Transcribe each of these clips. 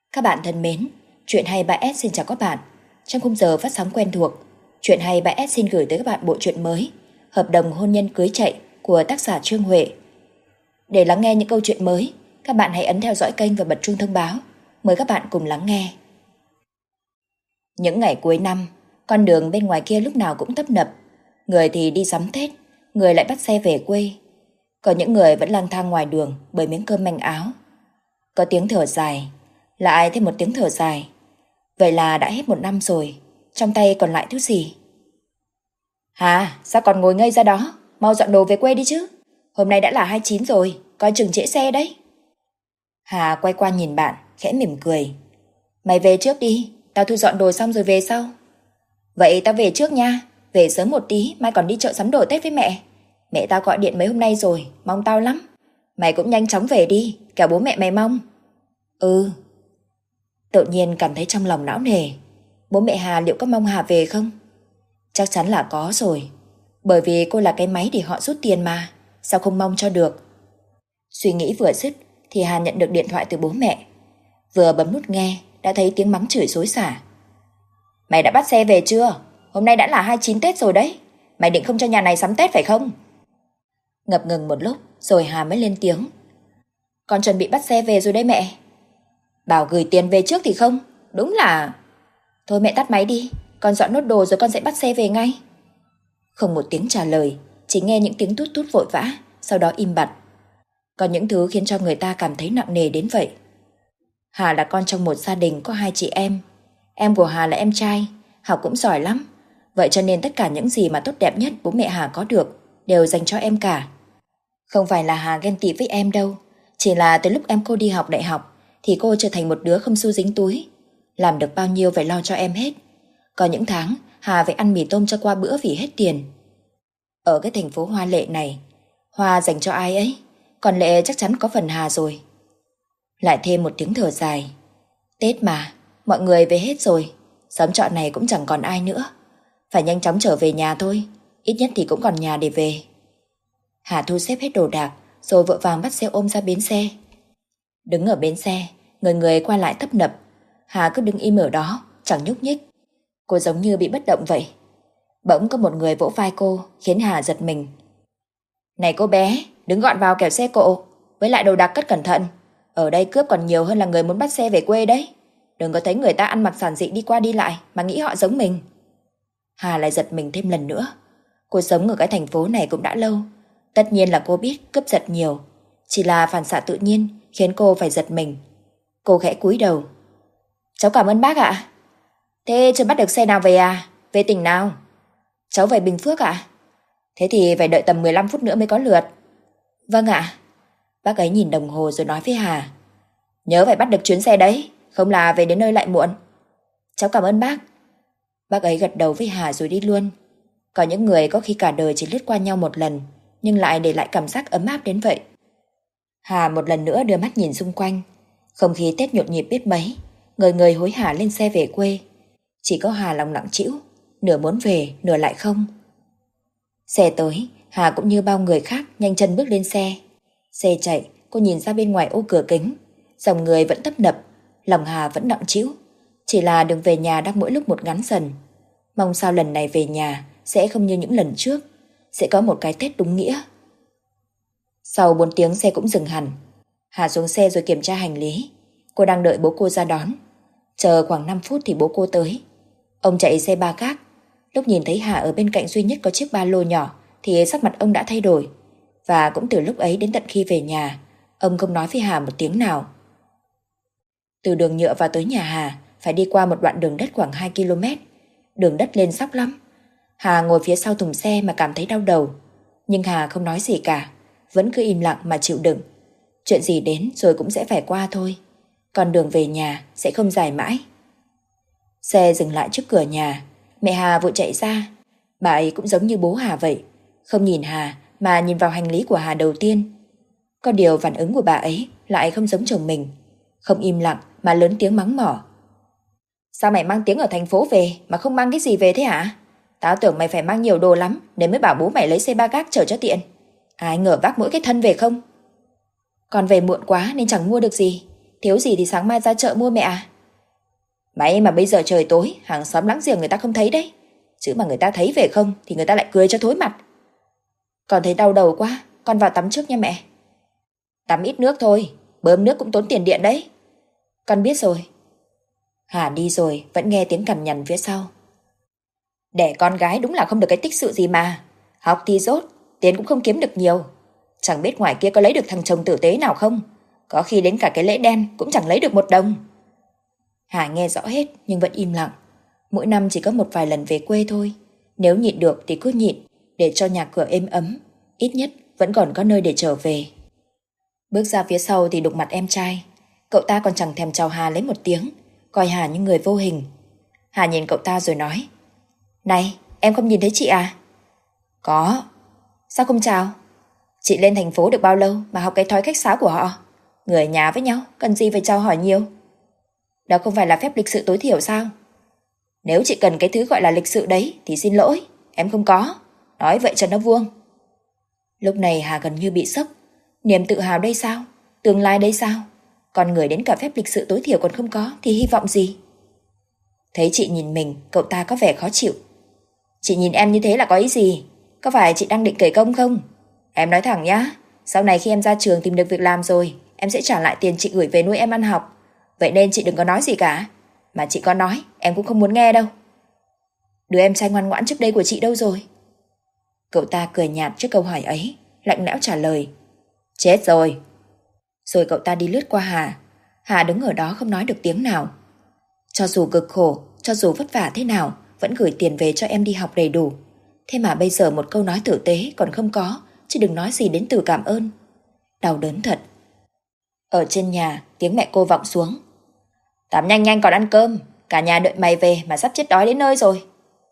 Các bạn thân mến, Chuyện 23S xin chào các bạn. Trong khung giờ phát sóng quen thuộc, Chuyện 23S xin gửi tới các bạn bộ truyện mới Hợp đồng hôn nhân cưới chạy của tác giả Trương Huệ. Để lắng nghe những câu chuyện mới, các bạn hãy ấn theo dõi kênh và bật chuông thông báo. Mời các bạn cùng lắng nghe. Những ngày cuối năm, con đường bên ngoài kia lúc nào cũng tấp nập. Người thì đi sắm Tết, người lại bắt xe về quê. Có những người vẫn lang thang ngoài đường bởi miếng cơm manh áo. Có tiếng thở dài, lại thêm một tiếng thở dài. Vậy là đã hết một năm rồi, trong tay còn lại thứ gì? Hà, sao còn ngồi ngây ra đó? Mau dọn đồ về quê đi chứ. Hôm nay đã là 29 rồi, coi chừng trễ xe đấy. Hà quay qua nhìn bạn, khẽ mỉm cười. Mày về trước đi, tao thu dọn đồ xong rồi về sau. Vậy tao về trước nha, về sớm một tí, mai còn đi chợ sắm đồ Tết với mẹ. Mẹ tao gọi điện mấy hôm nay rồi, mong tao lắm. Mày cũng nhanh chóng về đi, kẻo bố mẹ mày mong. Ừ. Tự nhiên cảm thấy trong lòng não nề. Bố mẹ Hà liệu có mong Hà về không? Chắc chắn là có rồi. Bởi vì cô là cái máy để họ rút tiền mà, sao không mong cho được? Suy nghĩ vừa dứt thì Hà nhận được điện thoại từ bố mẹ. Vừa bấm nút nghe đã thấy tiếng mắng chửi xối xả. Mày đã bắt xe về chưa? Hôm nay đã là 29 Tết rồi đấy. Mày định không cho nhà này sắm Tết phải không? Ngập ngừng một lúc rồi Hà mới lên tiếng. Con chuẩn bị bắt xe về rồi đấy mẹ. Bảo gửi tiền về trước thì không. Đúng là... Thôi mẹ tắt máy đi, con dọn nốt đồ rồi con sẽ bắt xe về ngay. Không một tiếng trả lời, chỉ nghe những tiếng tút tút vội vã, sau đó im bặt. Còn những thứ khiến cho người ta cảm thấy nặng nề đến vậy. Hà là con trong một gia đình có 2 chị em. Em của Hà là em trai, học cũng giỏi lắm. Vậy cho nên tất cả những gì mà tốt đẹp nhất bố mẹ Hà có được đều dành cho em cả. Không phải là Hà ghen tị với em đâu, chỉ là từ lúc em cô đi học đại học thì cô trở thành một đứa không xu dính túi. Làm được bao nhiêu phải lo cho em hết. Có những tháng Hà phải ăn mì tôm cho qua bữa vì hết tiền. Ở cái thành phố hoa lệ này, hoa dành cho ai ấy, còn Lệ chắc chắn có phần Hà rồi. Lại thêm một tiếng thở dài. Tết mà, mọi người về hết rồi, xóm trọ này cũng chẳng còn ai nữa. Phải nhanh chóng trở về nhà thôi, ít nhất thì cũng còn nhà để về. Hà thu xếp hết đồ đạc rồi vội vàng bắt xe ôm ra bến xe. Đứng ở bến xe, người người qua lại tấp nập. Hà cứ đứng im ở đó, chẳng nhúc nhích. Cô giống như bị bất động vậy. Bỗng có một người vỗ vai cô, khiến Hà giật mình. Này cô bé, đứng gọn vào kẻo xe cộ, với lại đồ đạc cất cẩn thận. Ở đây cướp còn nhiều hơn là người muốn bắt xe về quê đấy. Đừng có thấy người ta ăn mặc giản dị đi qua đi lại mà nghĩ họ giống mình. Hà lại giật mình thêm lần nữa. Cô sống ở cái thành phố này cũng đã lâu. Tất nhiên là cô biết cướp giật nhiều. Chỉ là phản xạ tự nhiên khiến cô phải giật mình. Cô khẽ cúi đầu. Cháu cảm ơn bác ạ. Thế chưa bắt được xe nào về à? Về tỉnh nào? Cháu về Bình Phước ạ. Thế thì phải đợi tầm 15 phút nữa mới có lượt. Vâng ạ. Bác ấy nhìn đồng hồ rồi nói với Hà. Nhớ phải bắt được chuyến xe đấy, không là về đến nơi lại muộn. Cháu cảm ơn bác. Bác ấy gật đầu với Hà rồi đi luôn. Có những người có khi cả đời chỉ lướt qua nhau một lần, nhưng lại để lại cảm giác ấm áp đến vậy. Hà một lần nữa đưa mắt nhìn xung quanh. Không khí Tết nhộn nhịp biết mấy. Người người hối hả lên xe về quê. Chỉ có Hà lòng nặng trĩu, nửa muốn về, nửa lại không. Xe tới, Hà cũng như bao người khác nhanh chân bước lên xe. Xe chạy, cô nhìn ra bên ngoài ô cửa kính. Dòng người vẫn tấp nập, lòng Hà vẫn nặng trĩu. Chỉ là đường về nhà đang mỗi lúc một ngắn dần. Mong sao lần này về nhà sẽ không như những lần trước, sẽ có một cái Tết đúng nghĩa. Sau 4 tiếng xe cũng dừng hẳn. Hà xuống xe rồi kiểm tra hành lý. Cô đang đợi bố cô ra đón. Chờ khoảng 5 phút thì bố cô tới. Ông chạy xe ba gác. Lúc nhìn thấy Hà ở bên cạnh duy nhất có chiếc ba lô nhỏ thì sắc mặt ông đã thay đổi. Và cũng từ lúc ấy đến tận khi về nhà, ông không nói với Hà một tiếng nào. Từ đường nhựa vào tới nhà Hà phải đi qua một đoạn đường đất khoảng 2 km. Đường đất lên dốc lắm. Hà ngồi phía sau thùng xe mà cảm thấy đau đầu. Nhưng Hà không nói gì cả, vẫn cứ im lặng mà chịu đựng. Chuyện gì đến rồi cũng sẽ phải qua thôi. Còn đường về nhà sẽ không dài mãi. Xe dừng lại trước cửa nhà. Mẹ Hà vội chạy ra. Bà ấy cũng giống như bố Hà vậy, không nhìn Hà mà nhìn vào hành lý của Hà đầu tiên. Có điều phản ứng của bà ấy lại không giống chồng mình. Không im lặng mà lớn tiếng mắng mỏ. Sao mày mang tiếng ở thành phố về mà không mang cái gì về thế hả? Tao tưởng mày phải mang nhiều đồ lắm nên mới bảo bố mày lấy xe ba gác chở cho tiện. Ai ngờ vác mỗi cái thân về không? Con về muộn quá nên chẳng mua được gì. thiếu gì thì sáng mai ra chợ mua mẹ à? May mà bây giờ trời tối, hàng xóm láng giềng người ta không thấy đấy. Chứ mà người ta thấy về không thì người ta lại cười cho thối mặt. Con thấy đau đầu quá, con vào tắm trước nha mẹ. Tắm ít nước thôi, bơm nước cũng tốn tiền điện đấy. Con biết rồi. Hà đi rồi, vẫn nghe tiếng cằn nhằn phía sau. Đẻ con gái đúng là không được cái tích sự gì mà. Học thì dốt, tiền cũng không kiếm được nhiều. Chẳng biết ngoài kia có lấy được thằng chồng tử tế nào không. Có khi đến cả cái lễ đen cũng chẳng lấy được 1 đồng. Hà nghe rõ hết nhưng vẫn im lặng. Mỗi năm chỉ có một vài lần về quê thôi. Nếu nhịn được thì cứ nhịn, để cho nhà cửa êm ấm. Ít nhất vẫn còn có nơi để trở về. Bước ra phía sau thì đụng mặt em trai. Cậu ta còn chẳng thèm chào Hà lấy 1 tiếng, coi Hà như người vô hình. Hà nhìn cậu ta rồi nói: Này, em không nhìn thấy chị à? Có. Sao không chào? Chị lên thành phố được bao lâu mà học cái thói khách sáo của họ? Người nhà với nhau, cần gì phải chào hỏi nhiều? Đó không phải là phép lịch sự tối thiểu sao? Nếu chị cần cái thứ gọi là lịch sự đấy thì xin lỗi, em không có. Nói vậy cho nó vuông. Lúc này Hà gần như bị sốc. Niềm tự hào đây sao? Tương lai đây sao? Con người đến cả phép lịch sự tối thiểu còn không có thì hy vọng gì? Thấy chị nhìn mình, cậu ta có vẻ khó chịu. Chị nhìn em như thế là có ý gì? Có phải chị đang định kể công không? Em nói thẳng nhá, sau này khi em ra trường tìm được việc làm rồi, em sẽ trả lại tiền chị gửi về nuôi em ăn học. Vậy nên chị đừng có nói gì cả. Mà chị có nói, em cũng không muốn nghe đâu. Đứa em trai ngoan ngoãn trước đây của chị đâu rồi? Cậu ta cười nhạt trước câu hỏi ấy, lạnh lẽo trả lời: Chết rồi. Rồi cậu ta đi lướt qua Hà. Hà đứng ở đó không nói được tiếng nào. Cho dù cực khổ, cho dù vất vả thế nào, vẫn gửi tiền về cho em đi học đầy đủ. Thế mà bây giờ một câu nói tử tế còn không có, chứ đừng nói gì đến từ cảm ơn. Đau đớn thật. Ở trên nhà, tiếng mẹ cô vọng xuống: Tắm nhanh nhanh còn ăn cơm, cả nhà đợi mày về mà sắp chết đói đến nơi rồi.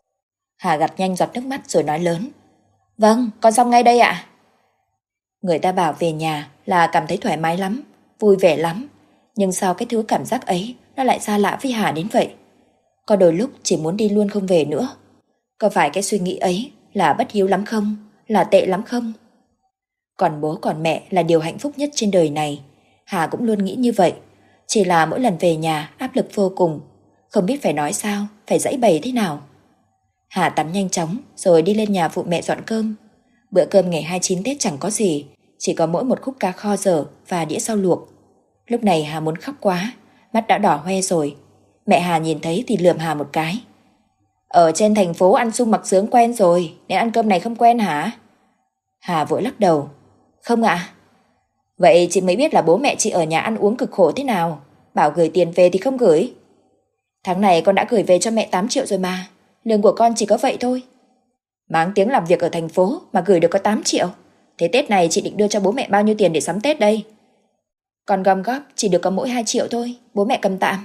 Hà gạt nhanh giọt nước mắt rồi nói lớn: Vâng, con xong ngay đây ạ. Người ta bảo về nhà là cảm thấy thoải mái lắm, vui vẻ lắm. Nhưng sao cái thứ cảm giác ấy nó lại xa lạ với Hà đến vậy? Có đôi lúc chỉ muốn đi luôn không về nữa. Có phải cái suy nghĩ ấy là bất hiếu lắm không? Là tệ lắm không? Còn bố còn mẹ là điều hạnh phúc nhất trên đời này. Hà cũng luôn nghĩ như vậy. Chỉ là mỗi lần về nhà áp lực vô cùng. Không biết phải nói sao, phải giãy bày thế nào. Hà tắm nhanh chóng rồi đi lên nhà phụ mẹ dọn cơm. Bữa cơm ngày 29 Tết chẳng có gì, chỉ có mỗi một khúc cá kho dở và đĩa rau luộc. Lúc này Hà muốn khóc quá, mắt đã đỏ hoe rồi. Mẹ Hà nhìn thấy thì lườm Hà một cái: Ở trên thành phố ăn sung mặc sướng quen rồi, nên ăn cơm này không quen hả? Hà vội lắc đầu: Không ạ. Vậy chị mới biết là bố mẹ chị ở nhà ăn uống cực khổ thế nào. Bảo gửi tiền về thì không gửi. Tháng này con đã gửi về cho mẹ 8 triệu rồi mà. Lương của con chỉ có vậy thôi. Máng tiếng làm việc ở thành phố mà gửi được có 8 triệu. Thế Tết này chị định đưa cho bố mẹ bao nhiêu tiền để sắm Tết đây? Con gom góp chỉ được có mỗi 2 triệu thôi, bố mẹ cầm tạm.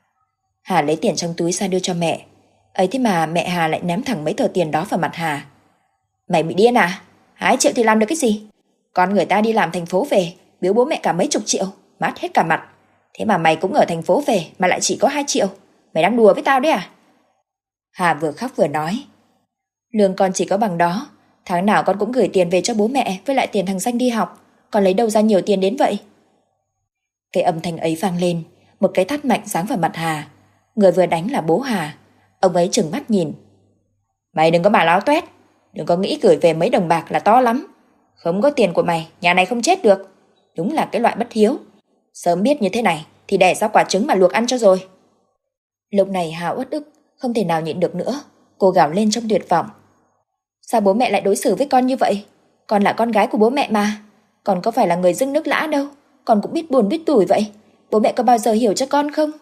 Hà lấy tiền trong túi ra đưa cho mẹ. Ấy thế mà mẹ Hà lại ném thẳng mấy tờ tiền đó vào mặt Hà. Mày bị điên à? 2 triệu thì làm được cái gì? Con người ta đi làm thành phố về, biếu bố mẹ cả mấy chục triệu, mát hết cả mặt. Thế mà mày cũng ở thành phố về mà lại chỉ có 2 triệu. Mày đang đùa với tao đấy à? Hà vừa khóc vừa nói: Lương con chỉ có bằng đó. Tháng nào con cũng gửi tiền về cho bố mẹ với lại tiền thằng Danh đi học. Con lấy đâu ra nhiều tiền đến vậy? Cái âm thanh ấy vang lên, một cái tát mạnh giáng vào mặt Hà. Người vừa đánh là bố Hà. Ông ấy trừng mắt nhìn: Mày đừng có mà láo toét. Đừng có nghĩ gửi về mấy đồng bạc là to lắm. Không có tiền của mày, nhà này không chết được. Đúng là cái loại bất hiếu. Sớm biết như thế này thì đẻ ra quả trứng mà luộc ăn cho rồi. Lúc này Hà uất ức, không thể nào nhịn được nữa. Cô gào lên trong tuyệt vọng: Sao bố mẹ lại đối xử với con như vậy? Con là con gái của bố mẹ mà. Con có phải là người dưng nước lã đâu. Con cũng biết buồn biết tủi vậy. Bố mẹ có bao giờ hiểu cho con không?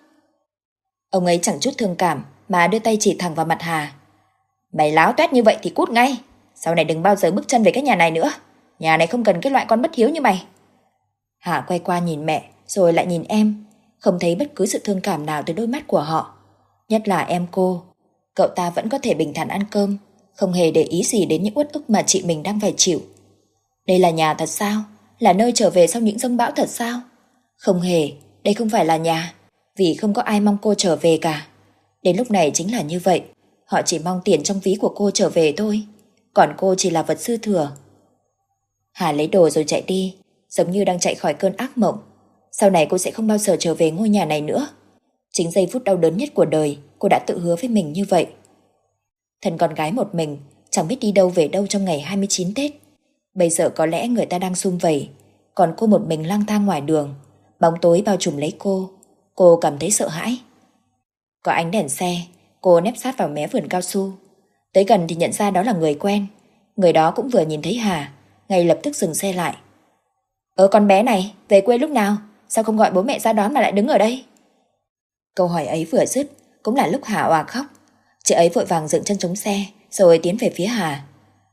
Ông ấy chẳng chút thương cảm mà đưa tay chỉ thẳng vào mặt Hà: Mày láo toét như vậy thì cút ngay. Sau này đừng bao giờ bước chân về cái nhà này nữa. Nhà này không cần cái loại con bất hiếu như mày. Hà quay qua nhìn mẹ rồi lại nhìn em, không thấy bất cứ sự thương cảm nào từ đôi mắt của họ. Nhất là em cô. Cậu ta vẫn có thể bình thản ăn cơm, không hề để ý gì đến những uất ức mà chị mình đang phải chịu. Đây là nhà thật sao? Là nơi trở về sau những giông bão thật sao? Không hề, đây không phải là nhà. Vì không có ai mong cô trở về cả. Đến lúc này chính là như vậy. Họ chỉ mong tiền trong ví của cô trở về thôi. Còn cô chỉ là vật dư thừa. Hà lấy đồ rồi chạy đi, giống như đang chạy khỏi cơn ác mộng. Sau này cô sẽ không bao giờ trở về ngôi nhà này nữa. Chính giây phút đau đớn nhất của đời, cô đã tự hứa với mình như vậy. Thân con gái một mình, chẳng biết đi đâu về đâu trong ngày 29 Tết. Bây giờ có lẽ người ta đang sum vầy, còn cô một mình lang thang ngoài đường. Bóng tối bao trùm lấy cô cảm thấy sợ hãi. Có ánh đèn xe, cô nép sát vào mé vườn cao su. Tới gần thì nhận ra đó là người quen. Người đó cũng vừa nhìn thấy Hà, ngay lập tức dừng xe lại. Con bé này, về quê lúc nào? Sao không gọi bố mẹ ra đón mà lại đứng ở đây? Câu hỏi ấy vừa dứt, cũng là lúc Hà òa khóc. Chị ấy vội vàng dựng chân chống xe, rồi tiến về phía Hà.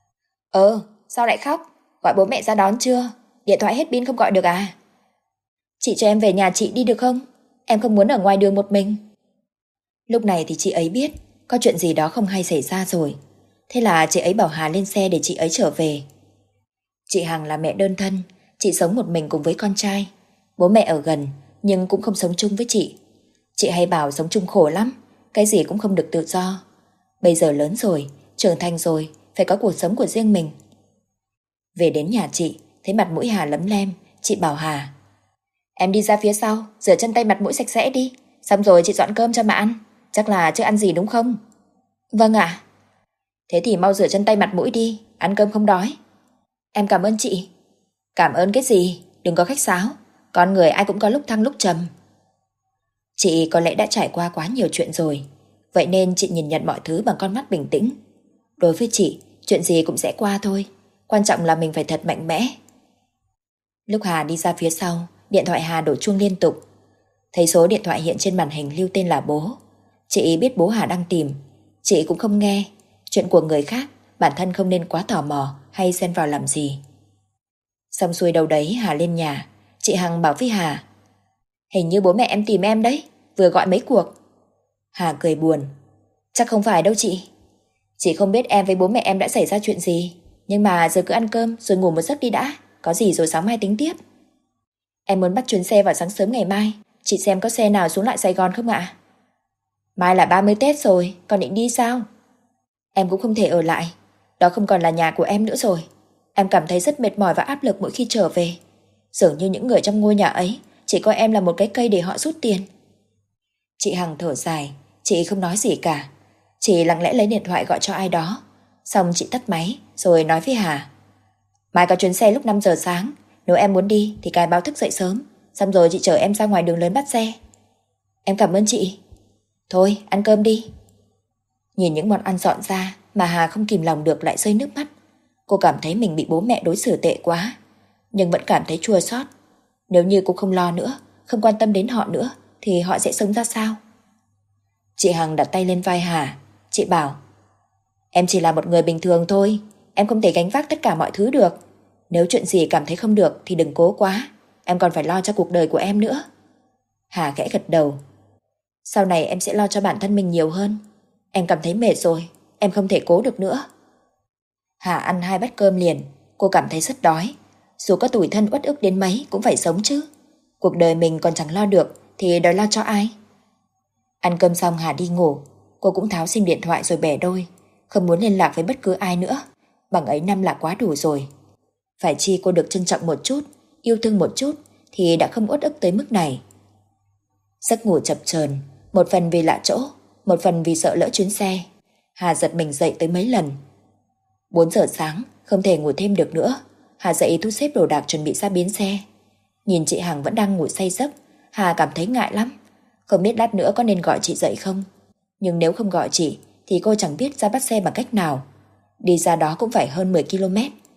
Sao lại khóc? Gọi bố mẹ ra đón chưa? Điện thoại hết pin không gọi được à? Chị cho em về nhà chị đi được không? Em không muốn ở ngoài đường một mình. Lúc này thì chị ấy biết có chuyện gì đó không hay xảy ra rồi. Thế là chị ấy bảo Hà lên xe để chị ấy trở về. Chị Hằng là mẹ đơn thân, chị sống một mình cùng với con trai. Bố mẹ ở gần nhưng cũng không sống chung với chị. Chị hay bảo sống chung khổ lắm, cái gì cũng không được tự do. Bây giờ lớn rồi, trưởng thành rồi, phải có cuộc sống của riêng mình. Về đến nhà chị, thấy mặt mũi Hà lấm lem, chị bảo Hà: Em đi ra phía sau, rửa chân tay mặt mũi sạch sẽ đi, xong rồi chị dọn cơm cho mà ăn. Chắc là chưa ăn gì đúng không? Vâng ạ. Thế thì mau rửa chân tay mặt mũi đi, ăn cơm không đói. Em cảm ơn chị. Cảm ơn cái gì, đừng có khách sáo. Con người ai cũng có lúc thăng lúc trầm. Chị có lẽ đã trải qua quá nhiều chuyện rồi, vậy nên chị nhìn nhận mọi thứ bằng con mắt bình tĩnh. Đối với chị, chuyện gì cũng sẽ qua thôi, quan trọng là mình phải thật mạnh mẽ. Lúc Hà đi ra phía sau, điện thoại Hà đổ chuông liên tục. Thấy số điện thoại hiện trên màn hình lưu tên là bố. Chị biết bố Hà đang tìm. Chị cũng không nghe. Chuyện của người khác, bản thân không nên quá tò mò hay xen vào làm gì. Xong xuôi đâu đấy Hà lên nhà. Chị Hằng bảo với Hà: Hình như bố mẹ em tìm em đấy, vừa gọi mấy cuộc. Hà cười buồn: Chắc không phải đâu chị. Chị không biết em với bố mẹ em đã xảy ra chuyện gì, nhưng mà giờ cứ ăn cơm rồi ngủ một giấc đi đã. Có gì rồi sáng mai tính tiếp. Em muốn bắt chuyến xe vào sáng sớm ngày mai. Chị xem có xe nào xuống lại Sài Gòn không ạ? Mai là 30 Tết rồi, còn định đi sao? Em cũng không thể ở lại. Đó không còn là nhà của em nữa rồi. Em cảm thấy rất mệt mỏi và áp lực mỗi khi trở về. Dường như những người trong ngôi nhà ấy chỉ coi em là một cái cây để họ rút tiền. Chị Hằng thở dài. Chị không nói gì cả. Chị lặng lẽ lấy điện thoại gọi cho ai đó. Xong chị tắt máy rồi nói với Hà: Mai có chuyến xe lúc 5 giờ sáng. Nếu em muốn đi thì cài báo thức dậy sớm, xong rồi chị chở em ra ngoài đường lớn bắt xe. Em cảm ơn chị. Thôi ăn cơm đi. Nhìn những món ăn dọn ra mà Hà không kìm lòng được lại rơi nước mắt. Cô cảm thấy mình bị bố mẹ đối xử tệ quá, nhưng vẫn cảm thấy chua xót. Nếu như cô không lo nữa, không quan tâm đến họ nữa, thì họ sẽ sống ra sao? Chị Hằng đặt tay lên vai Hà. Chị bảo: Em chỉ là một người bình thường thôi. Em không thể gánh vác tất cả mọi thứ được. Nếu chuyện gì cảm thấy không được thì đừng cố quá. Em còn phải lo cho cuộc đời của em nữa. Hà khẽ gật đầu. Sau này em sẽ lo cho bản thân mình nhiều hơn. Em cảm thấy mệt rồi, em không thể cố được nữa. Hà ăn 2 bát cơm liền. Cô cảm thấy rất đói. Dù có tủi thân uất ức đến mấy cũng phải sống chứ. Cuộc đời mình còn chẳng lo được thì đòi lo cho ai? Ăn cơm xong Hà đi ngủ. Cô cũng tháo sim điện thoại rồi bẻ đôi. Không muốn liên lạc với bất cứ ai nữa. Bằng ấy năm là quá đủ rồi. Phải chi cô được trân trọng một chút, yêu thương một chút thì đã không uất ức tới mức này. Giấc ngủ chập chờn, một phần vì lạ chỗ, một phần vì sợ lỡ chuyến xe. Hà giật mình dậy tới mấy lần. 4 giờ sáng, không thể ngủ thêm được nữa. Hà dậy thu xếp đồ đạc chuẩn bị ra bến xe. Nhìn chị Hằng vẫn đang ngủ say giấc, Hà cảm thấy ngại lắm. Không biết lát nữa có nên gọi chị dậy không. Nhưng nếu không gọi chị thì cô chẳng biết ra bắt xe bằng cách nào. Đi ra đó cũng phải hơn 10 km.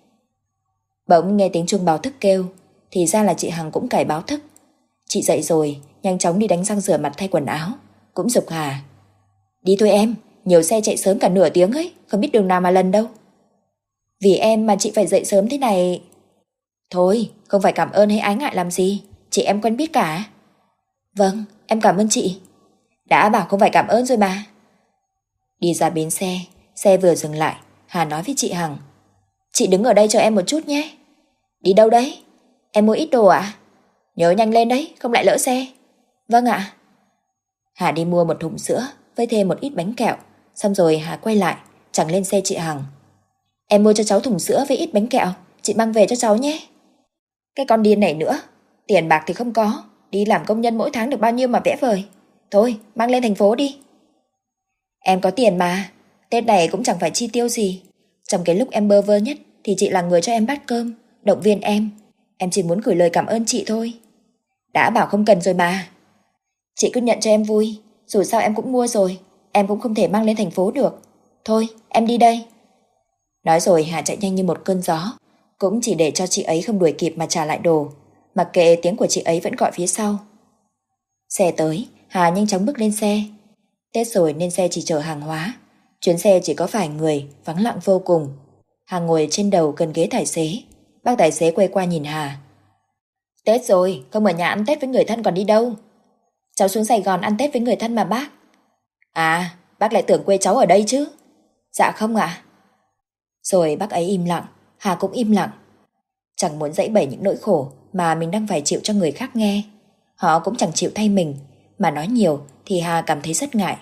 Bỗng nghe tiếng chuông báo thức kêu. Thì ra là chị Hằng cũng cài báo thức. Chị dậy rồi, nhanh chóng đi đánh răng rửa mặt thay quần áo. Cũng giục Hà: Đi thôi em, nhiều xe chạy sớm cả nửa tiếng ấy, không biết đường nào mà lần đâu. Vì em mà chị phải dậy sớm thế này. Thôi, không phải cảm ơn hay ái ngại làm gì, chị em quen biết cả. Vâng, em cảm ơn chị. Đã bảo không phải cảm ơn rồi mà. Đi ra bến xe, xe vừa dừng lại, Hà nói với chị Hằng: Chị đứng ở đây chờ em một chút nhé. Đi đâu đấy? Em mua ít đồ ạ? Nhớ nhanh lên đấy, không lại lỡ xe. Vâng ạ. Hà đi mua một thùng sữa với thêm một ít bánh kẹo. Xong rồi Hà quay lại, chẳng lên xe chị Hằng: Em mua cho cháu thùng sữa với ít bánh kẹo, chị mang về cho cháu nhé. Cái con điên này nữa, tiền bạc thì không có, Đi làm công nhân mỗi tháng được bao nhiêu mà vẽ vời. Thôi, mang lên thành phố đi. Em có tiền mà, Tết này cũng chẳng phải chi tiêu gì. Trong cái lúc em bơ vơ nhất thì chị là người cho em bát cơm, động viên em. Em chỉ muốn gửi lời cảm ơn chị thôi. Đã bảo không cần rồi mà. Chị cứ nhận cho em vui, dù sao em cũng mua rồi, em cũng không thể mang lên thành phố được. Thôi, em đi đây. Nói rồi Hà chạy nhanh như một cơn gió, cũng chỉ để cho chị ấy không đuổi kịp mà trả lại đồ, mặc kệ tiếng của chị ấy vẫn gọi phía sau. Xe tới, Hà nhanh chóng bước lên xe. Tết rồi nên xe chỉ chở hàng hóa. Chuyến xe chỉ có vài người, vắng lặng vô cùng. Hà ngồi trên đầu gần ghế tài xế. Bác tài xế quay qua nhìn Hà. Tết rồi, không ở nhà ăn Tết với người thân còn đi đâu? Cháu xuống Sài Gòn ăn Tết với người thân mà bác. À, bác lại tưởng quê cháu ở đây chứ? Dạ không ạ. Rồi bác ấy im lặng, Hà cũng im lặng. Chẳng muốn giãy bày những nỗi khổ mà mình đang phải chịu cho người khác nghe. Họ cũng chẳng chịu thay mình, mà nói nhiều thì Hà cảm thấy rất ngại.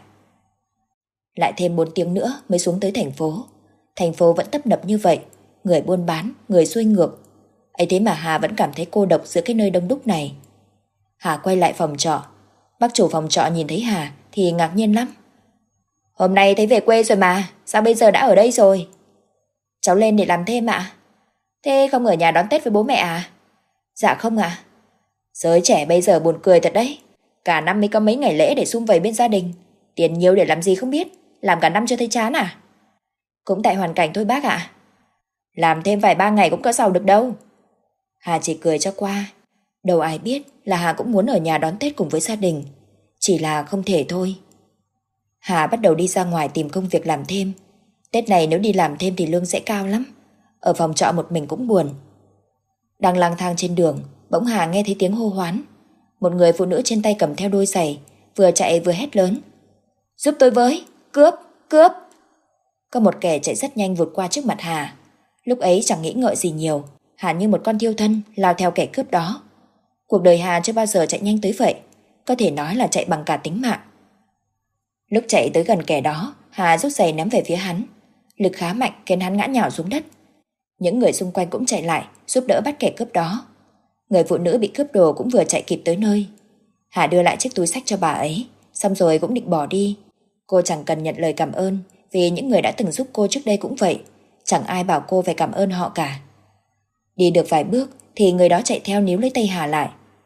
Lại thêm 4 tiếng nữa mới xuống tới thành phố. Thành phố vẫn tấp nập như vậy, người buôn bán, người xuôi ngược. Ấy thế mà Hà vẫn cảm thấy cô độc giữa cái nơi đông đúc này. Hà quay lại phòng trọ. Bác chủ phòng trọ nhìn thấy Hà thì ngạc nhiên lắm. Hôm nay thấy về quê rồi mà, sao bây giờ đã ở đây rồi? Cháu lên để làm thêm ạ. Thế không ở nhà đón Tết với bố mẹ à? Dạ không ạ. Giới trẻ bây giờ buồn cười thật đấy. Cả năm mới có mấy ngày lễ để sum vầy bên gia đình. Tiền nhiều để làm gì không biết, làm cả năm chưa thấy chán à? Cũng tại hoàn cảnh thôi bác ạ. Làm thêm vài 3 ngày cũng có giàu được đâu. Hà chỉ cười cho qua. Đâu ai biết là Hà cũng muốn ở nhà đón Tết cùng với gia đình. Chỉ là không thể thôi. Hà bắt đầu đi ra ngoài tìm công việc làm thêm. Tết này nếu đi làm thêm thì lương sẽ cao lắm. Ở phòng trọ một mình cũng buồn. Đang lang thang trên đường, bỗng Hà nghe thấy tiếng hô hoán. Một người phụ nữ trên tay cầm theo đôi giày, vừa chạy vừa hét lớn. Giúp tôi với, cướp, cướp. Có một kẻ chạy rất nhanh vụt qua trước mặt Hà. Lúc ấy chẳng nghĩ ngợi gì nhiều, Hà như một con thiêu thân lao theo kẻ cướp đó. Cuộc đời Hà chưa bao giờ chạy nhanh tới vậy, có thể nói là chạy bằng cả tính mạng. Lúc chạy tới gần kẻ đó, Hà rút giày ném về phía hắn. Lực khá mạnh khiến hắn ngã nhào xuống đất. Những người xung quanh cũng chạy lại giúp đỡ bắt kẻ cướp đó. Người phụ nữ bị cướp đồ cũng vừa chạy kịp tới nơi. Hà đưa lại chiếc túi xách cho bà ấy, xong rồi cũng định bỏ đi. Cô chẳng cần nhận lời cảm ơn, vì những người đã từng giúp cô trước đây cũng vậy. Chẳng ai bảo cô phải cảm ơn họ cả. Đi được vài bước thì người đó chạy theo níu lấy tay Hà lại.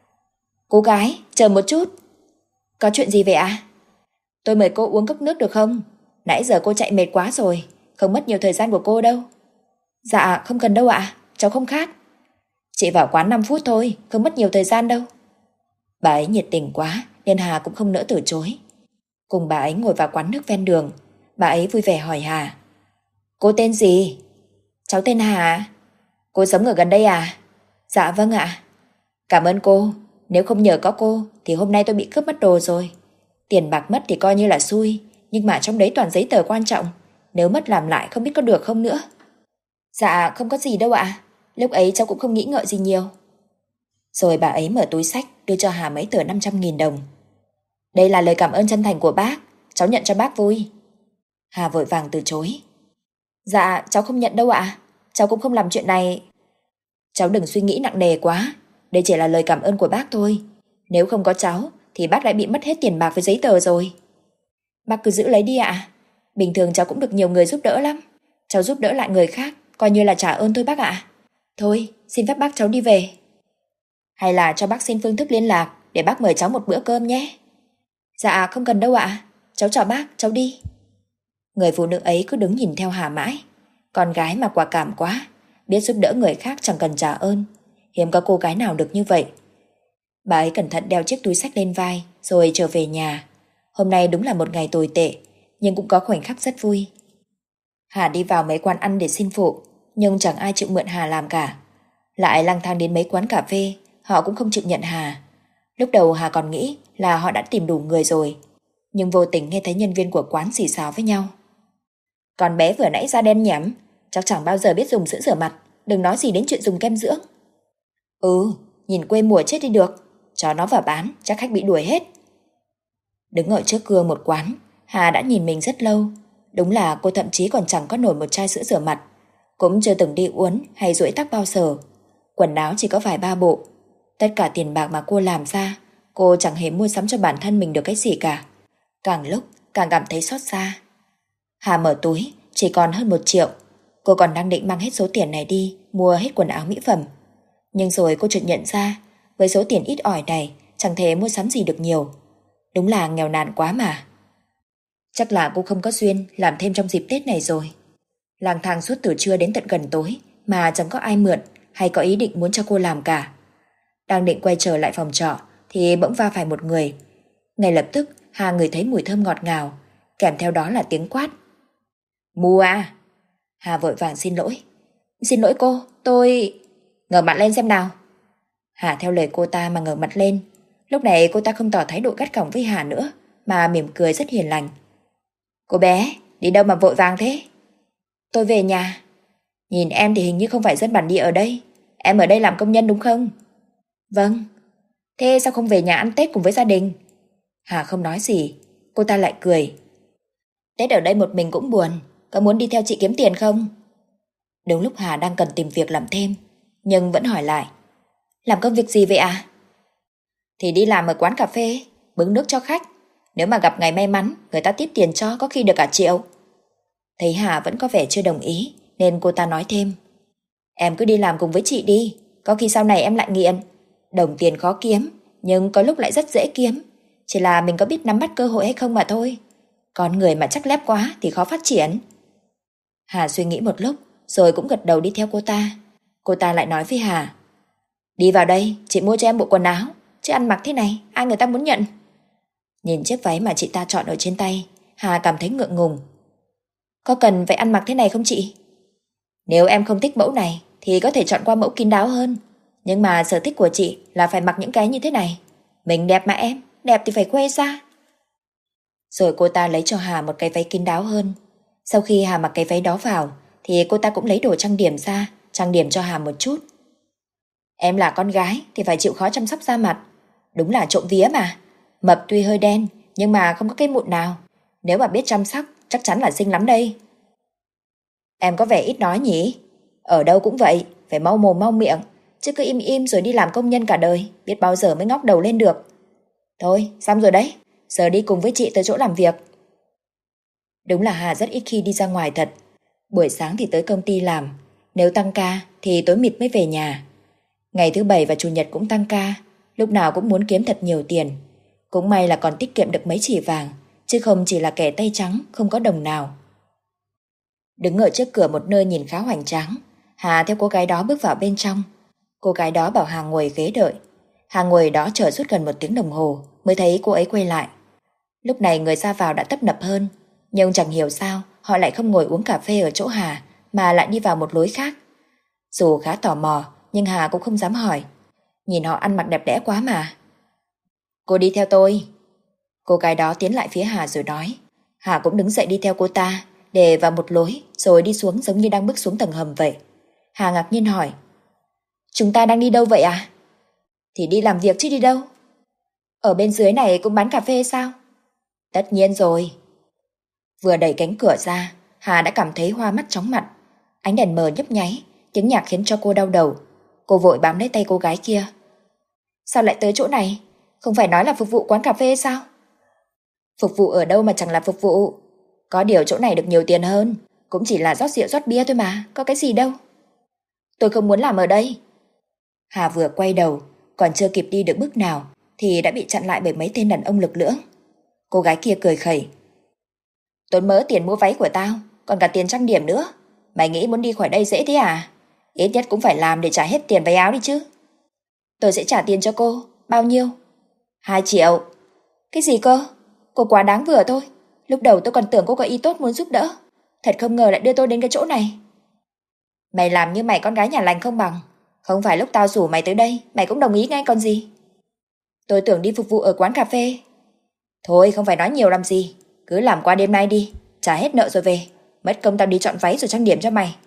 Cô gái, chờ một chút. Có chuyện gì vậy ạ? Tôi mời cô uống cốc nước được không? Nãy giờ cô chạy mệt quá rồi, không mất nhiều thời gian của cô đâu. Dạ không cần đâu ạ, cháu không khát. Chị vào quán 5 phút thôi, không mất nhiều thời gian đâu. Bà ấy nhiệt tình quá nên Hà cũng không nỡ từ chối. Cùng bà ấy ngồi vào quán nước ven đường. Bà ấy vui vẻ hỏi Hà. Cô tên gì? Cháu tên Hà. Cô sống ở gần đây à? Dạ vâng ạ. Cảm ơn cô, nếu không nhờ có cô thì hôm nay tôi bị cướp mất đồ rồi. Tiền bạc mất thì coi như là xui, nhưng mà trong đấy toàn giấy tờ quan trọng, nếu mất làm lại không biết có được không nữa. Dạ không có gì đâu ạ. Lúc ấy cháu cũng không nghĩ ngợi gì nhiều. Rồi bà ấy mở túi xách đưa cho Hà mấy tờ 500.000 đồng. Đây là lời cảm ơn chân thành của bác, cháu nhận cho bác vui. Hà vội vàng từ chối. Dạ cháu không nhận đâu ạ. Cháu cũng không làm chuyện này. Cháu đừng suy nghĩ nặng nề quá, đây chỉ là lời cảm ơn của bác thôi. Nếu không có cháu thì bác lại bị mất hết tiền bạc với giấy tờ rồi. Bác cứ giữ lấy đi ạ. Bình thường cháu cũng được nhiều người giúp đỡ lắm. Cháu giúp đỡ lại người khác coi như là trả ơn thôi bác ạ. Thôi xin phép bác cháu đi về. Hay là cho bác xin phương thức liên lạc để bác mời cháu một bữa cơm nhé. Dạ không cần đâu ạ. Cháu chào bác, cháu đi. Người phụ nữ ấy cứ đứng nhìn theo Hà mãi. Con gái mà quả cảm quá, biết giúp đỡ người khác chẳng cần trả ơn. Hiếm có cô gái nào được như vậy. Bà ấy cẩn thận đeo chiếc túi xách lên vai rồi trở về nhà. Hôm nay đúng là một ngày tồi tệ, nhưng cũng có khoảnh khắc rất vui. Hà đi vào mấy quán ăn để xin phụ, nhưng chẳng ai chịu mượn Hà làm cả. Lại lang thang đến mấy quán cà phê, họ cũng không chịu nhận Hà. Lúc đầu Hà còn nghĩ là họ đã tìm đủ người rồi, nhưng vô tình nghe thấy nhân viên của quán xì xào với nhau. Con bé vừa nãy da đen nhẻm, chắc chẳng bao giờ biết dùng sữa rửa mặt, đừng nói gì đến chuyện dùng kem dưỡng. Nhìn quê mùa chết đi được, cho nó vào bán chắc khách bị đuổi hết. Đứng ở trước gương một quán, Hà đã nhìn mình rất lâu. Đúng là cô thậm chí còn chẳng có nổi một chai sữa rửa mặt, cũng chưa từng đi uốn hay duỗi tóc bao giờ. Quần áo chỉ có vài ba bộ. Tất cả tiền bạc mà cô làm ra Cô chẳng hề mua sắm cho bản thân mình được cái gì cả. Càng lúc càng cảm thấy xót xa. Hà mở túi, chỉ còn hơn 1 triệu. Cô còn đang định mang hết số tiền này đi mua hết quần áo mỹ phẩm. Nhưng rồi cô chợt nhận ra, với số tiền ít ỏi này chẳng thể mua sắm gì được nhiều. Đúng là nghèo nàn quá mà. Chắc là cô không có duyên làm thêm trong dịp Tết này rồi. Lang thang suốt từ trưa đến tận gần tối mà chẳng có ai mượn hay có ý định muốn cho cô làm cả. Đang định quay trở lại phòng trọ thì bỗng va phải một người. Ngay lập tức Hà ngửi thấy mùi thơm ngọt ngào, kèm theo đó là tiếng quát. Mù à? Hà vội vàng xin lỗi. Xin lỗi cô, tôi... Ngẩng mặt lên xem nào. Hà theo lời cô ta mà ngẩng mặt lên. Lúc này cô ta không tỏ thái độ gắt gỏng với Hà nữa, mà mỉm cười rất hiền lành. Cô bé, đi đâu mà vội vàng thế? Tôi về nhà. Nhìn em thì hình như không phải dân bản địa ở đây. Em ở đây làm công nhân đúng không? Vâng. Thế sao không về nhà ăn Tết cùng với gia đình? Hà không nói gì. Cô ta lại cười. Tết ở đây một mình cũng buồn. Có muốn đi theo chị kiếm tiền không? Đúng lúc Hà đang cần tìm việc làm thêm, nhưng vẫn hỏi lại. Làm công việc gì vậy à? Thì đi làm ở quán cà phê, bưng nước cho khách. Nếu mà gặp ngày may mắn, người ta tiếp tiền cho có khi được cả triệu. Thấy Hà vẫn có vẻ chưa đồng ý, nên cô ta nói thêm. Em cứ đi làm cùng với chị đi, có khi sau này em lại nghiện. Đồng tiền khó kiếm, nhưng có lúc lại rất dễ kiếm. Chỉ là mình có biết nắm bắt cơ hội hay không mà thôi. Con người mà chắc lép quá thì khó phát triển. Hà suy nghĩ một lúc, rồi cũng gật đầu đi theo cô ta. Cô ta lại nói với Hà. Đi vào đây, chị mua cho em bộ quần áo. Chứ ăn mặc thế này, ai người ta muốn nhận? Nhìn chiếc váy mà chị ta chọn ở trên tay, Hà cảm thấy ngượng ngùng. Có cần phải ăn mặc thế này không chị? Nếu em không thích mẫu này thì có thể chọn qua mẫu kín đáo hơn. Nhưng mà sở thích của chị là phải mặc những cái như thế này. Mình đẹp mà em, đẹp thì phải khoe ra. Rồi cô ta lấy cho Hà một cái váy kín đáo hơn. Sau khi Hà mặc cái váy đó vào thì cô ta cũng lấy đồ trang điểm ra, trang điểm cho Hà một chút. Em là con gái thì phải chịu khó chăm sóc da mặt. Đúng là trộm vía mà. Mập tuy hơi đen nhưng mà không có cái mụn nào. Nếu mà biết chăm sóc chắc chắn là xinh lắm đây. Em có vẻ ít nói nhỉ? Ở đâu cũng vậy, phải mau mồm mau miệng. Chứ cứ im im rồi đi làm công nhân cả đời, biết bao giờ mới ngóc đầu lên được. Thôi, xong rồi đấy. Giờ đi cùng với chị tới chỗ làm việc. Đúng là Hà rất ít khi đi ra ngoài thật. Buổi sáng thì tới công ty làm. Nếu tăng ca thì tối mịt mới về nhà. Ngày thứ Bảy và Chủ nhật cũng tăng ca. Lúc nào cũng muốn kiếm thật nhiều tiền. Cũng may là còn tiết kiệm được mấy chỉ vàng, chứ không chỉ là kẻ tay trắng không có đồng nào. Đứng ở trước cửa một nơi nhìn khá hoành tráng, Hà theo cô gái đó bước vào bên trong. Cô gái đó bảo Hà ngồi ghế đợi. Hà ngồi đó chờ suốt gần 1 tiếng đồng hồ mới thấy cô ấy quay lại. Lúc này người ra vào đã tấp nập hơn, nhưng chẳng hiểu sao họ lại không ngồi uống cà phê ở chỗ Hà mà lại đi vào một lối khác. Dù khá tò mò nhưng Hà cũng không dám hỏi. Nhìn họ ăn mặc đẹp đẽ quá mà. Cô đi theo tôi. Cô gái đó tiến lại phía Hà rồi nói. Hà cũng đứng dậy đi theo cô ta, để vào một lối rồi đi xuống giống như đang bước xuống tầng hầm vậy. Hà ngạc nhiên hỏi. Chúng ta đang đi đâu vậy à? Thì đi làm việc chứ đi đâu. Ở bên dưới này cũng bán cà phê sao? Tất nhiên rồi. Vừa đẩy cánh cửa ra, Hà đã cảm thấy hoa mắt chóng mặt. Ánh đèn mờ nhấp nháy, tiếng nhạc khiến cho cô đau đầu. Cô vội bám lấy tay cô gái kia. Sao lại tới chỗ này? Không phải nói là phục vụ quán cà phê sao? Phục vụ ở đâu mà chẳng là phục vụ. Có điều chỗ này được nhiều tiền hơn. Cũng chỉ là rót rượu rót bia thôi mà, có cái gì đâu. Tôi không muốn làm ở đây. Hà vừa quay đầu, còn chưa kịp đi được bước nào thì đã bị chặn lại bởi mấy tên đàn ông lực lưỡng. Cô gái kia cười khẩy. Tốn mớ tiền mua váy của tao, còn cả tiền trang điểm nữa. Mày nghĩ muốn đi khỏi đây dễ thế à? Ít nhất cũng phải làm để trả hết tiền váy áo đi chứ. Tôi sẽ trả tiền cho cô. Bao nhiêu? 2 triệu. Cái gì cơ? Cô quá đáng vừa thôi. Lúc đầu tôi còn tưởng cô có ý tốt muốn giúp đỡ. Thật không ngờ lại đưa tôi đến cái chỗ này. Mày làm như mày con gái nhà lành không bằng. Không phải lúc tao rủ mày tới đây mày cũng đồng ý ngay còn gì. Tôi tưởng đi phục vụ ở quán cà phê. Thôi không phải nói nhiều làm gì. Cứ làm qua đêm nay đi. Trả hết nợ rồi về. Mất công tao đi chọn váy rồi trang điểm cho mày.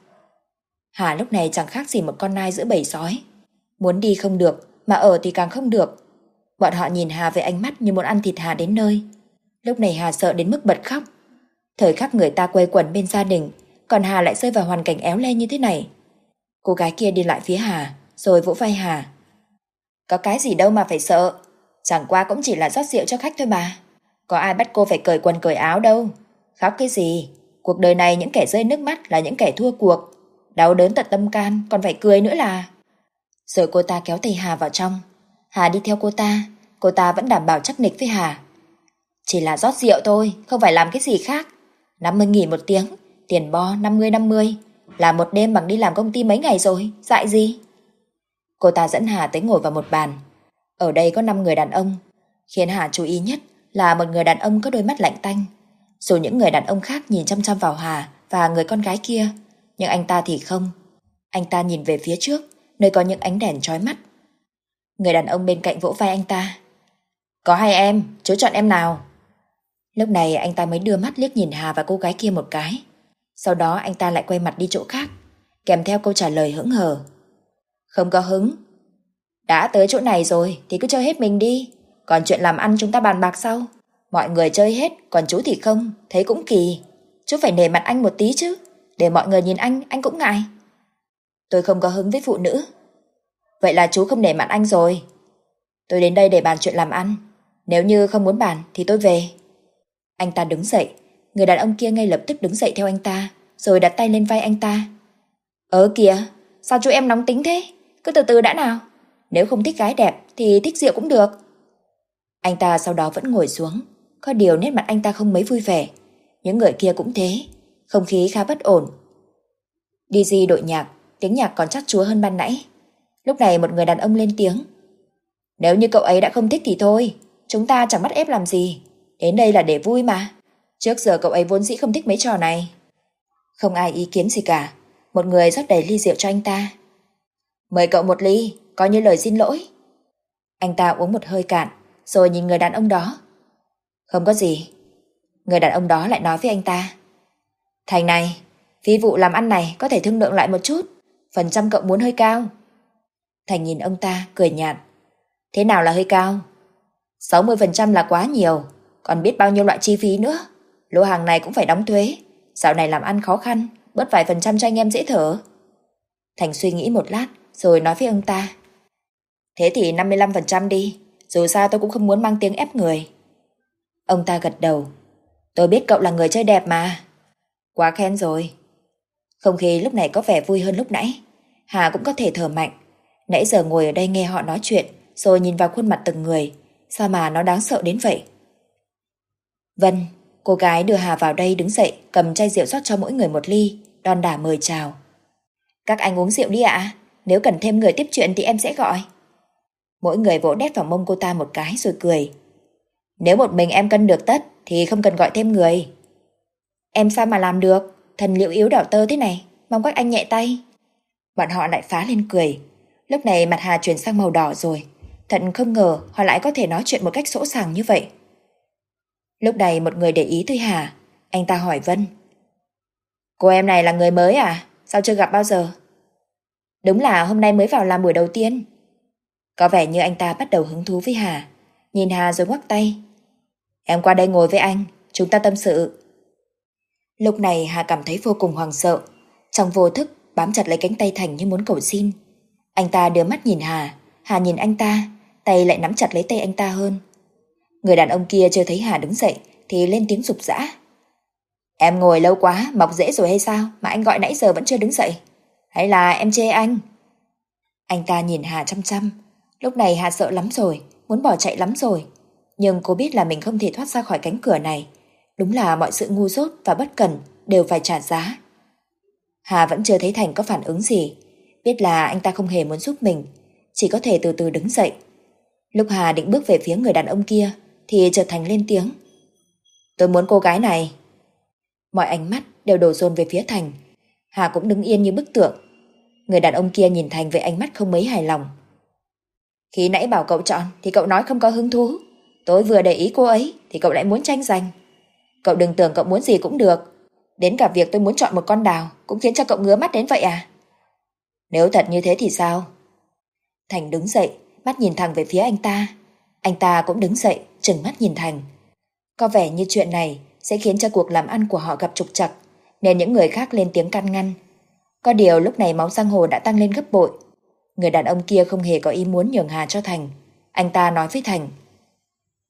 Hà lúc này chẳng khác gì một con nai giữa bầy sói. Muốn đi không được, mà ở thì càng không được. Bọn họ nhìn Hà với ánh mắt như muốn ăn thịt Hà đến nơi. Lúc này Hà sợ đến mức bật khóc. Thời khắc người ta quây quần bên gia đình, còn Hà lại rơi vào hoàn cảnh éo le như thế này. Cô gái kia đi lại phía Hà, rồi vỗ vai Hà. Có cái gì đâu mà phải sợ. Chẳng qua cũng chỉ là rót rượu cho khách thôi mà. Có ai bắt cô phải cởi quần cởi áo đâu. Khóc cái gì? Cuộc đời này những kẻ rơi nước mắt là những kẻ thua cuộc. Đau đớn tận tâm can, còn phải cười nữa là. Rồi cô ta kéo tay Hà vào trong. Hà đi theo cô ta vẫn đảm bảo chắc nịch với Hà. Chỉ là rót rượu thôi, không phải làm cái gì khác. 50.000 một tiếng, tiền bo 50-50. Làm một đêm bằng đi làm công ty mấy ngày rồi, dại gì? Cô ta dẫn Hà tới ngồi vào một bàn. Ở đây có 5 người đàn ông. Khiến Hà chú ý nhất là một người đàn ông có đôi mắt lạnh tanh. Dù những người đàn ông khác nhìn chăm chăm vào Hà và người con gái kia, nhưng anh ta thì không. Anh ta nhìn về phía trước, nơi có những ánh đèn chói mắt. Người đàn ông bên cạnh vỗ vai anh ta. Có hai em, chú chọn em nào? Lúc này anh ta mới đưa mắt liếc nhìn Hà và cô gái kia một cái. Sau đó anh ta lại quay mặt đi chỗ khác, kèm theo câu trả lời hững hờ. Không có hứng. Đã tới chỗ này rồi thì cứ chơi hết mình đi. Còn chuyện làm ăn chúng ta bàn bạc sau. Mọi người chơi hết, còn chú thì không, thấy cũng kỳ. Chú phải nể mặt anh một tí chứ. Để mọi người nhìn anh cũng ngại. Tôi không có hứng với phụ nữ. Vậy là chú không nể mặt anh rồi. Tôi đến đây để bàn chuyện làm ăn. Nếu như không muốn bàn thì tôi về. Anh ta đứng dậy. Người đàn ông kia ngay lập tức đứng dậy theo anh ta, rồi đặt tay lên vai anh ta. Kìa, sao chú em nóng tính thế? Cứ từ từ đã nào. Nếu không thích gái đẹp thì thích rượu cũng được. Anh ta sau đó vẫn ngồi xuống. Có điều nét mặt anh ta không mấy vui vẻ. Những người kia cũng thế. Không khí khá bất ổn. DJ đội nhạc, tiếng nhạc còn chát chúa hơn ban nãy. Lúc này một người đàn ông lên tiếng. Nếu như cậu ấy đã không thích thì thôi, chúng ta chẳng bắt ép làm gì. Đến đây là để vui mà. Trước giờ cậu ấy vốn dĩ không thích mấy trò này. Không ai ý kiến gì cả. Một người rót đầy ly rượu cho anh ta. Mời cậu một ly, coi như lời xin lỗi. Anh ta uống một hơi cạn, rồi nhìn người đàn ông đó. Không có gì. Người đàn ông đó lại nói với anh ta. Thành này, phi vụ làm ăn này có thể thương lượng lại một chút. Phần trăm cậu muốn hơi cao. Thành nhìn ông ta, cười nhạt. Thế nào là hơi cao? 60% là quá nhiều. Còn biết bao nhiêu loại chi phí nữa. Lô hàng này cũng phải đóng thuế. Dạo này làm ăn khó khăn, bớt vài phần trăm cho anh em dễ thở. Thành suy nghĩ một lát, rồi nói với ông ta. Thế thì 55% đi. Dù sao tôi cũng không muốn mang tiếng ép người. Ông ta gật đầu. Tôi biết cậu là người chơi đẹp mà. Quá khen rồi. Không khí lúc này có vẻ vui hơn lúc nãy. Hà cũng có thể thở mạnh. Nãy giờ ngồi ở đây nghe họ nói chuyện, rồi nhìn vào khuôn mặt từng người. Sao mà nó đáng sợ đến vậy? Vân, cô gái đưa Hà vào đây đứng dậy, cầm chai rượu rót cho mỗi người một ly, đon đả mời chào. Các anh uống rượu đi ạ. Nếu cần thêm người tiếp chuyện thì em sẽ gọi. Mỗi người vỗ đét vào mông cô ta một cái rồi cười. Nếu một mình em cân được tất thì không cần gọi thêm người. Em sao mà làm được? Thần liệu yếu đảo tơ thế này. Mong các anh nhẹ tay. Bọn họ lại phá lên cười. Lúc này mặt Hà chuyển sang màu đỏ rồi. Thật không ngờ họ lại có thể nói chuyện một cách sỗ sàng như vậy. Lúc này một người để ý tới Hà. Anh ta hỏi Vân. Cô em này là người mới à? Sao chưa gặp bao giờ? Đúng là hôm nay mới vào làm buổi đầu tiên. Có vẻ như anh ta bắt đầu hứng thú với Hà. Nhìn Hà rồi ngoắc tay. Em qua đây ngồi với anh, chúng ta tâm sự. Lúc này Hà cảm thấy vô cùng hoảng sợ. Trong vô thức bám chặt lấy cánh tay Thành như muốn cầu xin. Anh ta đưa mắt nhìn Hà. Hà nhìn anh ta, tay lại nắm chặt lấy tay anh ta hơn. Người đàn ông kia chưa thấy Hà đứng dậy thì lên tiếng giục giã. Em ngồi lâu quá, mọc rễ rồi hay sao mà anh gọi nãy giờ vẫn chưa đứng dậy? Hay là em chê anh? Anh ta nhìn Hà chăm chăm. Lúc này Hà sợ lắm rồi, muốn bỏ chạy lắm rồi. Nhưng cô biết là mình không thể thoát ra khỏi cánh cửa này. Đúng là mọi sự ngu dốt và bất cẩn đều phải trả giá. Hà vẫn chưa thấy Thành có phản ứng gì. Biết là anh ta không hề muốn giúp mình, chỉ có thể từ từ đứng dậy. Lúc Hà định bước về phía người đàn ông kia thì chợt Thành lên tiếng. Tôi muốn cô gái này. Mọi ánh mắt đều đổ dồn về phía Thành. Hà cũng đứng yên như bức tượng. Người đàn ông kia nhìn Thành với ánh mắt không mấy hài lòng. Khi nãy bảo cậu chọn thì cậu nói không có hứng thú. Tôi vừa để ý cô ấy thì cậu lại muốn tranh giành. Cậu đừng tưởng cậu muốn gì cũng được. Đến cả việc tôi muốn chọn một con đào cũng khiến cho cậu ngứa mắt đến vậy à? Nếu thật như thế thì sao? Thành đứng dậy, mắt nhìn thẳng về phía anh ta. Anh ta cũng đứng dậy, trừng mắt nhìn Thành. Có vẻ như chuyện này sẽ khiến cho cuộc làm ăn của họ gặp trục trặc, nên những người khác lên tiếng can ngăn. Có điều lúc này máu giang hồ đã tăng lên gấp bội. Người đàn ông kia không hề có ý muốn nhường Hà cho Thành. Anh ta nói với Thành.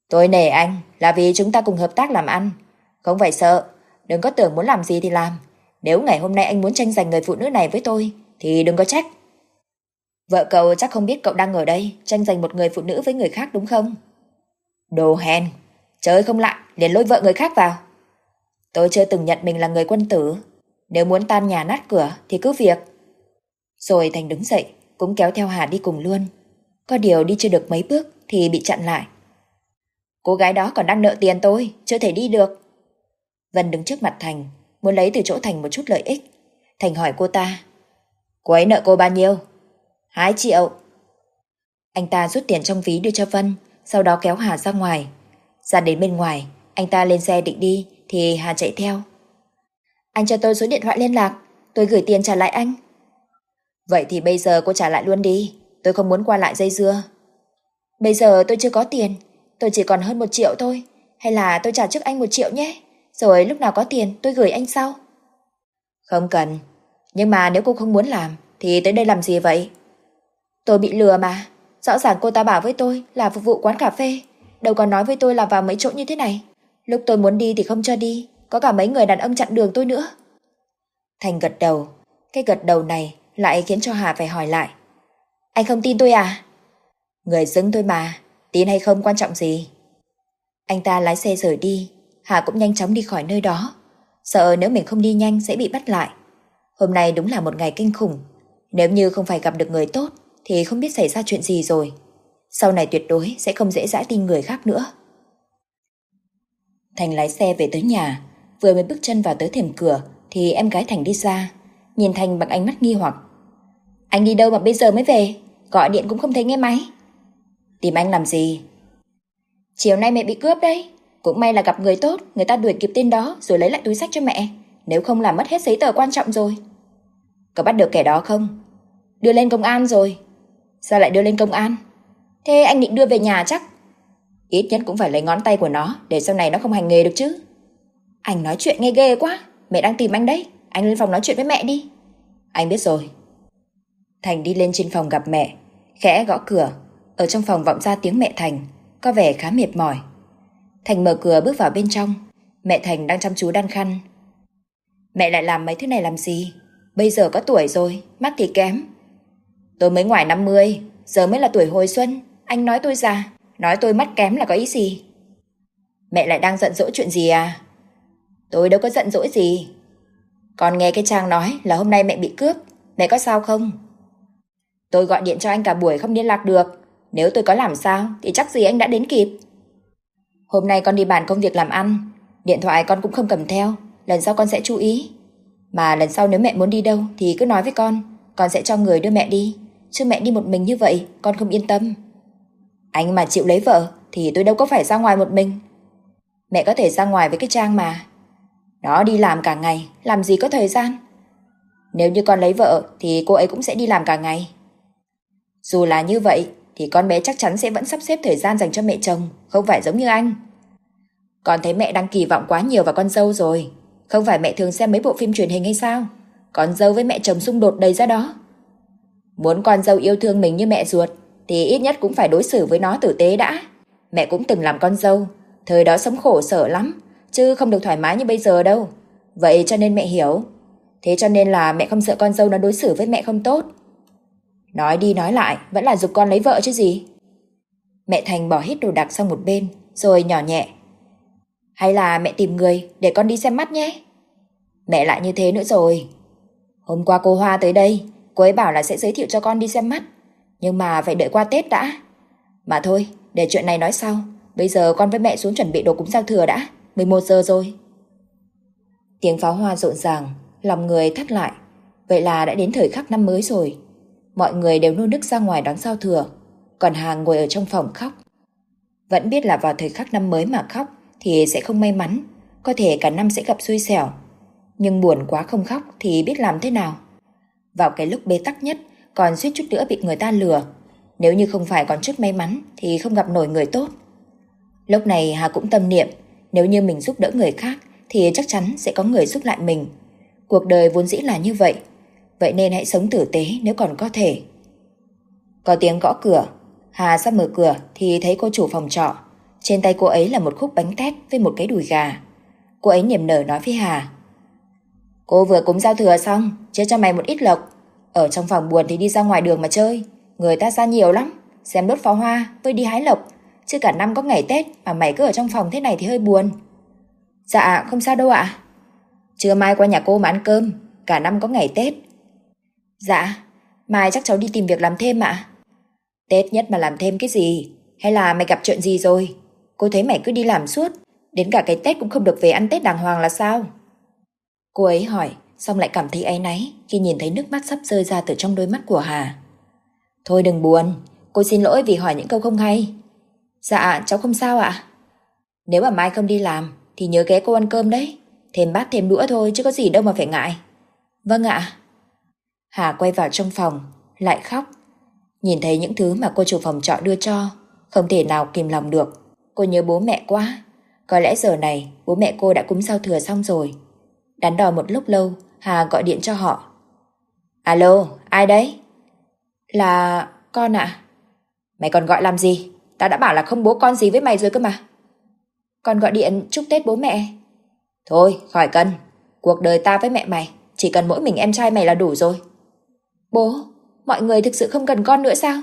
Tôi nể anh là vì chúng ta cùng hợp tác làm ăn. Không phải sợ, đừng có tưởng muốn làm gì thì làm. Nếu ngày hôm nay anh muốn tranh giành người phụ nữ này với tôi thì đừng có trách. Vợ cậu chắc không biết cậu đang ở đây tranh giành một người phụ nữ với người khác đúng không? Đồ hèn, chơi không lại liền lôi vợ người khác vào. Tôi chưa từng nhận mình là người quân tử. Nếu muốn tan nhà nát cửa thì cứ việc. Rồi Thành đứng dậy, cũng kéo theo Hà đi cùng luôn. Có điều đi chưa được mấy bước thì bị chặn lại. Cô gái đó còn đang nợ tiền tôi, chưa thể đi được. Vân đứng trước mặt Thành, muốn lấy từ chỗ Thành một chút lợi ích. Thành hỏi cô ta, cô ấy nợ cô bao nhiêu? 2 triệu. Anh ta rút tiền trong ví đưa cho Vân, sau đó kéo Hà ra ngoài. Ra đến bên ngoài, anh ta lên xe định đi thì Hà chạy theo. Anh cho tôi số điện thoại liên lạc, tôi gửi tiền trả lại anh. Vậy thì bây giờ cô trả lại luôn đi, tôi không muốn qua lại dây dưa. Bây giờ tôi chưa có tiền, tôi chỉ còn hơn 1 triệu thôi. Hay là tôi trả trước anh 1 triệu nhé, rồi lúc nào có tiền tôi gửi anh sau. Không cần, nhưng mà nếu cô không muốn làm thì tới đây làm gì vậy? Tôi bị lừa mà, rõ ràng cô ta bảo với tôi là phục vụ quán cà phê, đâu có nói với tôi là vào mấy chỗ như thế này. Lúc tôi muốn đi thì không cho đi, có cả mấy người đàn ông chặn đường tôi nữa. Thành gật đầu, cái gật đầu này lại khiến cho Hà phải hỏi lại. Anh không tin tôi à? Người xứng tôi mà, tin hay không quan trọng gì. Anh ta lái xe rời đi, Hà cũng nhanh chóng đi khỏi nơi đó, sợ nếu mình không đi nhanh sẽ bị bắt lại. Hôm nay đúng là một ngày kinh khủng, nếu như không phải gặp được người tốt thì không biết xảy ra chuyện gì rồi. Sau này tuyệt đối sẽ không dễ dãi tin người khác nữa. Thành lái xe về tới nhà, vừa mới bước chân vào tới thềm cửa thì em gái Thành đi ra, nhìn Thành bằng ánh mắt nghi hoặc. Anh đi đâu mà bây giờ mới về, gọi điện cũng không thấy nghe máy. Tìm anh làm gì? Chiều nay mẹ bị cướp đấy, cũng may là gặp người tốt, người ta đuổi kịp tên đó rồi lấy lại túi xách cho mẹ, nếu không làm mất hết giấy tờ quan trọng rồi. Có bắt được kẻ đó không? Đưa lên công an rồi. Sao lại đưa lên công an? Thế anh định đưa về nhà chắc? Ít nhất cũng phải lấy ngón tay của nó, để sau này nó không hành nghề được chứ. Anh nói chuyện nghe ghê quá, mẹ đang tìm anh đấy, anh lên phòng nói chuyện với mẹ đi. Anh biết rồi. Thành đi lên trên phòng gặp mẹ, khẽ gõ cửa. Ở trong phòng vọng ra tiếng mẹ Thành, có vẻ khá mệt mỏi. Thành mở cửa bước vào bên trong, mẹ Thành đang chăm chú đan khăn. Mẹ lại làm mấy thứ này làm gì? Bây giờ có tuổi rồi, mắt thì kém. Tôi mới ngoài 50, giờ mới là tuổi hồi xuân. Anh nói tôi già, nói tôi mắt kém là có ý gì? Mẹ lại đang giận dỗi chuyện gì à? Tôi đâu có giận dỗi gì. Con nghe cái Trang nói là hôm nay mẹ bị cướp, mẹ có sao không? Tôi gọi điện cho anh cả buổi không liên lạc được. Nếu tôi có làm sao thì chắc gì anh đã đến kịp. Hôm nay con đi bàn công việc làm ăn, điện thoại con cũng không cầm theo, lần sau con sẽ chú ý. Mà lần sau nếu mẹ muốn đi đâu thì cứ nói với con sẽ cho người đưa mẹ đi. Chứ mẹ đi một mình như vậy con không yên tâm. Anh mà chịu lấy vợ thì tôi đâu có phải ra ngoài một mình. Mẹ có thể ra ngoài với cái Trang mà. Nó đi làm cả ngày, làm gì có thời gian. Nếu như con lấy vợ thì cô ấy cũng sẽ đi làm cả ngày. Dù là như vậy thì con bé chắc chắn sẽ vẫn sắp xếp thời gian dành cho mẹ chồng, không phải giống như anh. Con thấy mẹ đang kỳ vọng quá nhiều vào con dâu rồi. Không phải mẹ thường xem mấy bộ phim truyền hình hay sao? Con dâu với mẹ chồng xung đột đầy ra đó. Muốn con dâu yêu thương mình như mẹ ruột thì ít nhất cũng phải đối xử với nó tử tế đã. Mẹ cũng từng làm con dâu, thời đó sống khổ sở lắm, chứ không được thoải mái như bây giờ đâu. Vậy cho nên mẹ hiểu. Thế cho nên là mẹ không sợ con dâu nó đối xử với mẹ không tốt. Nói đi nói lại vẫn là giục con lấy vợ chứ gì. Mẹ Thành bỏ hết đồ đạc sang một bên, rồi nhỏ nhẹ. Hay là mẹ tìm người để con đi xem mắt nhé. Mẹ lại như thế nữa rồi. Hôm qua cô Hoa tới đây, cô ấy bảo là sẽ giới thiệu cho con đi xem mắt, nhưng mà phải đợi qua Tết đã. Mà thôi, để chuyện này nói sau. Bây giờ con với mẹ xuống chuẩn bị đồ cúng giao thừa đã, 11 giờ rồi. Tiếng pháo hoa rộn ràng, lòng người thắt lại. Vậy là đã đến thời khắc năm mới rồi. Mọi người đều nô nức ra ngoài đón giao thừa, còn Hà ngồi ở trong phòng khóc. Vẫn biết là vào thời khắc năm mới mà khóc thì sẽ không may mắn, có thể cả năm sẽ gặp xui xẻo. Nhưng buồn quá không khóc thì biết làm thế nào. Vào cái lúc bế tắc nhất còn suýt chút nữa bị người ta lừa. Nếu như không phải còn chút may mắn thì không gặp nổi người tốt. Lúc này Hà cũng tâm niệm, nếu như mình giúp đỡ người khác thì chắc chắn sẽ có người giúp lại mình. Cuộc đời vốn dĩ là như vậy, vậy nên hãy sống tử tế nếu còn có thể. Có tiếng gõ cửa, Hà sắp mở cửa thì thấy cô chủ phòng trọ. Trên tay cô ấy là một khúc bánh tét với một cái đùi gà. Cô ấy niềm nở nói với Hà: Cô vừa cúng giao thừa xong, chia cho mày một ít lộc. Ở trong phòng buồn thì đi ra ngoài đường mà chơi. Người ta ra nhiều lắm, xem đốt pháo hoa với đi hái lộc. Chứ cả năm có ngày Tết mà mày cứ ở trong phòng thế này thì hơi buồn. Dạ không sao đâu ạ. Trưa mai qua nhà cô mà ăn cơm, cả năm có ngày Tết. Dạ, mai chắc cháu đi tìm việc làm thêm ạ. Tết nhất mà làm thêm cái gì? Hay là mày gặp chuyện gì rồi? Cô thấy mày cứ đi làm suốt, đến cả cái Tết cũng không được về ăn Tết đàng hoàng là sao? Cô ấy hỏi, xong lại cảm thấy áy náy khi nhìn thấy nước mắt sắp rơi ra từ trong đôi mắt của Hà. Thôi đừng buồn, cô xin lỗi vì hỏi những câu không hay. Dạ, cháu không sao ạ. Nếu mà mai không đi làm thì nhớ ghé cô ăn cơm đấy. Thêm bát thêm đũa thôi chứ có gì đâu mà phải ngại. Vâng ạ. Hà quay vào trong phòng, lại khóc. Nhìn thấy những thứ mà cô chủ phòng trọ đưa cho, không thể nào kìm lòng được. Cô nhớ bố mẹ quá. Có lẽ giờ này bố mẹ cô đã cúng giao thừa xong rồi. Đắn đo một lúc lâu, Hà gọi điện cho họ. Alo, ai đấy? Là con ạ. Mày còn gọi làm gì? Tao đã bảo là không bố con gì với mày rồi cơ mà. Con gọi điện chúc Tết bố mẹ. Thôi, khỏi cần. Cuộc đời ta với mẹ mày chỉ cần mỗi mình em trai mày là đủ rồi. Bố, mọi người thực sự không cần con nữa sao?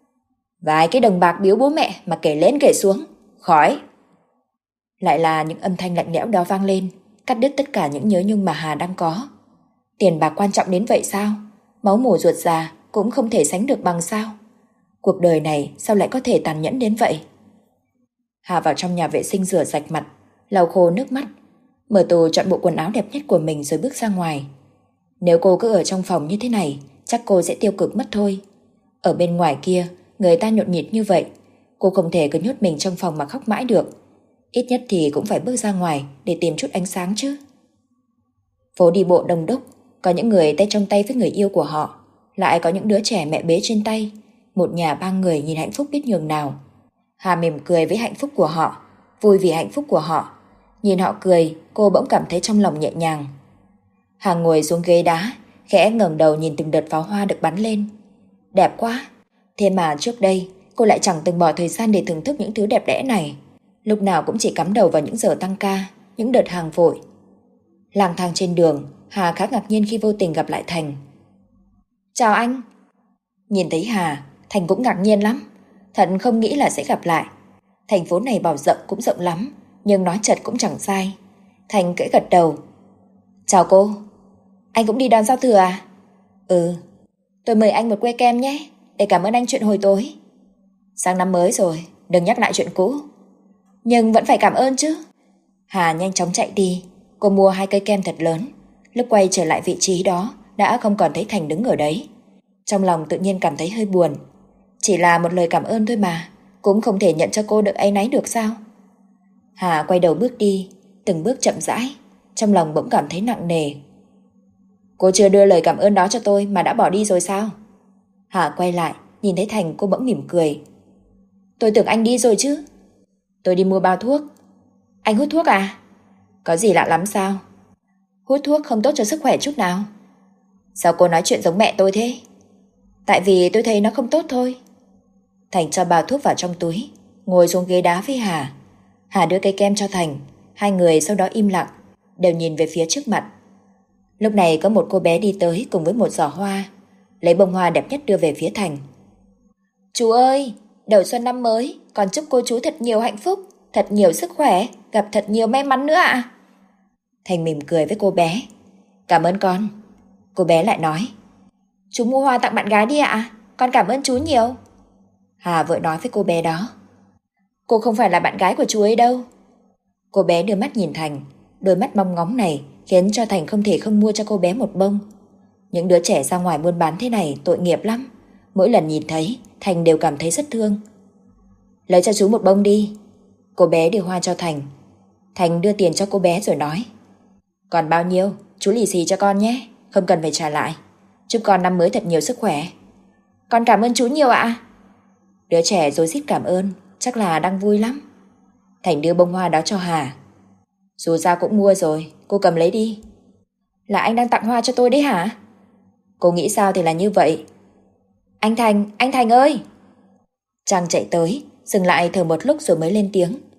Vài cái đồng bạc biếu bố mẹ mà kể lên kể xuống. Khỏi. Lại là những âm thanh lạnh lẽo đó vang lên, cắt đứt tất cả những nhớ nhung mà Hà đang có. Tiền bạc quan trọng đến vậy sao? Máu mủ ruột già cũng không thể sánh được bằng sao? Cuộc đời này sao lại có thể tàn nhẫn đến vậy? Hà vào trong nhà vệ sinh rửa sạch mặt, lau khô nước mắt, mở tủ chọn bộ quần áo đẹp nhất của mình rồi bước ra ngoài. Nếu cô cứ ở trong phòng như thế này, chắc cô sẽ tiêu cực mất thôi. Ở bên ngoài kia, người ta nhộn nhịp như vậy, cô không thể cứ nhốt mình trong phòng mà khóc mãi được. Ít nhất thì cũng phải bước ra ngoài để tìm chút ánh sáng chứ. Phố đi bộ đông đúc, có những người tay trong tay với người yêu của họ, lại có những đứa trẻ mẹ bế trên tay. Một nhà ba người nhìn hạnh phúc biết nhường nào. Hà mỉm cười với hạnh phúc của họ, vui vì hạnh phúc của họ. Nhìn họ cười, cô bỗng cảm thấy trong lòng nhẹ nhàng. Hà ngồi xuống ghế đá, khẽ ngẩng đầu nhìn từng đợt pháo hoa được bắn lên. Đẹp quá. Thế mà trước đây cô lại chẳng từng bỏ thời gian để thưởng thức những thứ đẹp đẽ này. Lúc nào cũng chỉ cắm đầu vào những giờ tăng ca, những đợt hàng vội. Lang thang trên đường, Hà khá ngạc nhiên khi vô tình gặp lại Thành. Chào anh. Nhìn thấy Hà, Thành cũng ngạc nhiên lắm. Thật không nghĩ là sẽ gặp lại. Thành phố này bảo rộng cũng rộng lắm, nhưng nói chật cũng chẳng sai. Thành kẽ gật đầu. Chào cô. Anh cũng đi đón giao thừa à? Ừ. Tôi mời anh một que kem nhé, để cảm ơn anh chuyện hồi tối. Sang năm mới rồi, đừng nhắc lại chuyện cũ. Nhưng vẫn phải cảm ơn chứ. Hà nhanh chóng chạy đi. Cô mua 2 cây kem thật lớn. Lúc quay trở lại vị trí đó, đã không còn thấy Thành đứng ở đấy. Trong lòng tự nhiên cảm thấy hơi buồn. Chỉ là một lời cảm ơn thôi mà, cũng không thể nhận cho cô được áy náy được sao? Hà quay đầu bước đi, từng bước chậm rãi. Trong lòng bỗng cảm thấy nặng nề. Cô chưa đưa lời cảm ơn đó cho tôi mà đã bỏ đi rồi sao? Hà quay lại, nhìn thấy Thành, cô bỗng mỉm cười. Tôi tưởng anh đi rồi chứ. Tôi đi mua bao thuốc. Anh hút thuốc à? Có gì lạ lắm sao? Hút thuốc không tốt cho sức khỏe chút nào. Sao cô nói chuyện giống mẹ tôi thế? Tại vì tôi thấy nó không tốt thôi. Thành cho bao thuốc vào trong túi, ngồi xuống ghế đá với Hà. Hà đưa cây kem cho Thành. Hai người sau đó im lặng, đều nhìn về phía trước mặt. Lúc này có một cô bé đi tới cùng với một giỏ hoa, lấy bông hoa đẹp nhất đưa về phía Thành. Chú ơi, đầu xuân năm mới, con chúc cô chú thật nhiều hạnh phúc, thật nhiều sức khỏe, gặp thật nhiều may mắn nữa ạ. Thành mỉm cười với cô bé. Cảm ơn con. Cô bé lại nói. Chú mua hoa tặng bạn gái đi ạ, con cảm ơn chú nhiều. Hà vội nói với cô bé đó. Cô không phải là bạn gái của chú ấy đâu. Cô bé đưa mắt nhìn Thành. Đôi mắt mong ngóng này khiến cho Thành không thể không mua cho cô bé một bông. Những đứa trẻ ra ngoài buôn bán thế này tội nghiệp lắm. Mỗi lần nhìn thấy, Thành đều cảm thấy rất thương. Lấy cho chú một bông đi. Cô bé đưa hoa cho Thành. Thành đưa tiền cho cô bé rồi nói. Còn bao nhiêu, chú lì xì cho con nhé, không cần phải trả lại. Chúc con năm mới thật nhiều sức khỏe. Con cảm ơn chú nhiều ạ. Đứa trẻ rối rít cảm ơn, chắc là đang vui lắm. Thành đưa bông hoa đó cho Hà. Dù sao cũng mua rồi, cô cầm lấy đi. Là anh đang tặng hoa cho tôi đấy hả? Cô nghĩ sao thì là như vậy. Anh Thành ơi! Trang chạy tới, dừng lại thở một lúc rồi mới lên tiếng.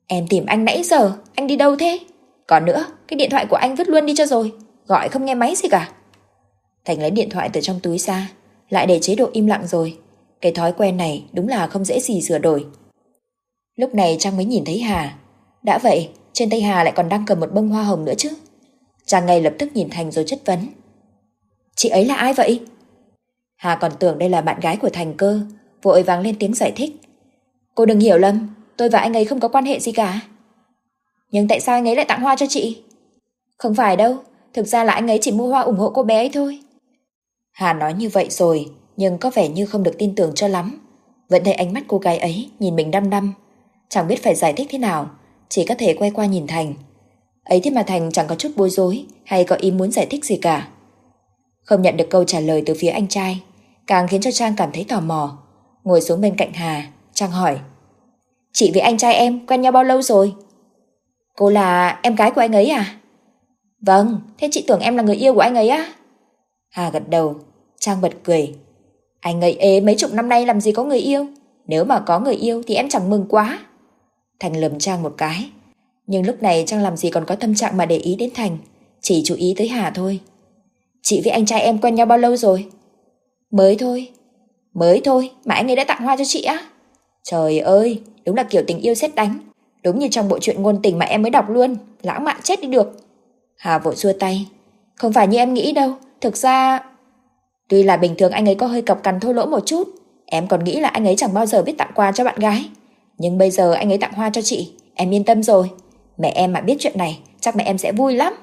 Em tìm anh nãy giờ, anh đi đâu thế? Còn nữa, cái điện thoại của anh vứt luôn đi cho rồi, gọi không nghe máy gì cả. Thành lấy điện thoại từ trong túi ra, lại để chế độ im lặng rồi. Cái thói quen này đúng là không dễ gì sửa đổi. Lúc này Trang mới nhìn thấy Hà. Đã vậy, trên tay Hà lại còn đang cầm một bông hoa hồng nữa chứ. Trang ngay lập tức nhìn Thành rồi chất vấn. Chị ấy là ai vậy? Hà còn tưởng đây là bạn gái của Thành cơ, vội vàng lên tiếng giải thích. Cô đừng hiểu lầm, tôi và anh ấy không có quan hệ gì cả. Nhưng tại sao anh ấy lại tặng hoa cho chị? Không phải đâu, thực ra là anh ấy chỉ mua hoa ủng hộ cô bé ấy thôi. Hà nói như vậy rồi, nhưng có vẻ như không được tin tưởng cho lắm. Vẫn thấy ánh mắt cô gái ấy nhìn mình đăm đăm. Chẳng biết phải giải thích thế nào, chỉ có thể quay qua nhìn Thành. Ấy thế mà Thành chẳng có chút bối rối hay có ý muốn giải thích gì cả. Không nhận được câu trả lời từ phía anh trai, càng khiến cho Trang cảm thấy tò mò. Ngồi xuống bên cạnh Hà, Trang hỏi. Chị với anh trai em quen nhau bao lâu rồi? Cô là em gái của anh ấy à? Vâng, thế chị tưởng em là người yêu của anh ấy á? Hà gật đầu. Trang bật cười. Anh ấy ế mấy chục năm nay làm gì có người yêu. Nếu mà có người yêu thì em chẳng mừng quá. Thành lườm Trang một cái. Nhưng lúc này Trang làm gì còn có tâm trạng mà để ý đến Thành, chỉ chú ý tới Hà thôi. Chị với anh trai em quen nhau bao lâu rồi? Mới thôi. Mới thôi mà anh ấy đã tặng hoa cho chị á? Trời ơi, đúng là kiểu tình yêu sét đánh. Đúng như trong bộ truyện ngôn tình mà em mới đọc luôn. Lãng mạn chết đi được. Hà vội xua tay. Không phải như em nghĩ đâu. Thực ra... Tuy là bình thường anh ấy có hơi cọc cằn thô lỗ một chút, em còn nghĩ là anh ấy chẳng bao giờ biết tặng quà cho bạn gái. Nhưng bây giờ anh ấy tặng hoa cho chị, em yên tâm rồi. Mẹ em mà biết chuyện này, chắc mẹ em sẽ vui lắm.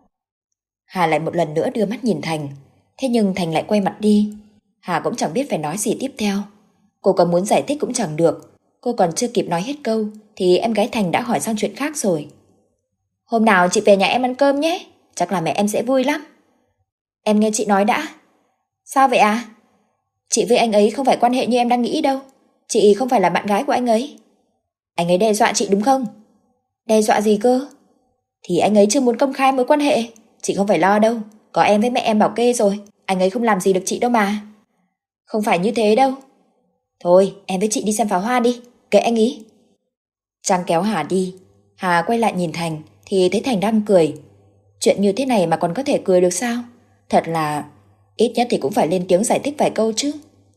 Hà lại một lần nữa đưa mắt nhìn Thành. Thế nhưng Thành lại quay mặt đi. Hà cũng chẳng biết phải nói gì tiếp theo. Cô có muốn giải thích cũng chẳng được. Cô còn chưa kịp nói hết câu thì em gái Thành đã hỏi sang chuyện khác rồi. Hôm nào chị về nhà em ăn cơm nhé, chắc là mẹ em sẽ vui lắm. Em nghe chị nói đã. Sao vậy à? Chị với anh ấy không phải quan hệ như em đang nghĩ đâu. Chị không phải là bạn gái của anh ấy. Anh ấy đe dọa chị đúng không? Đe dọa gì cơ? Thì anh ấy chưa muốn công khai mối quan hệ. Chị không phải lo đâu, có em với mẹ em bảo kê rồi. Anh ấy không làm gì được chị đâu mà. Không phải như thế đâu. Thôi em với chị đi xem pháo hoa đi, kệ anh ý. Trang kéo Hà đi. Hà quay lại nhìn Thành thì thấy Thành đang cười. Chuyện như thế này mà còn có thể cười được sao? Thật là... Ít nhất thì cũng phải lên tiếng giải thích vài câu chứ.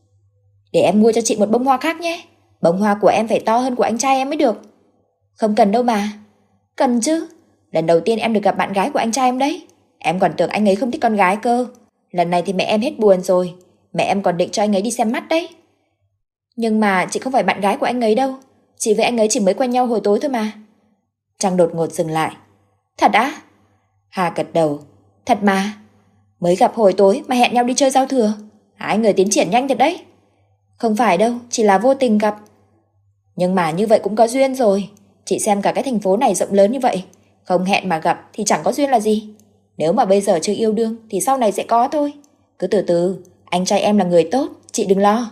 Để em mua cho chị một bông hoa khác nhé. Bông hoa của em phải to hơn của anh trai em mới được. Không cần đâu mà. Cần chứ. Lần đầu tiên em được gặp bạn gái của anh trai em đấy. Em còn tưởng anh ấy không thích con gái cơ. Lần này thì mẹ em hết buồn rồi. Mẹ em còn định cho anh ấy đi xem mắt đấy. Nhưng mà chị không phải bạn gái của anh ấy đâu. Chị với anh ấy chỉ mới quen nhau hồi tối thôi mà. Trang đột ngột dừng lại. Thật á? Hà gật đầu. Thật mà. Mới gặp hồi tối mà hẹn nhau đi chơi giao thừa. Hai người tiến triển nhanh thật đấy. Không phải đâu, chỉ là vô tình gặp. Nhưng mà như vậy cũng có duyên rồi. Chị xem cả cái thành phố này rộng lớn như vậy, không hẹn mà gặp thì chẳng có duyên là gì. Nếu mà bây giờ chưa yêu đương thì sau này sẽ có thôi. Cứ từ từ, anh trai em là người tốt, chị đừng lo.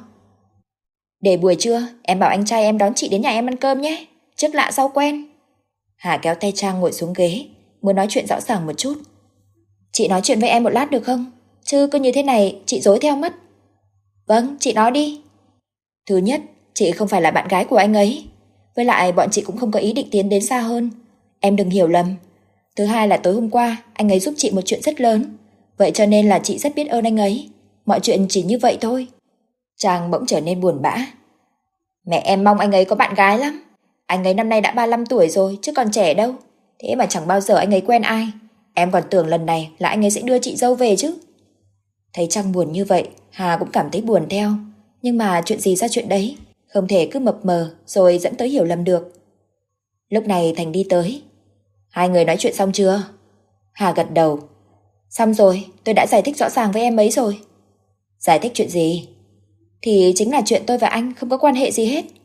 Để buổi trưa em bảo anh trai em đón chị đến nhà em ăn cơm nhé. Trước lạ sau quen. Hà kéo tay Trang ngồi xuống ghế, muốn nói chuyện rõ ràng một chút. Chị nói chuyện với em một lát được không? Chứ cứ như thế này chị dối theo mất. Vâng, chị nói đi. Thứ nhất, chị không phải là bạn gái của anh ấy. Với lại bọn chị cũng không có ý định tiến đến xa hơn. Em đừng hiểu lầm. Thứ hai là tối hôm qua anh ấy giúp chị một chuyện rất lớn. Vậy cho nên là chị rất biết ơn anh ấy. Mọi chuyện chỉ như vậy thôi. Trang bỗng trở nên buồn bã. Mẹ em mong anh ấy có bạn gái lắm. Anh ấy năm nay đã 35 tuổi rồi chứ còn trẻ đâu. Thế mà chẳng bao giờ anh ấy quen ai. Em còn tưởng lần này là anh ấy sẽ đưa chị dâu về chứ. Thấy Trang buồn như vậy, Hà cũng cảm thấy buồn theo. Nhưng mà chuyện gì ra chuyện đấy, không thể cứ mập mờ rồi dẫn tới hiểu lầm được. Lúc này Thành đi tới. Hai người nói chuyện xong chưa? Hà gật đầu. Xong rồi, tôi đã giải thích rõ ràng với em ấy rồi. Giải thích chuyện gì? Thì chính là chuyện tôi và anh không có quan hệ gì hết.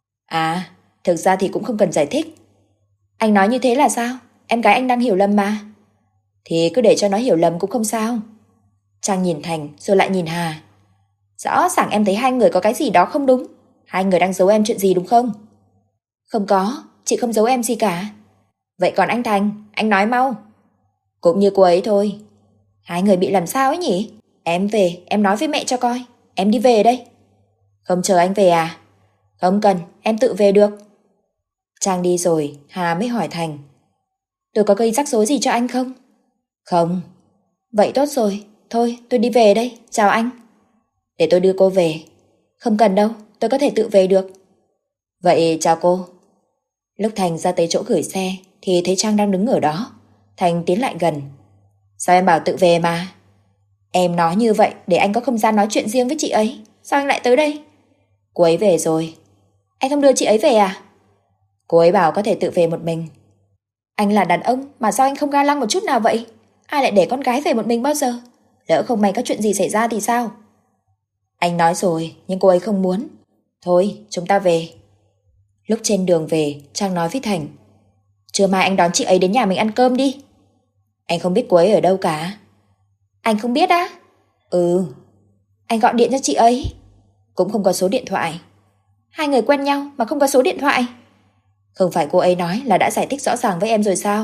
À, thực ra thì cũng không cần giải thích. Anh nói như thế là sao? Em gái anh đang hiểu lầm mà. Thì cứ để cho nó hiểu lầm cũng không sao. Trang nhìn Thành rồi lại nhìn Hà. Rõ ràng em thấy hai người có cái gì đó không đúng. Hai người đang giấu em chuyện gì đúng không? Không có, chị không giấu em gì cả. Vậy còn anh Thành, anh nói mau. Cũng như cô ấy thôi. Hai người bị làm sao ấy nhỉ? Em về, em nói với mẹ cho coi. Em đi về đây. Không chờ anh về à? Không cần, em tự về được. Trang đi rồi, Hà mới hỏi Thành. Tôi có gây rắc rối gì cho anh không? Không. Vậy tốt rồi, thôi tôi đi về đây, chào anh. Để tôi đưa cô về. Không cần đâu, tôi có thể tự về được. Vậy chào cô. Lúc Thành ra tới chỗ gửi xe thì thấy Trang đang đứng ở đó. Thành tiến lại gần. Sao em bảo tự về mà? Em nói như vậy để anh có không gian nói chuyện riêng với chị ấy. Sao anh lại tới đây? Cô ấy về rồi. Anh không đưa chị ấy về à? Cô ấy bảo có thể tự về một mình. Anh là đàn ông mà sao anh không ga lăng một chút nào vậy? Ai lại để con gái về một mình bao giờ? Lỡ không may có chuyện gì xảy ra thì sao? Anh nói rồi nhưng cô ấy không muốn. Thôi chúng ta về. Lúc trên đường về Trang nói với Thành. Trưa mai anh đón chị ấy đến nhà mình ăn cơm đi. Anh không biết cô ấy ở đâu cả. Anh không biết á? Ừ. Anh gọi điện cho chị ấy. Cũng không có số điện thoại. Hai người quen nhau mà không có số điện thoại. Không phải cô ấy nói là đã giải thích rõ ràng với em rồi sao?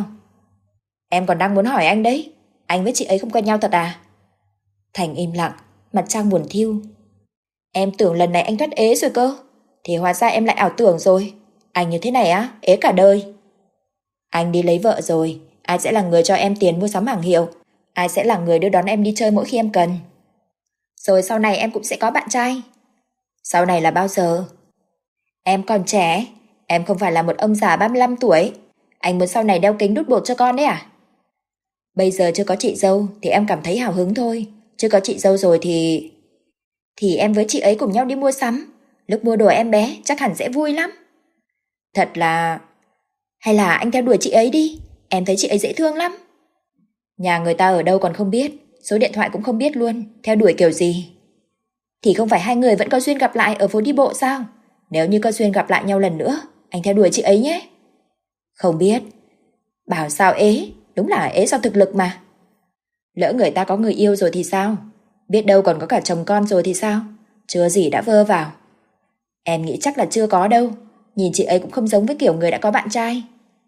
Em còn đang muốn hỏi anh đấy. Anh với chị ấy không quen nhau thật à? Thành im lặng, mặt Trang buồn thiu. Em tưởng lần này anh thoát ế rồi cơ. Thì hóa ra em lại ảo tưởng rồi. Anh như thế này á, ế cả đời. Anh đi lấy vợ rồi, ai sẽ là người cho em tiền mua sắm hàng hiệu? Ai sẽ là người đưa đón em đi chơi mỗi khi em cần? Rồi sau này em cũng sẽ có bạn trai. Sau này là bao giờ? Em còn trẻ, em không phải là một ông già 35 tuổi. Anh muốn sau này đeo kính đút bột cho con đấy à? Bây giờ chưa có chị dâu thì em cảm thấy hào hứng thôi. Chưa có chị dâu rồi thì... Thì em với chị ấy cùng nhau đi mua sắm. Lúc mua đồ em bé chắc hẳn sẽ vui lắm. Thật là... Hay là anh theo đuổi chị ấy đi. Em thấy chị ấy dễ thương lắm. Nhà người ta ở đâu còn không biết. Số điện thoại cũng không biết luôn. Theo đuổi kiểu gì? Thì không phải hai người vẫn có duyên gặp lại ở phố đi bộ sao? Nếu như có duyên gặp lại nhau lần nữa, anh theo đuổi chị ấy nhé. Không biết. Bảo sao ế? Đúng là ế do thực lực mà. Lỡ người ta có người yêu rồi thì sao? Biết đâu còn có cả chồng con rồi thì sao? Chưa gì đã vơ vào. Em nghĩ chắc là chưa có đâu. Nhìn chị ấy cũng không giống với kiểu người đã có bạn trai.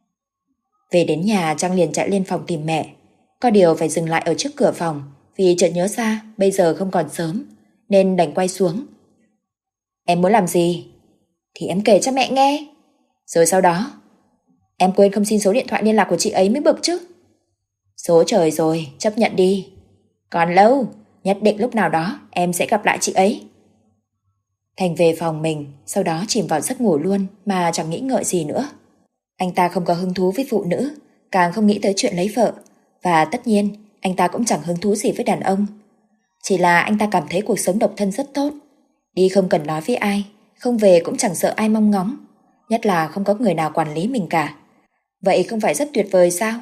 Về đến nhà Trang liền chạy lên phòng tìm mẹ. Có điều phải dừng lại ở trước cửa phòng vì chợt nhớ ra bây giờ không còn sớm nên đành quay xuống. Em muốn làm gì? Thì em kể cho mẹ nghe. Rồi sau đó em quên không xin số điện thoại liên lạc của chị ấy mới bực chứ. Số trời rồi, chấp nhận đi. Còn lâu, nhất định lúc nào đó em sẽ gặp lại chị ấy. Thành về phòng mình, sau đó chìm vào giấc ngủ luôn mà chẳng nghĩ ngợi gì nữa. Anh ta không có hứng thú với phụ nữ, càng không nghĩ tới chuyện lấy vợ. Và tất nhiên, anh ta cũng chẳng hứng thú gì với đàn ông. Chỉ là anh ta cảm thấy cuộc sống độc thân rất tốt. Đi không cần nói với ai, không về cũng chẳng sợ ai mong ngóng. Nhất là không có người nào quản lý mình cả. Vậy không phải rất tuyệt vời sao?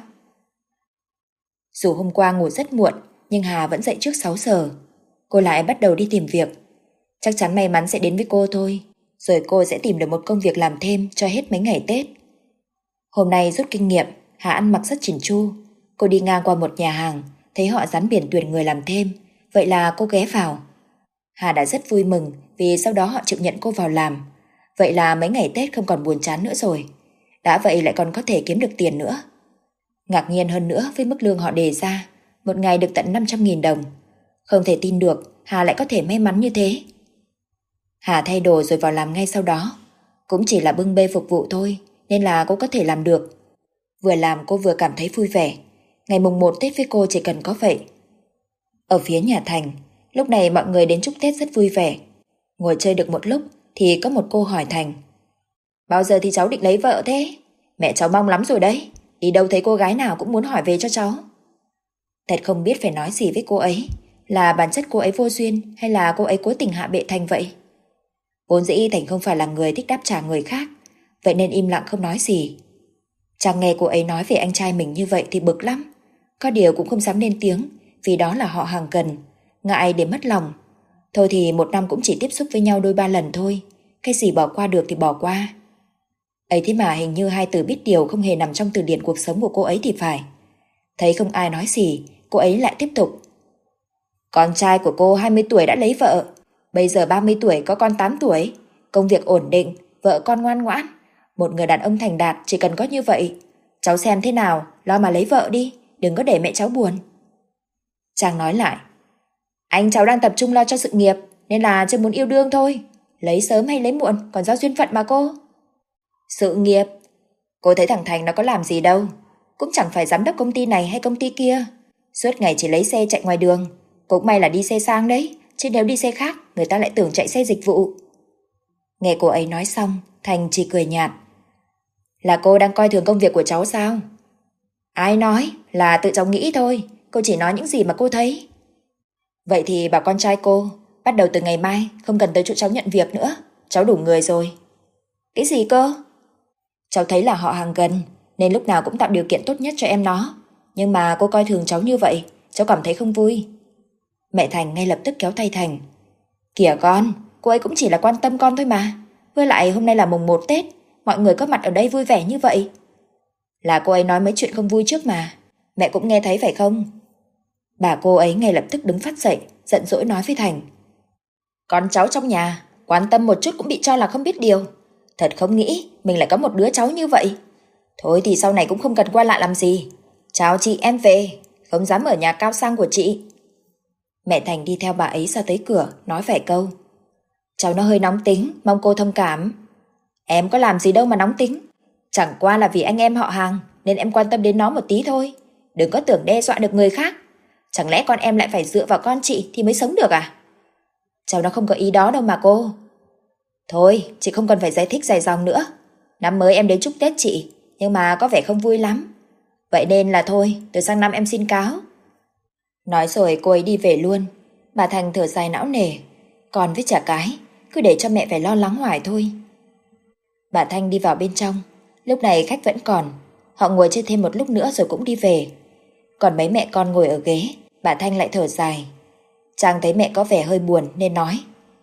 Dù hôm qua ngủ rất muộn, nhưng Hà vẫn dậy trước 6 giờ. Cô lại bắt đầu đi tìm việc. Chắc chắn may mắn sẽ đến với cô thôi. Rồi cô sẽ tìm được một công việc làm thêm cho hết mấy ngày Tết. Hôm nay rút kinh nghiệm, Hà ăn mặc rất chỉn chu. Cô đi ngang qua một nhà hàng, thấy họ dán biển tuyển người làm thêm. Vậy là cô ghé vào. Hà đã rất vui mừng vì sau đó họ chịu nhận cô vào làm. Vậy là mấy ngày Tết không còn buồn chán nữa rồi. Đã vậy lại còn có thể kiếm được tiền nữa. Ngạc nhiên hơn nữa với mức lương họ đề ra, một ngày được tận 500.000 đồng. Không thể tin được Hà lại có thể may mắn như thế. Hà thay đồ rồi vào làm ngay sau đó. Cũng chỉ là bưng bê phục vụ thôi, nên là cô có thể làm được. Vừa làm cô vừa cảm thấy vui vẻ. Ngày mùng 1 Tết với cô chỉ cần có vậy. Ở phía nhà Thành, lúc này mọi người đến chúc Tết rất vui vẻ. Ngồi chơi được một lúc thì có một cô hỏi Thành. Bao giờ thì cháu định lấy vợ thế? Mẹ cháu mong lắm rồi đấy. Đi đâu thấy cô gái nào cũng muốn hỏi về cho cháu. Thật không biết phải nói gì với cô ấy. Là bản chất cô ấy vô duyên hay là cô ấy cố tình hạ bệ Thành vậy? Vốn dĩ Thành không phải là người thích đáp trả người khác, vậy nên im lặng không nói gì. Chàng nghe cô ấy nói về anh trai mình như vậy thì bực lắm. Có điều cũng không dám lên tiếng, vì đó là họ hàng gần, ngại để mất lòng. Thôi thì một năm cũng chỉ tiếp xúc với nhau đôi ba lần thôi. Cái gì bỏ qua được thì bỏ qua. Ấy thế mà hình như hai từ biết điều không hề nằm trong từ điển cuộc sống của cô ấy thì phải. Thấy không ai nói gì, cô ấy lại tiếp tục. Con trai của cô 20 tuổi đã lấy vợ, bây giờ 30 tuổi có con 8 tuổi, công việc ổn định, vợ con ngoan ngoãn. Một người đàn ông thành đạt chỉ cần có như vậy. Cháu xem thế nào, lo mà lấy vợ đi, đừng có để mẹ cháu buồn. Chàng nói lại. Anh cháu đang tập trung lo cho sự nghiệp, nên là chưa muốn yêu đương thôi. Lấy sớm hay lấy muộn còn do duyên phận mà cô. Sự nghiệp? Cô thấy thằng Thành nó có làm gì đâu, cũng chẳng phải giám đốc công ty này hay công ty kia. Suốt ngày chỉ lấy xe chạy ngoài đường. Cũng may là đi xe sang đấy, chứ nếu đi xe khác người ta lại tưởng chạy xe dịch vụ. Nghe cô ấy nói xong, Thành chỉ cười nhạt. Là cô đang coi thường công việc của cháu sao? Ai nói, là tự cháu nghĩ thôi. Cô chỉ nói những gì mà cô thấy. Vậy thì bảo con trai cô bắt đầu từ ngày mai không cần tới chỗ cháu nhận việc nữa. Cháu đủ người rồi. Cái gì cơ? Cháu thấy là họ hàng gần nên lúc nào cũng tạo điều kiện tốt nhất cho em nó. Nhưng mà cô coi thường cháu như vậy, cháu cảm thấy không vui. Mẹ Thành ngay lập tức kéo tay Thành. Kìa con, cô ấy cũng chỉ là quan tâm con thôi mà. Với lại hôm nay là mùng 1 Tết, mọi người có mặt ở đây vui vẻ như vậy. Là cô ấy nói mấy chuyện không vui trước mà, mẹ cũng nghe thấy phải không? Bà cô ấy ngay lập tức đứng phát dậy, giận dỗi nói với Thành. Con cháu trong nhà, quan tâm một chút cũng bị cho là không biết điều. Thật không nghĩ mình lại có một đứa cháu như vậy. Thôi thì sau này cũng không cần qua lại làm gì. Chào chị, em về, không dám ở nhà cao sang của chị. Mẹ Thành đi theo bà ấy ra tới cửa, nói vài câu. Cháu nó hơi nóng tính, mong cô thông cảm. Em có làm gì đâu mà nóng tính. Chẳng qua là vì anh em họ hàng nên em quan tâm đến nó một tí thôi. Đừng có tưởng đe dọa được người khác. Chẳng lẽ con em lại phải dựa vào con chị thì mới sống được à? Cháu nó không có ý đó đâu mà cô. Thôi, chị không cần phải giải thích dài dòng nữa. Năm mới em đến chúc Tết chị, nhưng mà có vẻ không vui lắm. Vậy nên là thôi, từ sang năm em xin cáo. Nói rồi cô ấy đi về luôn. Bà Thành thở dài não nề. Còn với chả cái, cứ để cho mẹ phải lo lắng hoài thôi. Bà Thanh đi vào bên trong. Lúc này khách vẫn còn. Họ ngồi chơi thêm một lúc nữa rồi cũng đi về. Còn mấy mẹ con ngồi ở ghế, bà Thanh lại thở dài. Trang thấy mẹ có vẻ hơi buồn nên nói.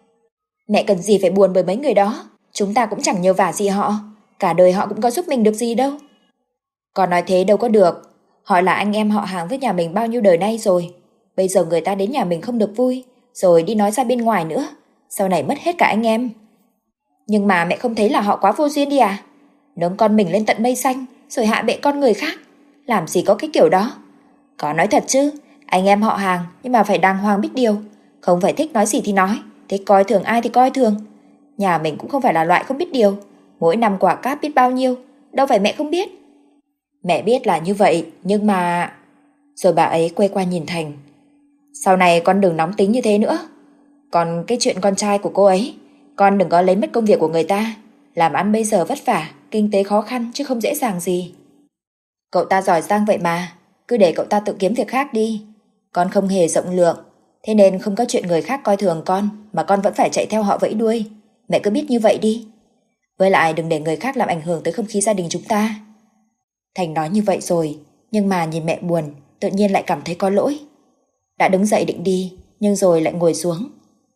Mẹ cần gì phải buồn bởi mấy người đó. Chúng ta cũng chẳng nhờ vả gì họ. Cả đời họ cũng có giúp mình được gì đâu. Con nói thế đâu có được. Họ là anh em họ hàng với nhà mình bao nhiêu đời nay rồi. Bây giờ người ta đến nhà mình không được vui, rồi đi nói ra bên ngoài nữa. Sau này mất hết cả anh em. Nhưng mà mẹ không thấy là họ quá vô duyên đi à? Nâng con mình lên tận mây xanh, rồi hạ bệ con người khác. Làm gì có cái kiểu đó. Có nói thật chứ, anh em họ hàng nhưng mà phải đàng hoàng biết điều. Không phải thích nói gì thì nói, thích coi thường ai thì coi thường. Nhà mình cũng không phải là loại không biết điều. Mỗi năm quả cáp biết bao nhiêu, đâu phải mẹ không biết. Mẹ biết là như vậy, nhưng mà... Rồi bà ấy quay qua nhìn Thành. Sau này con đừng nóng tính như thế nữa. Còn cái chuyện con trai của cô ấy, con đừng có lấy mất công việc của người ta. Làm ăn bây giờ vất vả, kinh tế khó khăn chứ không dễ dàng gì. Cậu ta giỏi giang vậy mà, cứ để cậu ta tự kiếm việc khác đi. Con không hề rộng lượng, thế nên không có chuyện người khác coi thường con mà con vẫn phải chạy theo họ vẫy đuôi. Mẹ cứ biết như vậy đi. Với lại đừng để người khác làm ảnh hưởng tới không khí gia đình chúng ta. Thành nói như vậy rồi, nhưng mà nhìn mẹ buồn, tự nhiên lại cảm thấy có lỗi. Đã đứng dậy định đi, nhưng rồi lại ngồi xuống.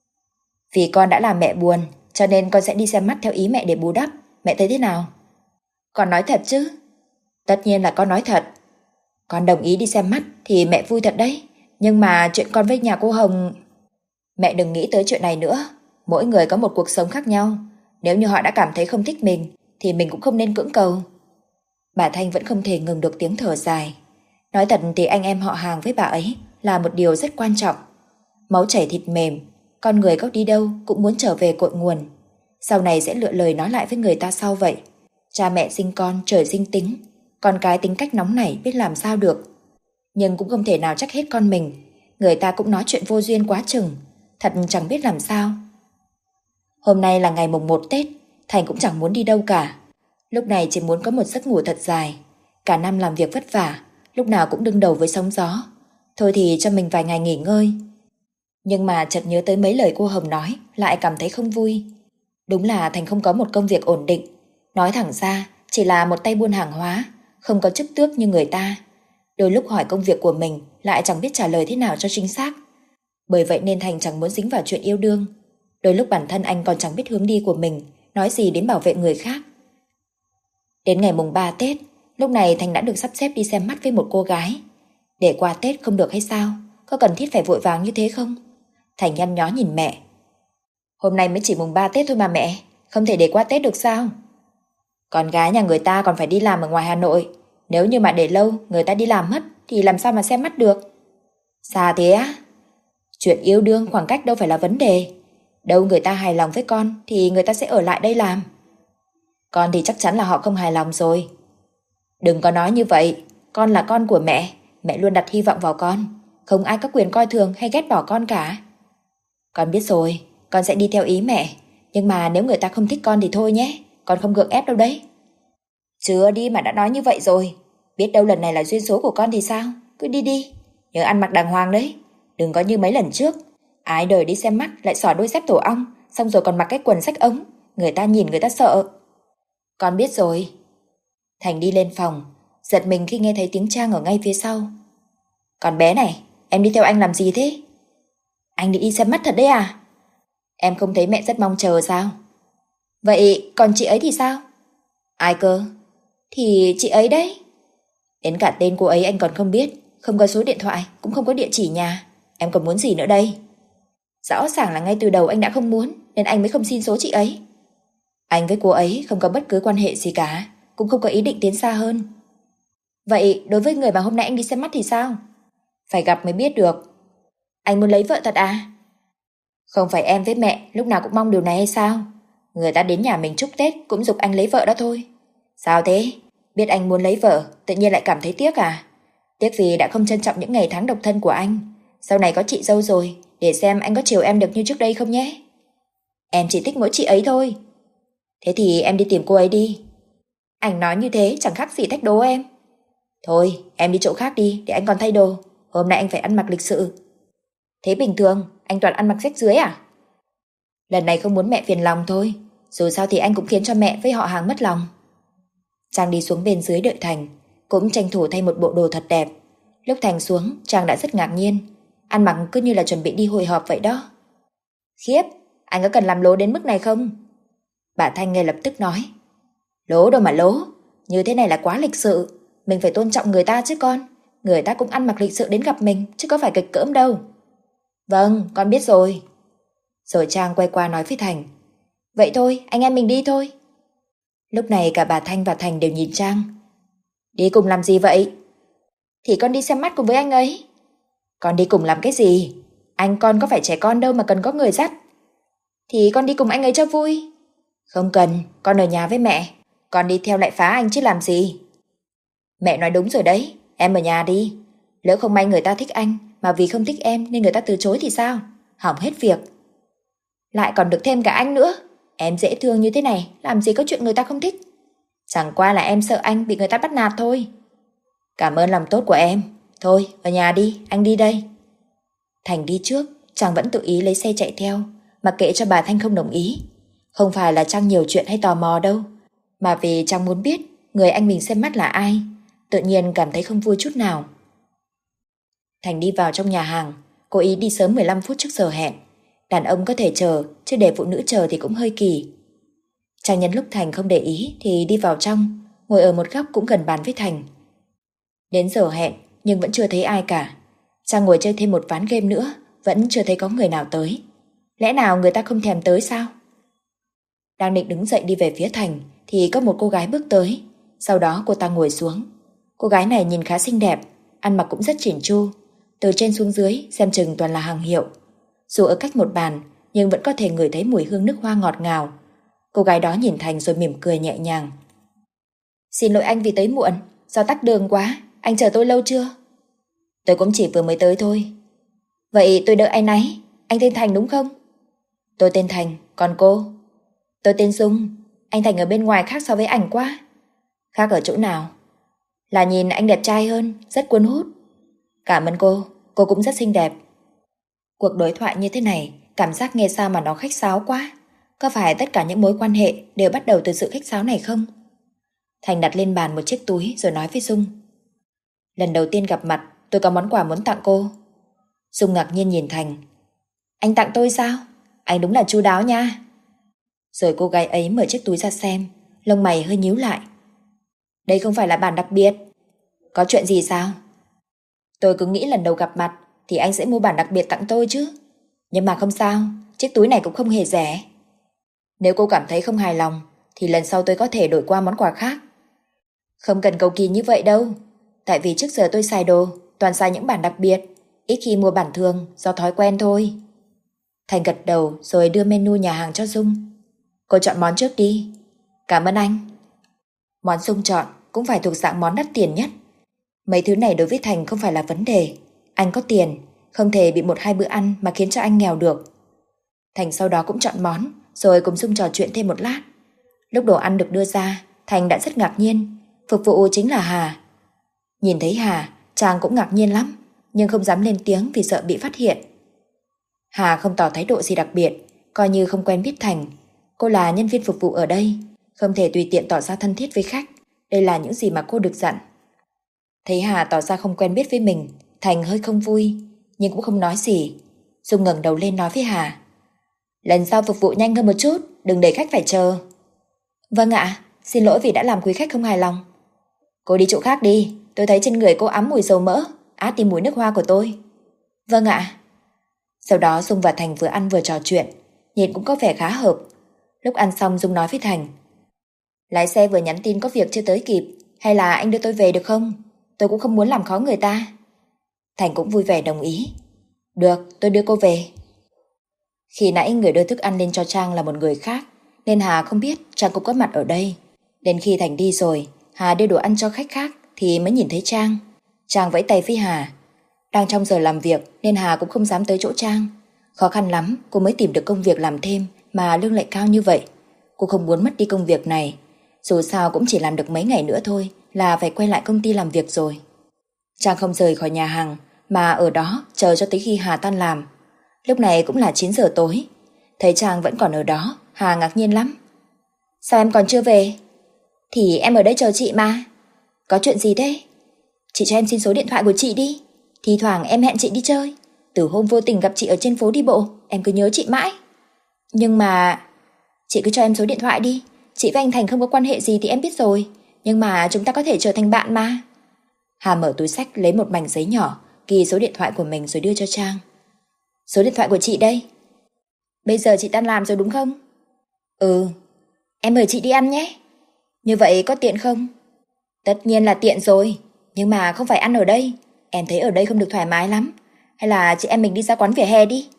Vì con đã làm mẹ buồn, cho nên con sẽ đi xem mắt theo ý mẹ để bù đắp. Mẹ thấy thế nào? Con nói thật chứ? Tất nhiên là con nói thật. Con đồng ý đi xem mắt thì mẹ vui thật đấy. Nhưng mà chuyện con với nhà cô Hồng... Mẹ đừng nghĩ tới chuyện này nữa. Mỗi người có một cuộc sống khác nhau. Nếu như họ đã cảm thấy không thích mình thì mình cũng không nên cưỡng cầu. Bà Thanh vẫn không thể ngừng được tiếng thở dài. Nói thật thì anh em họ hàng với bà ấy là một điều rất quan trọng. Máu chảy thịt mềm, con người có đi đâu cũng muốn trở về cội nguồn. Sau này sẽ lựa lời nói lại với người ta sau vậy. Cha mẹ sinh con trời sinh tính, con cái tính cách nóng nảy biết làm sao được. Nhưng cũng không thể nào trách hết con mình. Người ta cũng nói chuyện vô duyên quá chừng, thật chẳng biết làm sao. Hôm nay là ngày mùng 1 Tết, Thành cũng chẳng muốn đi đâu cả. Lúc này chỉ muốn có một giấc ngủ thật dài. Cả năm làm việc vất vả, lúc nào cũng đương đầu với sóng gió. Thôi thì cho mình vài ngày nghỉ ngơi. Nhưng mà chợt nhớ tới mấy lời cô Hồng nói, lại cảm thấy không vui. Đúng là Thành không có một công việc ổn định. Nói thẳng ra, chỉ là một tay buôn hàng hóa, không có chức tước như người ta. Đôi lúc hỏi công việc của mình lại chẳng biết trả lời thế nào cho chính xác. Bởi vậy nên Thành chẳng muốn dính vào chuyện yêu đương. Đôi lúc bản thân anh còn chẳng biết hướng đi của mình, nói gì đến bảo vệ người khác. Đến ngày mùng 3 Tết, lúc này Thành đã được sắp xếp đi xem mắt với một cô gái. Để qua Tết không được hay sao? Có cần thiết phải vội vàng như thế không? Thành nhăn nhó nhìn mẹ. Hôm nay mới chỉ mùng 3 Tết thôi mà mẹ, không thể để qua Tết được sao? Con gái nhà người ta còn phải đi làm ở ngoài Hà Nội. Nếu như mà để lâu người ta đi làm mất thì làm sao mà xem mắt được? Xa thế á? Chuyện yêu đương khoảng cách đâu phải là vấn đề. Đâu người ta hài lòng với con thì người ta sẽ ở lại đây làm. Con thì chắc chắn là họ không hài lòng rồi. Đừng có nói như vậy, con là con của mẹ, mẹ luôn đặt hy vọng vào con. Không ai có quyền coi thường hay ghét bỏ con cả. Con biết rồi, con sẽ đi theo ý mẹ. Nhưng mà nếu người ta không thích con thì thôi nhé, con không gượng ép đâu đấy. Chưa đi mà đã nói như vậy rồi. Biết đâu lần này là duyên số của con thì sao? Cứ đi đi, nhớ ăn mặc đàng hoàng đấy. Đừng có như mấy lần trước, ai đời đi xem mắt lại xỏ đôi dép tổ ong, xong rồi còn mặc cái quần xách ống. Người ta nhìn người ta sợ. Con biết rồi. Thành đi lên phòng, giật mình khi nghe thấy tiếng Trang ở ngay phía sau. Con bé này, em đi theo anh làm gì thế? Anh định đi xem mắt thật đấy à? Em không thấy mẹ rất mong chờ sao? Vậy còn chị ấy thì sao? Ai cơ? Thì chị ấy đấy. Đến cả tên cô ấy anh còn không biết, không có số điện thoại, cũng không có địa chỉ nhà. Em còn muốn gì nữa đây? Rõ ràng là ngay từ đầu anh đã không muốn, nên anh mới không xin số chị ấy. Anh với cô ấy không có bất cứ quan hệ gì cả, cũng không có ý định tiến xa hơn. Vậy đối với người mà hôm nay anh đi xem mắt thì sao? Phải gặp mới biết được. Anh muốn lấy vợ thật à? Không phải em với mẹ lúc nào cũng mong điều này hay sao? Người ta đến nhà mình chúc Tết cũng giục anh lấy vợ đó thôi. Sao thế? Biết anh muốn lấy vợ, tự nhiên lại cảm thấy tiếc à? Tiếc vì đã không trân trọng những ngày tháng độc thân của anh. Sau này có chị dâu rồi, để xem anh có chiều em được như trước đây không nhé. Em chỉ thích mỗi chị ấy thôi. Thế thì em đi tìm cô ấy đi. Anh nói như thế chẳng khác gì thách đố em. Thôi, em đi chỗ khác đi để anh còn thay đồ. Hôm nay anh phải ăn mặc lịch sự. Thế bình thường, anh toàn ăn mặc rách rưới à? Lần này không muốn mẹ phiền lòng thôi. Dù sao thì anh cũng khiến cho mẹ với họ hàng mất lòng. Trang đi xuống bên dưới đợi Thành, cũng tranh thủ thay một bộ đồ thật đẹp. Lúc Thành xuống, Trang đã rất ngạc nhiên. Ăn mặc cứ như là chuẩn bị đi hội họp vậy đó. Khiếp, anh có cần làm lố đến mức này không? Bà Thanh ngay lập tức nói. Lố đâu mà lố, như thế này là quá lịch sự. Mình phải tôn trọng người ta chứ con. Người ta cũng ăn mặc lịch sự đến gặp mình, chứ có phải kịch cỡm đâu. Vâng, con biết rồi. Rồi Trang quay qua nói với Thành. Vậy thôi, anh em mình đi thôi. Lúc này cả bà Thanh và Thành đều nhìn Trang. Đi cùng làm gì vậy? Thì con đi xem mắt cùng với anh ấy. Con đi cùng làm cái gì? Anh con có phải trẻ con đâu mà cần có người dắt. Thì con đi cùng anh ấy cho vui. Không cần, con ở nhà với mẹ. Con đi theo lại phá anh chứ làm gì. Mẹ nói đúng rồi đấy, em ở nhà đi. Lỡ không may người ta thích anh, mà vì không thích em nên người ta từ chối thì sao? Hỏng hết việc. Lại còn được thêm cả anh nữa. Em dễ thương như thế này, làm gì có chuyện người ta không thích. Chẳng qua là em sợ anh bị người ta bắt nạt thôi. Cảm ơn lòng tốt của em. Thôi, ở nhà đi, anh đi đây. Thành đi trước, Trang vẫn tự ý lấy xe chạy theo, mặc kệ cho bà Thanh không đồng ý. Không phải là Trang nhiều chuyện hay tò mò đâu, mà vì Trang muốn biết người anh mình xem mắt là ai. Tự nhiên cảm thấy không vui chút nào. Thành đi vào trong nhà hàng, cố ý đi sớm 15 phút trước giờ hẹn. Đàn ông có thể chờ, chứ để phụ nữ chờ thì cũng hơi kỳ. Trang nhân lúc Thành không để ý thì đi vào trong, ngồi ở một góc cũng gần bàn với Thành. Đến giờ hẹn nhưng vẫn chưa thấy ai cả. Trang ngồi chơi thêm một ván game nữa, vẫn chưa thấy có người nào tới. Lẽ nào người ta không thèm tới sao? Đang định đứng dậy đi về phía Thành thì có một cô gái bước tới. Sau đó cô ta ngồi xuống. Cô gái này nhìn khá xinh đẹp, ăn mặc cũng rất chỉn chu. Từ trên xuống dưới xem chừng toàn là hàng hiệu. Dù ở cách một bàn nhưng vẫn có thể ngửi thấy mùi hương nước hoa ngọt ngào. Cô gái đó nhìn Thành rồi mỉm cười nhẹ nhàng. Xin lỗi anh vì tới muộn, do tắc đường quá. Anh chờ tôi lâu chưa? Tôi cũng chỉ vừa mới tới thôi. Vậy tôi đợi anh ấy. Anh tên Thành đúng không? Tôi tên Thành, còn cô? Tôi tên Dung. Anh Thành ở bên ngoài khác so với ảnh quá. Khác ở chỗ nào? Là nhìn anh đẹp trai hơn, rất cuốn hút. Cảm ơn cô cũng rất xinh đẹp. Cuộc đối thoại như thế này, cảm giác nghe sao mà nó khách sáo quá. Có phải tất cả những mối quan hệ đều bắt đầu từ sự khách sáo này không? Thành đặt lên bàn một chiếc túi rồi nói với Dung. Lần đầu tiên gặp mặt, tôi có món quà muốn tặng cô. Dung ngạc nhiên nhìn Thành. Anh tặng tôi sao? Anh đúng là chu đáo nha. Rồi cô gái ấy mở chiếc túi ra xem, lông mày hơi nhíu lại. Đây không phải là bản đặc biệt. Có chuyện gì sao? Tôi cứ nghĩ lần đầu gặp mặt thì anh sẽ mua bản đặc biệt tặng tôi chứ. Nhưng mà không sao, chiếc túi này cũng không hề rẻ. Nếu cô cảm thấy không hài lòng thì lần sau tôi có thể đổi qua món quà khác. Không cần cầu kỳ như vậy đâu. Tại vì trước giờ tôi xài đồ toàn xài những bản đặc biệt, ít khi mua bản thường do thói quen thôi. Thành gật đầu rồi đưa menu nhà hàng cho Dung. Cô chọn món trước đi. Cảm ơn anh. Món Dung chọn cũng phải thuộc dạng món đắt tiền nhất. Mấy thứ này đối với Thành không phải là vấn đề. Anh có tiền, không thể bị 1-2 bữa ăn mà khiến cho anh nghèo được. Thành sau đó cũng chọn món, rồi cùng Dung trò chuyện thêm một lát. Lúc đồ ăn được đưa ra, Thành đã rất ngạc nhiên. Phục vụ chính là Hà. Nhìn thấy Hà, chàng cũng ngạc nhiên lắm, nhưng không dám lên tiếng vì sợ bị phát hiện. Hà không tỏ thái độ gì đặc biệt, coi như không quen biết Thành. Cô là nhân viên phục vụ ở đây, không thể tùy tiện tỏ ra thân thiết với khách. Đây là những gì mà cô được dặn. Thấy Hà tỏ ra không quen biết với mình, Thành hơi không vui, nhưng cũng không nói gì. Dung ngẩng đầu lên nói với Hà: lần sau phục vụ nhanh hơn một chút, đừng để khách phải chờ. Vâng ạ, xin lỗi vì đã làm quý khách không hài lòng. Cô đi chỗ khác đi, tôi thấy trên người cô ám mùi dầu mỡ, át đi mùi nước hoa của tôi. Vâng ạ. Sau đó Dung và Thành vừa ăn vừa trò chuyện, nhìn cũng có vẻ khá hợp. Lúc ăn xong Dung nói với Thành: lái xe vừa nhắn tin có việc chưa tới kịp, hay là anh đưa tôi về được không? Tôi cũng không muốn làm khó người ta. Thành cũng vui vẻ đồng ý. Được, tôi đưa cô về. Khi nãy người đưa thức ăn lên cho Trang là một người khác, nên Hà không biết Trang cũng có mặt ở đây. Đến khi Thành đi rồi, Hà đưa đồ ăn cho khách khác thì mới nhìn thấy Trang. Trang vẫy tay với Hà. Đang trong giờ làm việc nên Hà cũng không dám tới chỗ Trang. Khó khăn lắm cô mới tìm được công việc làm thêm mà lương lại cao như vậy. Cô không muốn mất đi công việc này. Dù sao cũng chỉ làm được mấy ngày nữa thôi là phải quay lại công ty làm việc rồi. Trang không rời khỏi nhà hàng mà ở đó chờ cho tới khi Hà tan làm. Lúc này cũng là 9 giờ tối. Thấy Trang vẫn còn ở đó, Hà ngạc nhiên lắm. Sao em còn chưa về? Thì em ở đây chờ chị mà. Có chuyện gì thế? Chị cho em xin số điện thoại của chị đi. Thì thoảng em hẹn chị đi chơi. Từ hôm vô tình gặp chị ở trên phố đi bộ, em cứ nhớ chị mãi. Nhưng mà... Chị cứ cho em số điện thoại đi. Chị với anh Thành không có quan hệ gì thì em biết rồi, nhưng mà chúng ta có thể trở thành bạn mà. Hà mở túi xách lấy một mảnh giấy nhỏ, ghi số điện thoại của mình rồi đưa cho Trang. Số điện thoại của chị đây. Bây giờ chị tan làm rồi đúng không? Ừ. Em mời chị đi ăn nhé. Như vậy có tiện không? Tất nhiên là tiện rồi, nhưng mà không phải ăn ở đây. Em thấy ở đây không được thoải mái lắm. Hay là chị em mình đi ra quán vỉa hè đi?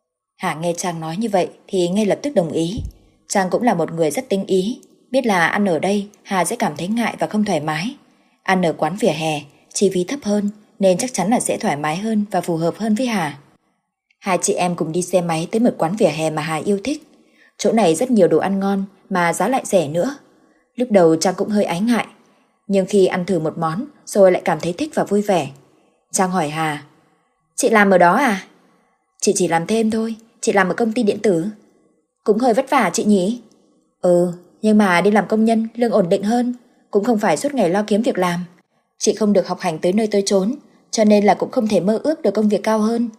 Hà nghe Trang nói như vậy thì ngay lập tức đồng ý. Trang cũng là một người rất tinh ý, biết là ăn ở đây Hà sẽ cảm thấy ngại và không thoải mái. Ăn ở quán vỉa hè, chi phí thấp hơn nên chắc chắn là sẽ thoải mái hơn và phù hợp hơn với Hà. Hai chị em cùng đi xe máy tới một quán vỉa hè mà Hà yêu thích. Chỗ này rất nhiều đồ ăn ngon mà giá lại rẻ nữa. Lúc đầu Trang cũng hơi ái ngại, nhưng khi ăn thử một món rồi lại cảm thấy thích và vui vẻ. Trang hỏi Hà: chị làm ở đó à? Chị chỉ làm thêm thôi, chị làm ở công ty điện tử. Cũng hơi vất vả chị nhỉ? Ừ, nhưng mà đi làm công nhân lương ổn định hơn, cũng không phải suốt ngày lo kiếm việc làm. Chị không được học hành tới nơi tới chốn, cho nên là cũng không thể mơ ước được công việc cao hơn.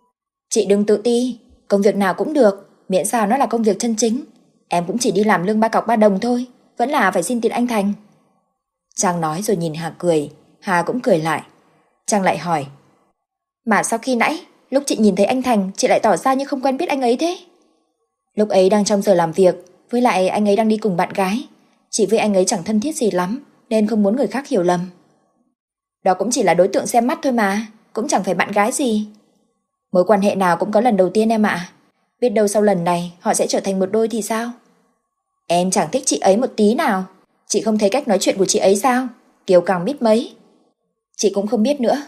Chị đừng tự ti, công việc nào cũng được, miễn sao nó là công việc chân chính. Em cũng chỉ đi làm lương 3 cọc 3 đồng thôi, vẫn là phải xin tiền anh Thành. Trang nói rồi nhìn Hà cười, Hà cũng cười lại. Trang lại hỏi: mà sao khi nãy, lúc chị nhìn thấy anh Thành, chị lại tỏ ra như không quen biết anh ấy thế? Lúc ấy đang trong giờ làm việc, với lại anh ấy đang đi cùng bạn gái. Chị với anh ấy chẳng thân thiết gì lắm, nên không muốn người khác hiểu lầm. Đó cũng chỉ là đối tượng xem mắt thôi mà, cũng chẳng phải bạn gái gì. Mối quan hệ nào cũng có lần đầu tiên em ạ. Biết đâu sau lần này họ sẽ trở thành một đôi thì sao? Em chẳng thích chị ấy một tí nào. Chị không thấy cách nói chuyện của chị ấy sao? Kiều càng biết mấy. Chị cũng không biết nữa.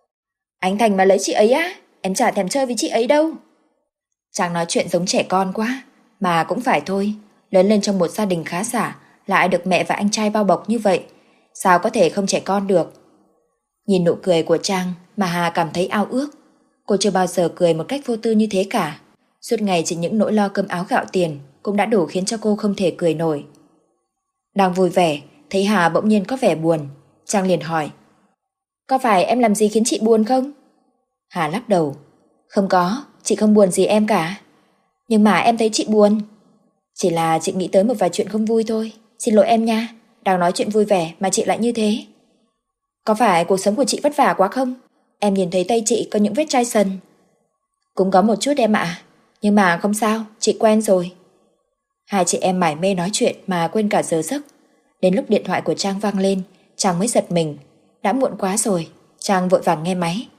Anh Thành mà lấy chị ấy á, em chả thèm chơi với chị ấy đâu. Chàng nói chuyện giống trẻ con quá. Mà cũng phải thôi, lớn lên trong một gia đình khá giả, lại được mẹ và anh trai bao bọc như vậy, sao có thể không trẻ con được. Nhìn nụ cười của Trang mà Hà cảm thấy ao ước. Cô chưa bao giờ cười một cách vô tư như thế cả. Suốt ngày chỉ những nỗi lo cơm áo gạo tiền cũng đã đủ khiến cho cô không thể cười nổi. Đang vui vẻ, thấy Hà bỗng nhiên có vẻ buồn. Trang liền hỏi: có phải em làm gì khiến chị buồn không? Hà lắc đầu: không có, chị không buồn gì em cả. Nhưng mà em thấy chị buồn. Chỉ là chị nghĩ tới một vài chuyện không vui thôi. Xin lỗi em nha, đang nói chuyện vui vẻ mà chị lại như thế. Có phải cuộc sống của chị vất vả quá không? Em nhìn thấy tay chị có những vết chai sần. Cũng có một chút em ạ, nhưng mà không sao, chị quen rồi. Hai chị em mải mê nói chuyện mà quên cả giờ giấc. Đến lúc điện thoại của Trang vang lên, Trang mới giật mình. Đã muộn quá rồi. Trang vội vàng nghe máy.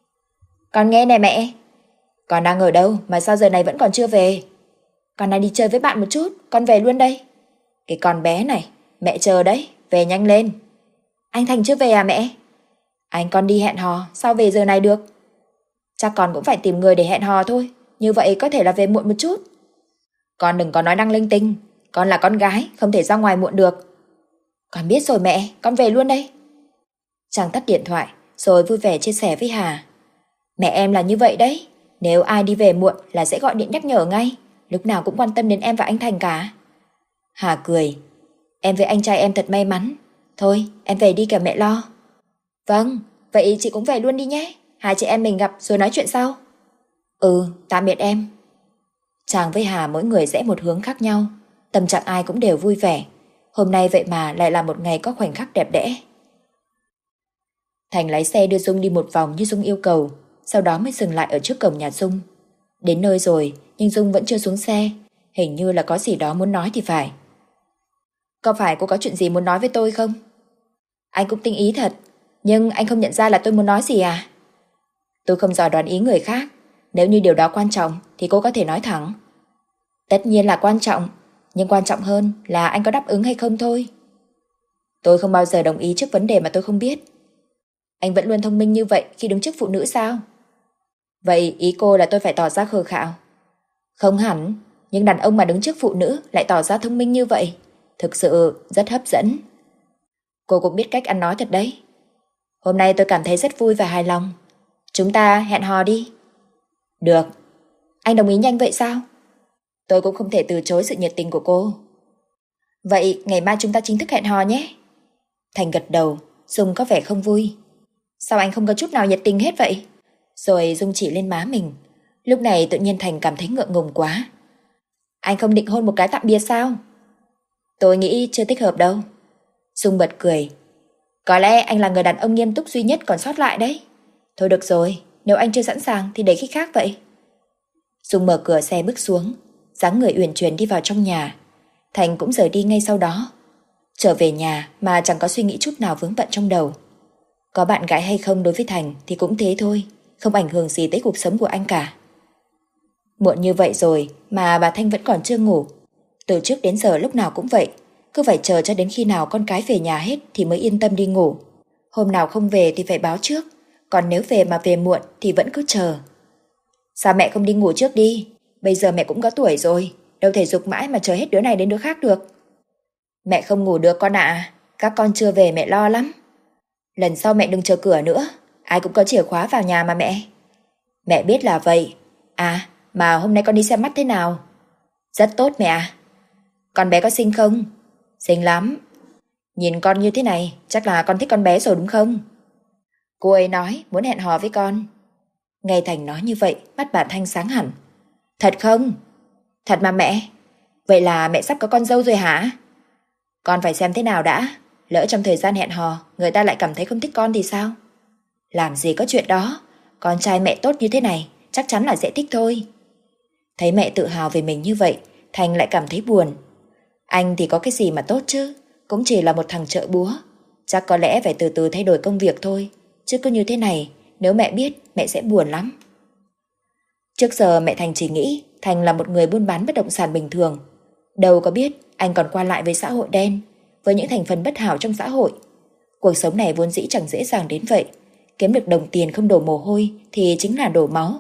Con nghe này mẹ. Con đang ở đâu mà sao giờ này vẫn còn chưa về? Con đang đi chơi với bạn một chút, con về luôn đây. Cái con bé này, mẹ chờ đấy, về nhanh lên. Anh Thành chưa về à mẹ? Anh con đi hẹn hò, sao về giờ này được? Chắc con cũng phải tìm người để hẹn hò thôi, như vậy có thể là về muộn một chút. Con đừng có nói năng linh tinh, con là con gái, không thể ra ngoài muộn được. Con biết rồi mẹ, con về luôn đây. Chàng tắt điện thoại, rồi vui vẻ chia sẻ với Hà. Mẹ em là như vậy đấy, nếu ai đi về muộn là sẽ gọi điện nhắc nhở ngay, lúc nào cũng quan tâm đến em và anh Thành cả. Hà cười. Em với anh trai em thật may mắn. Thôi, em về đi kẻo mẹ lo. Vâng, vậy chị cũng về luôn đi nhé. Hai chị em mình gặp rồi nói chuyện sau. Ừ, tạm biệt em. Chàng với Hà mỗi người rẽ một hướng khác nhau, tâm trạng ai cũng đều vui vẻ. Hôm nay vậy mà lại là một ngày có khoảnh khắc đẹp đẽ. Thành lái xe đưa Dung đi một vòng như Dung yêu cầu, sau đó mới dừng lại ở trước cổng nhà Dung. Đến nơi rồi, nhưng Dung vẫn chưa xuống xe, hình như là có gì đó muốn nói thì phải. Có phải cô có chuyện gì muốn nói với tôi không? Anh cũng tinh ý thật, nhưng anh không nhận ra là tôi muốn nói gì à? Tôi không dò đoán ý người khác, nếu như điều đó quan trọng thì cô có thể nói thẳng. Tất nhiên là quan trọng, nhưng quan trọng hơn là anh có đáp ứng hay không thôi. Tôi không bao giờ đồng ý trước vấn đề mà tôi không biết. Anh vẫn luôn thông minh như vậy khi đứng trước phụ nữ sao? Vậy ý cô là tôi phải tỏ ra khờ khạo? Không hẳn, nhưng đàn ông mà đứng trước phụ nữ lại tỏ ra thông minh như vậy, thực sự rất hấp dẫn. Cô cũng biết cách ăn nói thật đấy. Hôm nay tôi cảm thấy rất vui và hài lòng. Chúng ta hẹn hò đi. Được. Anh đồng ý nhanh vậy sao? Tôi cũng không thể từ chối sự nhiệt tình của cô. Vậy ngày mai chúng ta chính thức hẹn hò nhé. Thành gật đầu, Dung có vẻ không vui. Sao anh không có chút nào nhiệt tình hết vậy? Rồi Dung chỉ lên má mình. Lúc này tự nhiên Thành cảm thấy ngượng ngùng quá. Anh không định hôn một cái tạm biệt sao? Tôi nghĩ chưa thích hợp đâu. Dung bật cười. Có lẽ anh là người đàn ông nghiêm túc duy nhất còn sót lại đấy. Thôi được rồi, nếu anh chưa sẵn sàng thì để khi khác vậy. Dung mở cửa xe bước xuống, dáng người uyển chuyển đi vào trong nhà. Thành cũng rời đi ngay sau đó. Trở về nhà mà chẳng có suy nghĩ chút nào vướng bận trong đầu. Có bạn gái hay không đối với Thành thì cũng thế thôi, không ảnh hưởng gì tới cuộc sống của anh cả. Muộn như vậy rồi mà bà Thanh vẫn còn chưa ngủ. Từ trước đến giờ lúc nào cũng vậy, cứ phải chờ cho đến khi nào con cái về nhà hết thì mới yên tâm đi ngủ. Hôm nào không về thì phải báo trước, còn nếu về mà về muộn thì vẫn cứ chờ. Sao mẹ không đi ngủ trước đi? Bây giờ mẹ cũng có tuổi rồi, đâu thể giục mãi mà chờ hết đứa này đến đứa khác được. Mẹ không ngủ được con ạ, các con chưa về mẹ lo lắm. Lần sau mẹ đừng chờ cửa nữa, ai cũng có chìa khóa vào nhà mà mẹ. Mẹ biết là vậy. À, mà hôm nay con đi xem mắt thế nào? Rất tốt mẹ à. Con bé có xinh không? Xinh lắm. Nhìn con như thế này, chắc là con thích con bé rồi đúng không? Cô ấy nói muốn hẹn hò với con. Nghe Thành nói như vậy, mắt bà Thanh sáng hẳn. Thật không? Thật mà mẹ. Vậy là mẹ sắp có con dâu rồi hả? Con phải xem thế nào đã. Lỡ trong thời gian hẹn hò, người ta lại cảm thấy không thích con thì sao? Làm gì có chuyện đó. Con trai mẹ tốt như thế này, chắc chắn là sẽ thích thôi. Thấy mẹ tự hào về mình như vậy, Thành lại cảm thấy buồn. Anh thì có cái gì mà tốt chứ, cũng chỉ là một thằng chợ búa. Chắc có lẽ phải từ từ thay đổi công việc thôi. Chứ cứ như thế này, nếu mẹ biết, mẹ sẽ buồn lắm. Trước giờ mẹ Thành chỉ nghĩ Thành là một người buôn bán bất động sản bình thường. Đâu có biết anh còn qua lại với xã hội đen, với những thành phần bất hảo trong xã hội. Cuộc sống này vốn dĩ chẳng dễ dàng đến vậy. Kiếm được đồng tiền không đổ mồ hôi thì chính là đổ máu.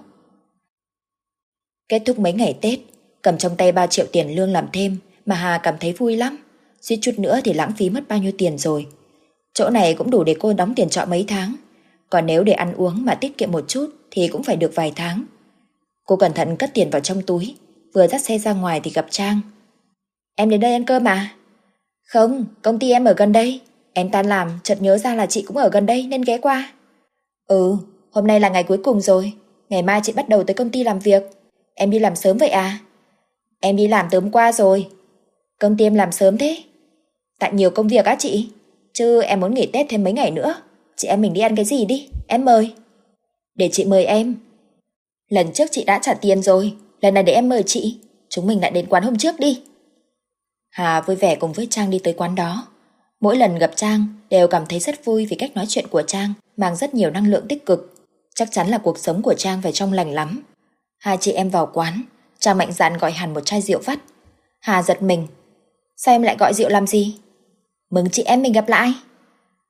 Kết thúc mấy ngày Tết, cầm trong tay 3 triệu tiền lương làm thêm mà Hà cảm thấy vui lắm. Suýt chút nữa thì lãng phí mất bao nhiêu tiền rồi. Chỗ này cũng đủ để cô đóng tiền trọ mấy tháng. Còn nếu để ăn uống mà tiết kiệm một chút thì cũng phải được vài tháng. Cô cẩn thận cất tiền vào trong túi, vừa dắt xe ra ngoài thì gặp Trang. Em đến đây ăn cơm à? Không, công ty em ở gần đây. Em tan làm, chợt nhớ ra là chị cũng ở gần đây nên ghé qua. Ừ, hôm nay là ngày cuối cùng rồi. Ngày mai chị bắt đầu tới công ty làm việc. Em đi làm sớm vậy à? Em đi làm từ hôm qua rồi. Công ty em làm sớm thế? Tại nhiều công việc á chị. Chứ em muốn nghỉ Tết thêm mấy ngày nữa. Chị em mình đi ăn cái gì đi, em mời. Để chị mời em. Lần trước chị đã trả tiền rồi, lần này để em mời chị. Chúng mình lại đến quán hôm trước đi. Hà vui vẻ cùng với Trang đi tới quán đó. Mỗi lần gặp Trang đều cảm thấy rất vui vì cách nói chuyện của Trang mang rất nhiều năng lượng tích cực. Chắc chắn là cuộc sống của Trang phải trong lành lắm. Hai chị em vào quán, Trang mạnh dạn gọi hẳn một chai rượu vắt. Hà giật mình. Sao em lại gọi rượu làm gì? Mừng chị em mình gặp lại.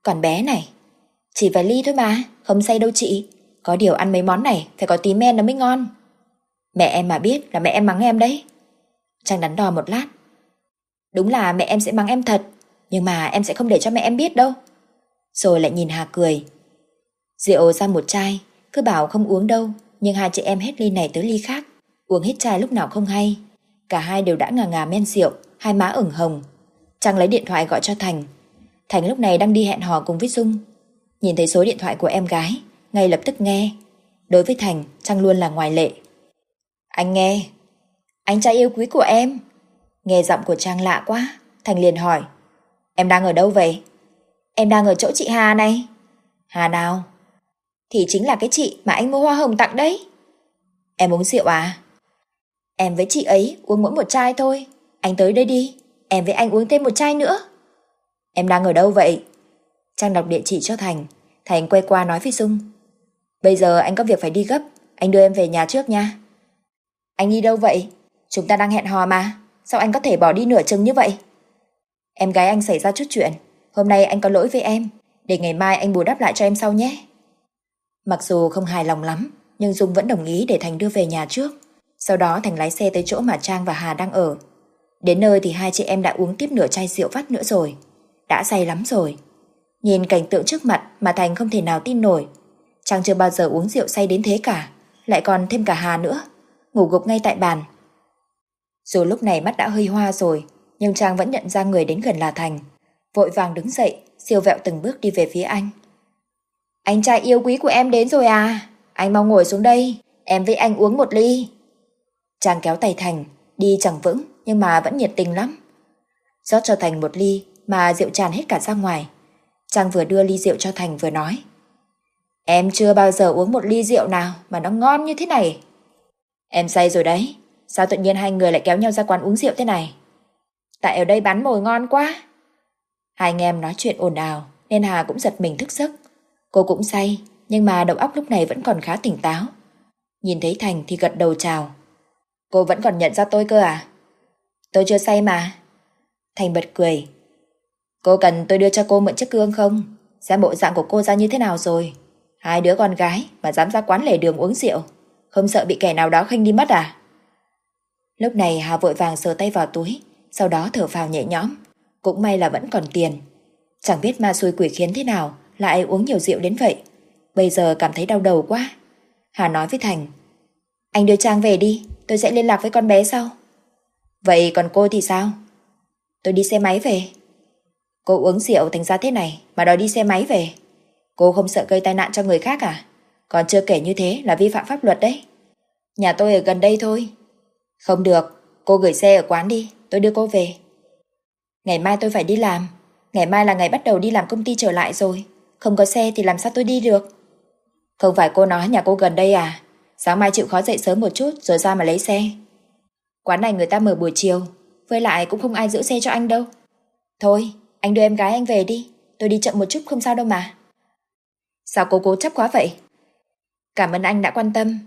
Còn bé này, chỉ vài ly thôi mà, không say đâu chị. Có điều ăn mấy món này phải có tí men nó mới ngon. Mẹ em mà biết là mẹ em mắng em đấy. Trang đắn đo một lát. Đúng là mẹ em sẽ mắng em thật, nhưng mà em sẽ không để cho mẹ em biết đâu. Rồi lại nhìn Hà cười. Rượu ra một chai, cứ bảo không uống đâu, nhưng hai chị em hết ly này tới ly khác, uống hết chai lúc nào không hay. Cả hai đều đã ngà ngà men rượu, hai má ửng hồng. Trang lấy điện thoại gọi cho Thành. Thành lúc này đang đi hẹn hò cùng với Dung. Nhìn thấy số điện thoại của em gái, ngay lập tức nghe. Đối với Thành, Trang luôn là ngoại lệ. Anh nghe. Anh trai yêu quý của em. Nghe giọng của Trang lạ quá, Thành liền hỏi. Em đang ở đâu vậy? Em đang ở chỗ chị Hà này. Hà nào? Thì chính là cái chị mà anh mua hoa hồng tặng đấy. Em uống rượu à? Em với chị ấy uống mỗi một chai thôi. Anh tới đây đi, em với anh uống thêm một chai nữa. Em đang ở đâu vậy? Trang đọc địa chỉ cho Thành. Thành quay qua nói với Dung. Bây giờ anh có việc phải đi gấp, anh đưa em về nhà trước nha. Anh đi đâu vậy? Chúng ta đang hẹn hò mà, sao anh có thể bỏ đi nửa chừng như vậy? Em gái anh xảy ra chút chuyện, hôm nay anh có lỗi với em, để ngày mai anh bù đắp lại cho em sau nhé. Mặc dù không hài lòng lắm, nhưng Dung vẫn đồng ý để Thành đưa về nhà trước. Sau đó Thành lái xe tới chỗ mà Trang và Hà đang ở. Đến nơi thì hai chị em đã uống tiếp nửa chai rượu vắt nữa rồi. Đã say lắm rồi. Nhìn cảnh tượng trước mặt mà Thành không thể nào tin nổi. Trang chưa bao giờ uống rượu say đến thế cả, lại còn thêm cả Hà nữa. Ngủ gục ngay tại bàn. Dù lúc này mắt đã hơi hoa rồi, nhưng Trang vẫn nhận ra người đến gần là Thành. Vội vàng đứng dậy, siêu vẹo từng bước đi về phía anh. Anh trai yêu quý của em đến rồi à? Anh mau ngồi xuống đây, em với anh uống một ly. Trang kéo tay Thành, đi chẳng vững nhưng mà vẫn nhiệt tình lắm. Rót cho Thành một ly mà rượu tràn hết cả ra ngoài. Trang vừa đưa ly rượu cho Thành vừa nói. Em chưa bao giờ uống một ly rượu nào mà nó ngon như thế này. Em say rồi đấy, sao tự nhiên hai người lại kéo nhau ra quán uống rượu thế này? Tại ở đây bán mồi ngon quá. Hai anh em nói chuyện ồn ào nên Hà cũng giật mình thức giấc. Cô cũng say, nhưng mà đầu óc lúc này vẫn còn khá tỉnh táo. Nhìn thấy Thành thì gật đầu chào. Cô vẫn còn nhận ra tôi cơ à? Tôi chưa say mà. Thành bật cười. Cô cần tôi đưa cho cô mượn chiếc gương không? Xem bộ dạng của cô ra như thế nào rồi. Hai đứa con gái mà dám ra quán lề đường uống rượu, không sợ bị kẻ nào đó khinh đi mất à? Lúc này Hà vội vàng sờ tay vào túi, sau đó thở phào nhẹ nhõm. Cũng may là vẫn còn tiền. Chẳng biết ma xui quỷ khiến thế nào lại uống nhiều rượu đến vậy. Bây giờ cảm thấy đau đầu quá. Hà nói với Thành. Anh đưa Trang về đi, tôi sẽ liên lạc với con bé sau. Vậy còn cô thì sao? Tôi đi xe máy về. Cô uống rượu thành ra thế này mà đòi đi xe máy về. Cô không sợ gây tai nạn cho người khác à? Còn chưa kể như thế là vi phạm pháp luật đấy. Nhà tôi ở gần đây thôi. Không được, cô gửi xe ở quán đi, tôi đưa cô về. Ngày mai tôi phải đi làm. Ngày mai là ngày bắt đầu đi làm công ty trở lại rồi. Không có xe thì làm sao tôi đi được? Không phải cô nói nhà cô gần đây à? Sáng mai chịu khó dậy sớm một chút rồi ra mà lấy xe. Quán này người ta mở buổi chiều, với lại cũng không ai giữ xe cho anh đâu. Thôi, anh đưa em gái anh về đi, tôi đi chậm một chút không sao đâu mà. Sao cô cố chấp quá vậy? Cảm ơn anh đã quan tâm.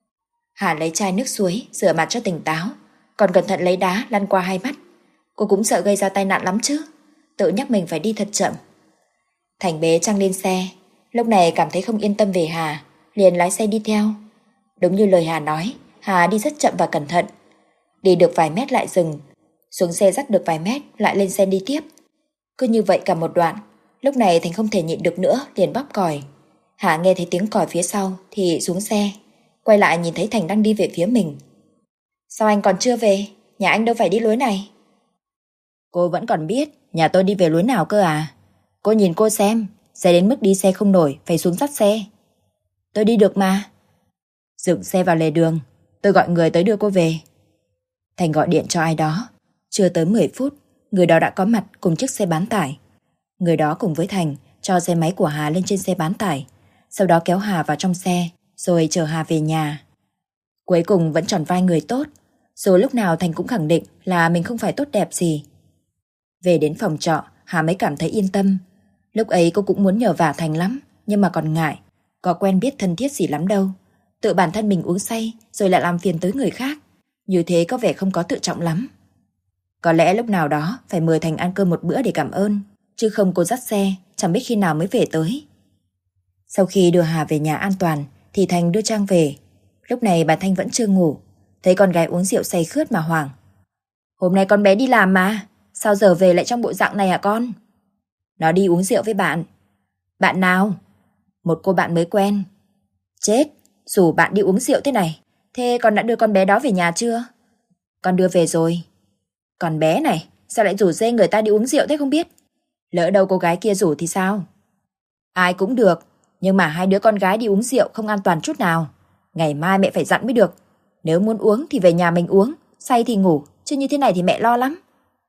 Hà lấy chai nước suối rửa mặt cho tỉnh táo, còn cẩn thận lấy đá lăn qua hai mắt. Cô cũng sợ gây ra tai nạn lắm chứ, tự nhắc mình phải đi thật chậm. Thành bế Trang lên xe, lúc này cảm thấy không yên tâm về Hà, liền lái xe đi theo. Đúng như lời Hà nói, Hà đi rất chậm và cẩn thận. Đi được vài mét lại dừng, xuống xe dắt được vài mét lại lên xe đi tiếp. Cứ như vậy cả một đoạn. Lúc này Thành không thể nhịn được nữa, liền bóp còi. Hà nghe thấy tiếng còi phía sau thì xuống xe, quay lại nhìn thấy Thành đang đi về phía mình. Sao anh còn chưa về? Nhà anh đâu phải đi lối này. Cô vẫn còn biết nhà tôi đi về lối nào cơ à? Cô nhìn cô xem, xe đến mức đi xe không nổi, phải xuống dắt xe. Tôi đi được mà. Dựng xe vào lề đường, tôi gọi người tới đưa cô về. Thành gọi điện cho ai đó. Chưa tới 10 phút, người đó đã có mặt cùng chiếc xe bán tải. Người đó cùng với Thành cho xe máy của Hà lên trên xe bán tải, sau đó kéo Hà vào trong xe, rồi chở Hà về nhà. Cuối cùng vẫn tròn vai người tốt. Rồi lúc nào Thành cũng khẳng định là mình không phải tốt đẹp gì. Về đến phòng trọ, Hà mới cảm thấy yên tâm. Lúc ấy cô cũng muốn nhờ vả Thành lắm, nhưng mà còn ngại, có quen biết thân thiết gì lắm đâu. Tự bản thân mình uống say rồi lại làm phiền tới người khác, như thế có vẻ không có tự trọng lắm. Có lẽ lúc nào đó phải mời Thành ăn cơm một bữa để cảm ơn, chứ không cô dắt xe chẳng biết khi nào mới về tới. Sau khi đưa Hà về nhà an toàn thì Thành đưa Trang về. Lúc này bà Thanh vẫn chưa ngủ, thấy con gái uống rượu say khướt mà hoảng. Hôm nay con bé đi làm mà, sao giờ về lại trong bộ dạng này hả con? Nó đi uống rượu với bạn. Bạn nào? Một cô bạn mới quen. Chết, rủ bạn đi uống rượu thế này. Thế con đã đưa con bé đó về nhà chưa? Con đưa về rồi. Con bé này, sao lại rủ rê người ta đi uống rượu thế không biết? Lỡ đâu cô gái kia rủ thì sao? Ai cũng được, nhưng mà hai đứa con gái đi uống rượu không an toàn chút nào. Ngày mai mẹ phải dặn mới được. Nếu muốn uống thì về nhà mình uống, say thì ngủ, chứ như thế này thì mẹ lo lắm.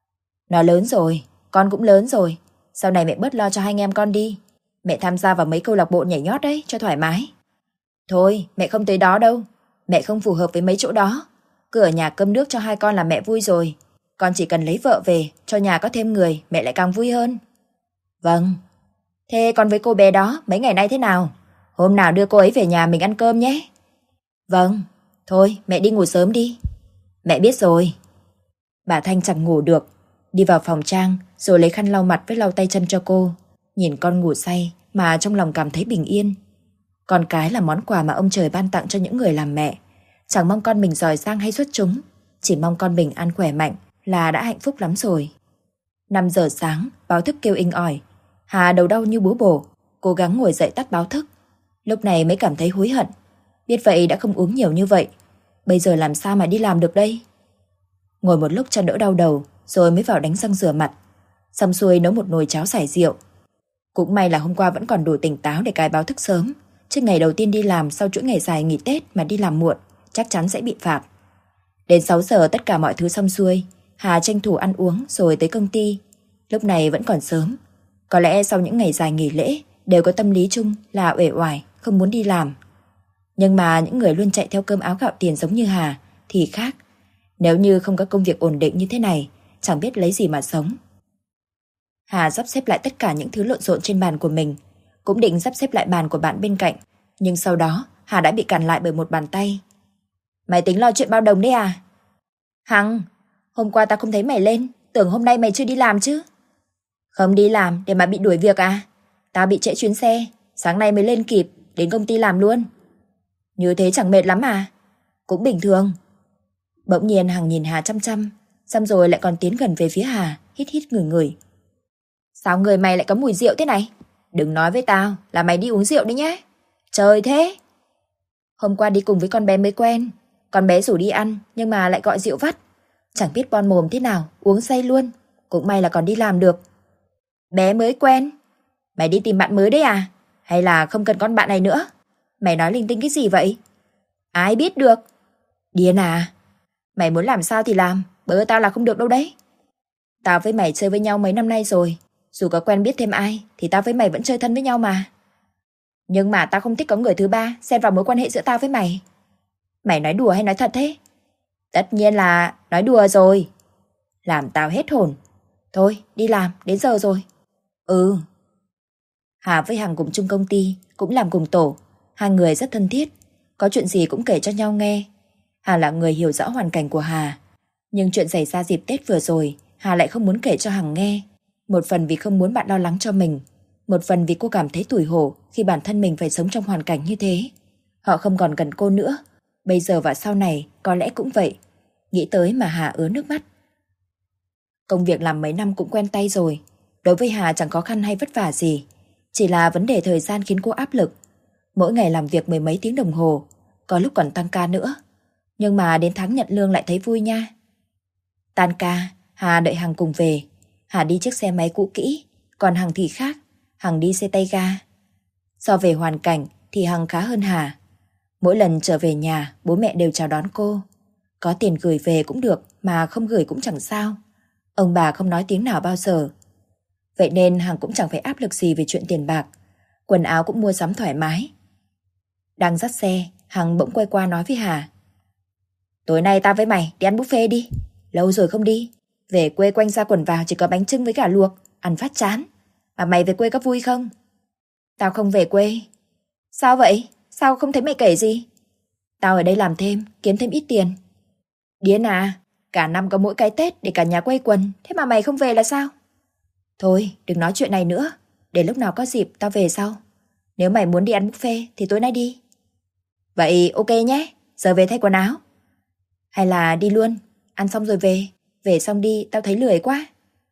Nó lớn rồi, con cũng lớn rồi. Sau này mẹ bớt lo cho hai anh em con đi. Mẹ tham gia vào mấy câu lạc bộ nhảy nhót đấy, cho thoải mái. Thôi, mẹ không tới đó đâu. Mẹ không phù hợp với mấy chỗ đó. Cứ ở nhà cơm nước cho hai con là mẹ vui rồi. Con chỉ cần lấy vợ về, cho nhà có thêm người, mẹ lại càng vui hơn. Vâng. Thế con với cô bé đó mấy ngày nay thế nào? Hôm nào đưa cô ấy về nhà mình ăn cơm nhé. Vâng. Thôi, mẹ đi ngủ sớm đi. Mẹ biết rồi. Bà Thanh chẳng ngủ được, đi vào phòng Trang rồi lấy khăn lau mặt với lau tay chân cho cô. Nhìn con ngủ say mà trong lòng cảm thấy bình yên. Con cái là món quà mà ông trời ban tặng cho những người làm mẹ. Chẳng mong con mình giỏi giang hay xuất chúng, chỉ mong con mình ăn khỏe mạnh là đã hạnh phúc lắm rồi. 5 giờ sáng, báo thức kêu inh ỏi. Hà đầu đau như búa bổ, cố gắng ngồi dậy tắt báo thức. Lúc này mới cảm thấy hối hận. Biết vậy đã không uống nhiều như vậy. Bây giờ làm sao mà đi làm được đây? Ngồi một lúc cho đỡ đau đầu, rồi mới vào đánh răng rửa mặt. Xong xuôi nấu một nồi cháo xài rượu. Cũng may là hôm qua vẫn còn đủ tỉnh táo để cài báo thức sớm, chứ ngày đầu tiên đi làm sau chuỗi ngày dài nghỉ Tết mà đi làm muộn, chắc chắn sẽ bị phạt. Đến 6 giờ tất cả mọi thứ xong xuôi, Hà tranh thủ ăn uống rồi tới công ty. Lúc này vẫn còn sớm. Có lẽ sau những ngày dài nghỉ lễ đều có tâm lý chung là uể oải, không muốn đi làm. Nhưng mà những người luôn chạy theo cơm áo gạo tiền giống như Hà thì khác. Nếu như không có công việc ổn định như thế này, chẳng biết lấy gì mà sống. Hà sắp xếp lại tất cả những thứ lộn xộn trên bàn của mình, cũng định sắp xếp lại bàn của bạn bên cạnh. Nhưng sau đó Hà đã bị cản lại bởi một bàn tay. Mày tính lo chuyện bao đồng đấy à? Hằng, hôm qua tao không thấy mày lên, tưởng hôm nay mày chưa đi làm chứ. Không đi làm để mà bị đuổi việc à? Tao bị trễ chuyến xe, sáng nay mới lên kịp, đến công ty làm luôn. Như thế chẳng mệt lắm à? Cũng bình thường. Bỗng nhiên Hằng nhìn Hà chăm chăm, xong rồi lại còn tiến gần về phía Hà, hít hít ngửi ngửi. Sao người mày lại có mùi rượu thế này? Đừng nói với tao là mày đi uống rượu đấy nhé. Trời thế! Hôm qua đi cùng với con bé mới quen. Con bé rủ đi ăn nhưng mà lại gọi rượu vắt. Chẳng biết bon mồm thế nào, uống say luôn. Cũng may là còn đi làm được. Bé mới quen? Mày đi tìm bạn mới đấy à? Hay là không cần con bạn này nữa? Mày nói linh tinh cái gì vậy? Ai biết được? Điên à? Mày muốn làm sao thì làm, bớ tao là không được đâu đấy. Tao với mày chơi với nhau mấy năm nay rồi. Dù có quen biết thêm ai thì tao với mày vẫn chơi thân với nhau mà. Nhưng mà tao không thích có người thứ ba xen vào mối quan hệ giữa tao với mày. Mày nói đùa hay nói thật thế? Tất nhiên là nói đùa rồi. Làm tao hết hồn. Thôi đi làm, đến giờ rồi. Ừ. Hà với Hằng cùng chung công ty, cũng làm cùng tổ. Hai người rất thân thiết, có chuyện gì cũng kể cho nhau nghe. Hà là người hiểu rõ hoàn cảnh của Hà. Nhưng chuyện xảy ra dịp Tết vừa rồi, Hà lại không muốn kể cho Hằng nghe. Một phần vì không muốn bạn lo lắng cho mình, một phần vì cô cảm thấy tủi hổ khi bản thân mình phải sống trong hoàn cảnh như thế. Họ không còn gần cô nữa, bây giờ và sau này có lẽ cũng vậy. Nghĩ tới mà Hà ứa nước mắt. Công việc làm mấy năm cũng quen tay rồi. Đối với Hà chẳng khó khăn hay vất vả gì, chỉ là vấn đề thời gian khiến cô áp lực. Mỗi ngày làm việc mười mấy tiếng đồng hồ, có lúc còn tăng ca nữa. Nhưng mà đến tháng nhận lương lại thấy vui nha. Tan ca, Hà đợi Hằng cùng về. Hà đi chiếc xe máy cũ kỹ, còn Hằng thì khác, Hằng đi xe tay ga. So về hoàn cảnh thì Hằng khá hơn Hà. Mỗi lần trở về nhà, bố mẹ đều chào đón cô. Có tiền gửi về cũng được, mà không gửi cũng chẳng sao. Ông bà không nói tiếng nào bao giờ. Vậy nên Hằng cũng chẳng phải áp lực gì về chuyện tiền bạc. Quần áo cũng mua sắm thoải mái. Đang dắt xe, Hằng bỗng quay qua nói với Hà. Tối nay tao với mày đi ăn buffet đi. Lâu rồi không đi. Về quê quanh ra quần vào chỉ có bánh chưng với cả luộc, ăn phát chán. Mà mày về quê có vui không? Tao không về quê. Sao vậy? Sao không thấy mày kể gì? Tao ở đây làm thêm, kiếm thêm ít tiền. Điên à? Cả năm có mỗi cái Tết để cả nhà quây quần, thế mà mày không về là sao? Thôi, đừng nói chuyện này nữa. Để lúc nào có dịp tao về sau. Nếu mày muốn đi ăn buffet thì tối nay đi. Vậy ok nhé, giờ về thay quần áo. Hay là đi luôn, ăn xong rồi về. Về xong đi, tao thấy lười quá.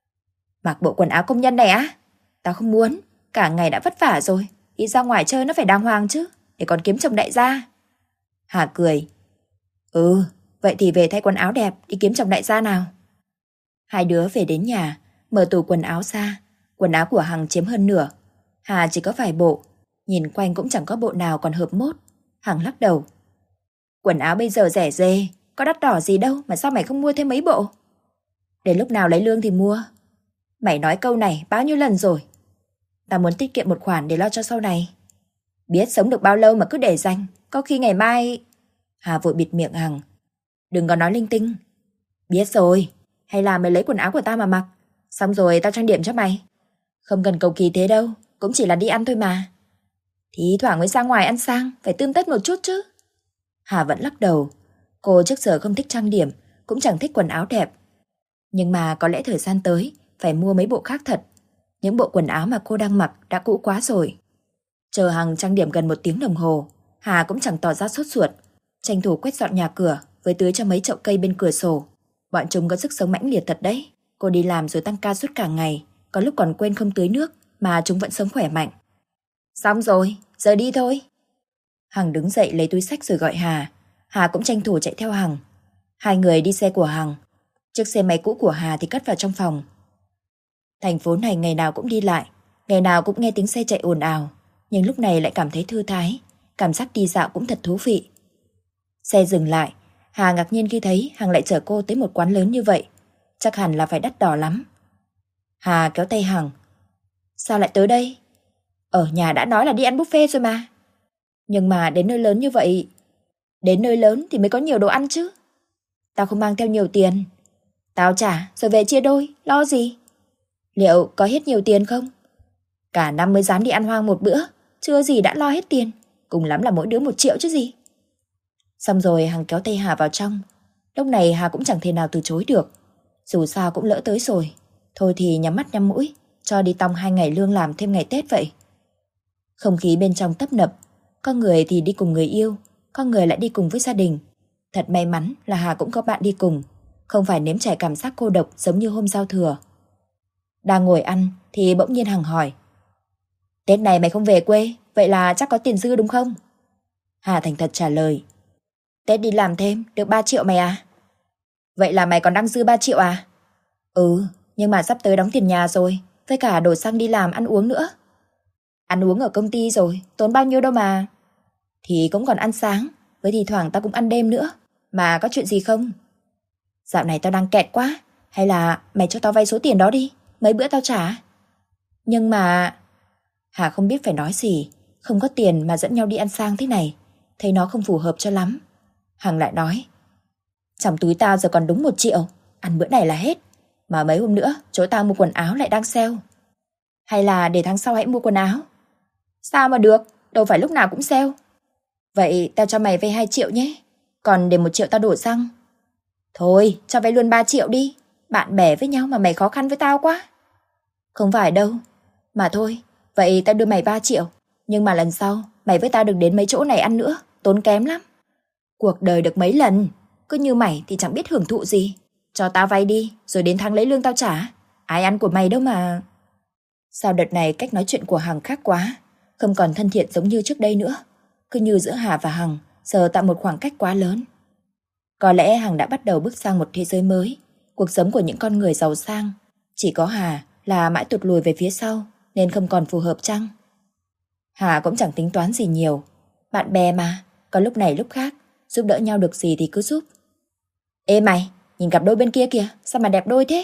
Mặc bộ quần áo công nhân này á? Tao không muốn, cả ngày đã vất vả rồi. Đi ra ngoài chơi nó phải đàng hoàng chứ, để còn kiếm chồng đại gia. Hà cười. Ừ, vậy thì về thay quần áo đẹp, đi kiếm chồng đại gia nào. Hai đứa về đến nhà, mở tủ quần áo ra. Quần áo của Hằng chiếm hơn nửa. Hà chỉ có vài bộ, nhìn quanh cũng chẳng có bộ nào còn hợp mốt. Hằng lắc đầu. Quần áo bây giờ rẻ rê, có đắt đỏ gì đâu mà sao mày không mua thêm mấy bộ? Đến lúc nào lấy lương thì mua. Mày nói câu này bao nhiêu lần rồi? Tao muốn tiết kiệm một khoản để lo cho sau này. Biết sống được bao lâu mà cứ để dành, có khi ngày mai... Hà vội bịt miệng Hằng. Đừng có nói linh tinh. Biết rồi, hay là mày lấy quần áo của tao mà mặc, xong rồi tao trang điểm cho mày. Không cần cầu kỳ thế đâu, cũng chỉ là đi ăn thôi mà. Thì thoảng mới ra ngoài ăn sang, phải tươm tất một chút chứ. Hà vẫn lắc đầu. Cô trước giờ không thích trang điểm, cũng chẳng thích quần áo đẹp. Nhưng mà có lẽ thời gian tới phải mua mấy bộ khác thật. Những bộ quần áo mà cô đang mặc đã cũ quá rồi. Chờ Hằng trang điểm gần 1 tiếng đồng hồ, Hà cũng chẳng tỏ ra sốt ruột, tranh thủ quét dọn nhà cửa với tưới cho mấy chậu cây bên cửa sổ. Bọn chúng có sức sống mãnh liệt thật đấy. Cô đi làm rồi tăng ca suốt cả ngày, có lúc còn quên không tưới nước mà chúng vẫn sống khỏe mạnh. Xong rồi, giờ đi thôi. Hằng đứng dậy lấy túi xách rồi gọi Hà. Hà cũng tranh thủ chạy theo Hằng. Hai người đi xe của Hằng. Chiếc xe máy cũ của Hà thì cất vào trong phòng. Thành phố này ngày nào cũng đi lại, ngày nào cũng nghe tiếng xe chạy ồn ào, nhưng lúc này lại cảm thấy thư thái. Cảm giác đi dạo cũng thật thú vị. Xe dừng lại, Hà ngạc nhiên khi thấy Hằng lại chở cô tới một quán lớn như vậy. Chắc hẳn là phải đắt đỏ lắm. Hà kéo tay Hằng. Sao lại tới đây? Ở nhà đã nói là đi ăn buffet rồi mà. Nhưng mà đến nơi lớn như vậy, đến nơi lớn thì mới có nhiều đồ ăn chứ. Tao không mang theo nhiều tiền. Tao trả rồi về chia đôi, lo gì? Liệu có hết nhiều tiền không? Cả năm mới dám đi ăn hoang một bữa, chưa gì đã lo hết tiền. Cùng lắm là mỗi đứa 1 triệu chứ gì. Xong rồi Hằng kéo tay Hà vào trong. Lúc này Hà cũng chẳng thể nào từ chối được. Dù sao cũng lỡ tới rồi. Thôi thì nhắm mắt nhắm mũi, cho đi tong 2 ngày lương làm thêm ngày Tết vậy. Không khí bên trong tấp nập. Có người thì đi cùng người yêu, có người lại đi cùng với gia đình. Thật may mắn là Hà cũng có bạn đi cùng, không phải nếm trải cảm giác cô độc giống như hôm giao thừa. Đang ngồi ăn thì bỗng nhiên Hằng hỏi. Tết này mày không về quê, vậy là chắc có tiền dư đúng không? Hà thành thật trả lời. Tết đi làm thêm, được 3 triệu mày à? Vậy là mày còn đang dư 3 triệu à? Ừ, nhưng mà sắp tới đóng tiền nhà rồi, với cả đổ xăng đi làm ăn uống nữa. Ăn uống ở công ty rồi, tốn bao nhiêu đâu mà. Thì cũng còn ăn sáng, với thi thoảng tao cũng ăn đêm nữa. Mà có chuyện gì không? Dạo này tao đang kẹt quá, hay là mày cho tao vay số tiền đó đi, mấy bữa tao trả. Nhưng mà... Hà không biết phải nói gì, không có tiền mà dẫn nhau đi ăn sang thế này, thấy nó không phù hợp cho lắm. Hằng lại nói. Trong túi tao giờ còn đúng 1 triệu, ăn bữa này là hết. Mà mấy hôm nữa chỗ tao mua quần áo lại đang sale. Hay là để tháng sau hãy mua quần áo? Sao mà được, đâu phải lúc nào cũng sale. Vậy tao cho mày vay 2 triệu nhé, còn để 1 triệu tao đổ xăng. Thôi, cho vay luôn 3 triệu đi. Bạn bè với nhau mà mày khó khăn với tao quá. Không phải đâu. Mà thôi, vậy tao đưa mày 3 triệu. Nhưng mà lần sau, mày với tao được đến mấy chỗ này ăn nữa, tốn kém lắm. Cuộc đời được mấy lần, cứ như mày thì chẳng biết hưởng thụ gì. Cho tao vay đi, rồi đến tháng lấy lương tao trả. Ai ăn của mày đâu mà. Sao đợt này cách nói chuyện của Hằng khác quá, không còn thân thiện giống như trước đây nữa. Cứ như giữa Hà và Hằng giờ tạo một khoảng cách quá lớn. Có lẽ Hằng đã bắt đầu bước sang một thế giới mới, cuộc sống của những con người giàu sang. Chỉ có Hà là mãi tụt lùi về phía sau, nên không còn phù hợp chăng? Hà cũng chẳng tính toán gì nhiều. Bạn bè mà, có lúc này lúc khác, giúp đỡ nhau được gì thì cứ giúp. Ê mày, nhìn cặp đôi bên kia kìa, sao mà đẹp đôi thế?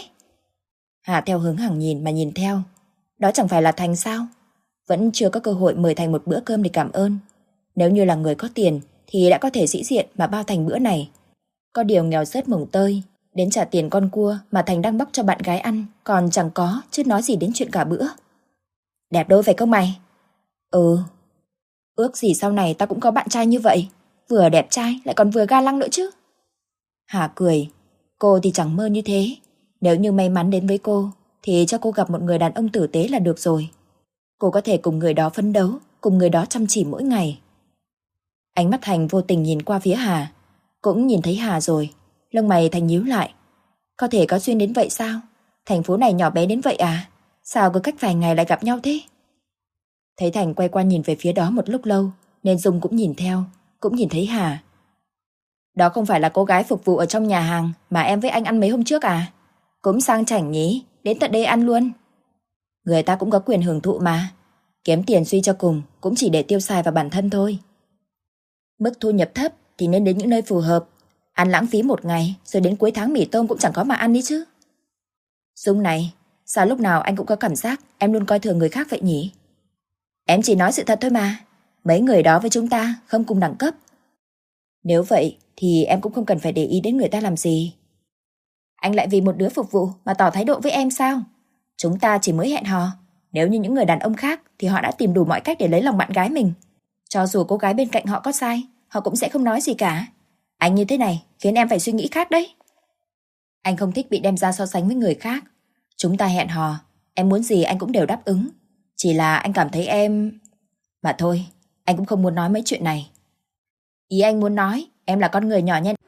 Hà theo hướng Hằng nhìn mà nhìn theo. Đó chẳng phải là Thành sao? Vẫn chưa có cơ hội mời Thành một bữa cơm để cảm ơn. Nếu như là người có tiền thì đã có thể sĩ diện mà bao Thành bữa này. Có điều nghèo rớt mồng tơi, đến trả tiền con cua mà Thành đang bóc cho bạn gái ăn còn chẳng có, chứ nói gì đến chuyện cả bữa. Đẹp đôi phải không mày? Ừ. Ước gì sau này tao cũng có bạn trai như vậy, vừa đẹp trai lại còn vừa ga lăng nữa chứ. Hà cười. Cô thì chẳng mơ như thế. Nếu như may mắn đến với cô thì cho cô gặp một người đàn ông tử tế là được rồi. Cô có thể cùng người đó phấn đấu, cùng người đó chăm chỉ mỗi ngày. Ánh mắt Thành vô tình nhìn qua phía Hà. Cũng nhìn thấy Hà rồi. Lông mày Thành nhíu lại. Có thể có duyên đến vậy sao? Thành phố này nhỏ bé đến vậy à? Sao cứ cách vài ngày lại gặp nhau thế? Thấy Thành quay qua nhìn về phía đó một lúc lâu, nên Dung cũng nhìn theo, cũng nhìn thấy Hà. Đó không phải là cô gái phục vụ ở trong nhà hàng mà em với anh ăn mấy hôm trước à? Cũng sang chảnh nhỉ, đến tận đây ăn luôn. Người ta cũng có quyền hưởng thụ mà. Kiếm tiền suy cho cùng cũng chỉ để tiêu xài vào bản thân thôi. Mức thu nhập thấp thì nên đến những nơi phù hợp. Ăn lãng phí một ngày rồi đến cuối tháng mì tôm cũng chẳng có mà ăn đi chứ. Dung này, sao lúc nào anh cũng có cảm giác em luôn coi thường người khác vậy nhỉ? Em chỉ nói sự thật thôi mà. Mấy người đó với chúng ta không cùng đẳng cấp. Nếu vậy thì em cũng không cần phải để ý đến người ta làm gì. Anh lại vì một đứa phục vụ mà tỏ thái độ với em sao? Chúng ta chỉ mới hẹn hò. Nếu như những người đàn ông khác thì họ đã tìm đủ mọi cách để lấy lòng bạn gái mình. Cho dù cô gái bên cạnh họ có sai, họ cũng sẽ không nói gì cả. Anh như thế này khiến em phải suy nghĩ khác đấy. Anh không thích bị đem ra so sánh với người khác. Chúng ta hẹn hò, em muốn gì anh cũng đều đáp ứng. Chỉ là anh cảm thấy em... Mà thôi, anh cũng không muốn nói mấy chuyện này. Ý anh muốn nói, em là con người nhỏ nhen.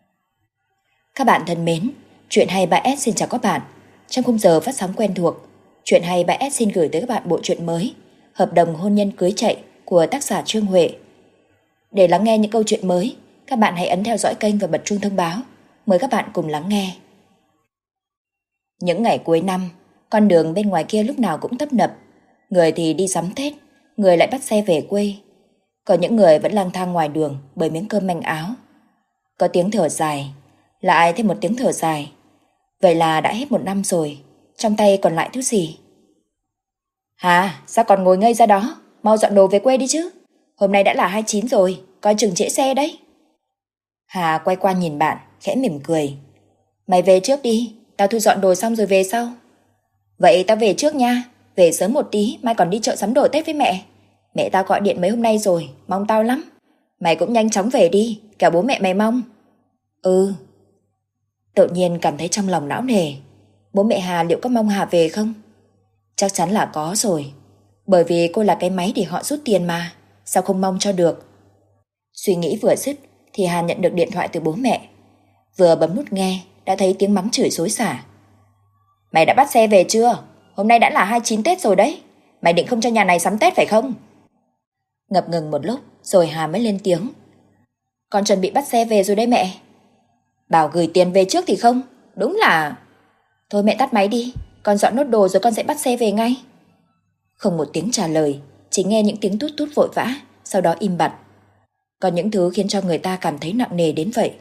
Các bạn thân mến, Chuyện 23S xin chào các bạn. Trong khung giờ phát sóng quen thuộc, Chuyện 23S xin gửi tới các bạn bộ truyện mới Hợp đồng hôn nhân cưới chạy của tác giả Trương Huệ. Để lắng nghe những câu chuyện mới, các bạn hãy ấn theo dõi kênh và bật chuông thông báo. Mời các bạn cùng lắng nghe. Những ngày cuối năm, con đường bên ngoài kia lúc nào cũng tấp nập. Người thì đi sắm Tết, người lại bắt xe về quê. Có những người vẫn lang thang ngoài đường bởi miếng cơm manh áo. Có tiếng thở dài, lại thêm một tiếng thở dài. Vậy là đã hết một năm rồi, trong tay còn lại thứ gì? Hà, sao còn ngồi ngây ra đó? Mau dọn đồ về quê đi chứ. Hôm nay đã là 29 rồi, coi chừng trễ xe đấy. Hà quay qua nhìn bạn, khẽ mỉm cười. Mày về trước đi, tao thu dọn đồ xong rồi về sau. Vậy tao về trước nha, về sớm một tí, mai còn đi chợ sắm đồ Tết với mẹ. Mẹ tao gọi điện mấy hôm nay rồi, mong tao lắm. Mày cũng nhanh chóng về đi, kẻo bố mẹ mày mong. Ừ. Tự nhiên cảm thấy trong lòng não nề. Bố mẹ Hà liệu có mong Hà về không? Chắc chắn là có rồi. Bởi vì cô là cái máy để họ rút tiền mà, sao không mong cho được. Suy nghĩ vừa dứt thì Hà nhận được điện thoại từ bố mẹ. Vừa bấm nút nghe đã thấy tiếng mắng chửi xối xả. Mày đã bắt xe về chưa? Hôm nay đã là 29 Tết rồi đấy. Mày định không cho nhà này sắm Tết phải không? Ngập ngừng một lúc rồi Hà mới lên tiếng. Con chuẩn bị bắt xe về rồi đấy mẹ. Bảo gửi tiền về trước thì không. Đúng là... Thôi mẹ tắt máy đi, con dọn nốt đồ rồi con sẽ bắt xe về ngay. Không một tiếng trả lời, chỉ nghe những tiếng tút tút vội vã, sau đó im bặt. Còn những thứ khiến cho người ta cảm thấy nặng nề đến vậy.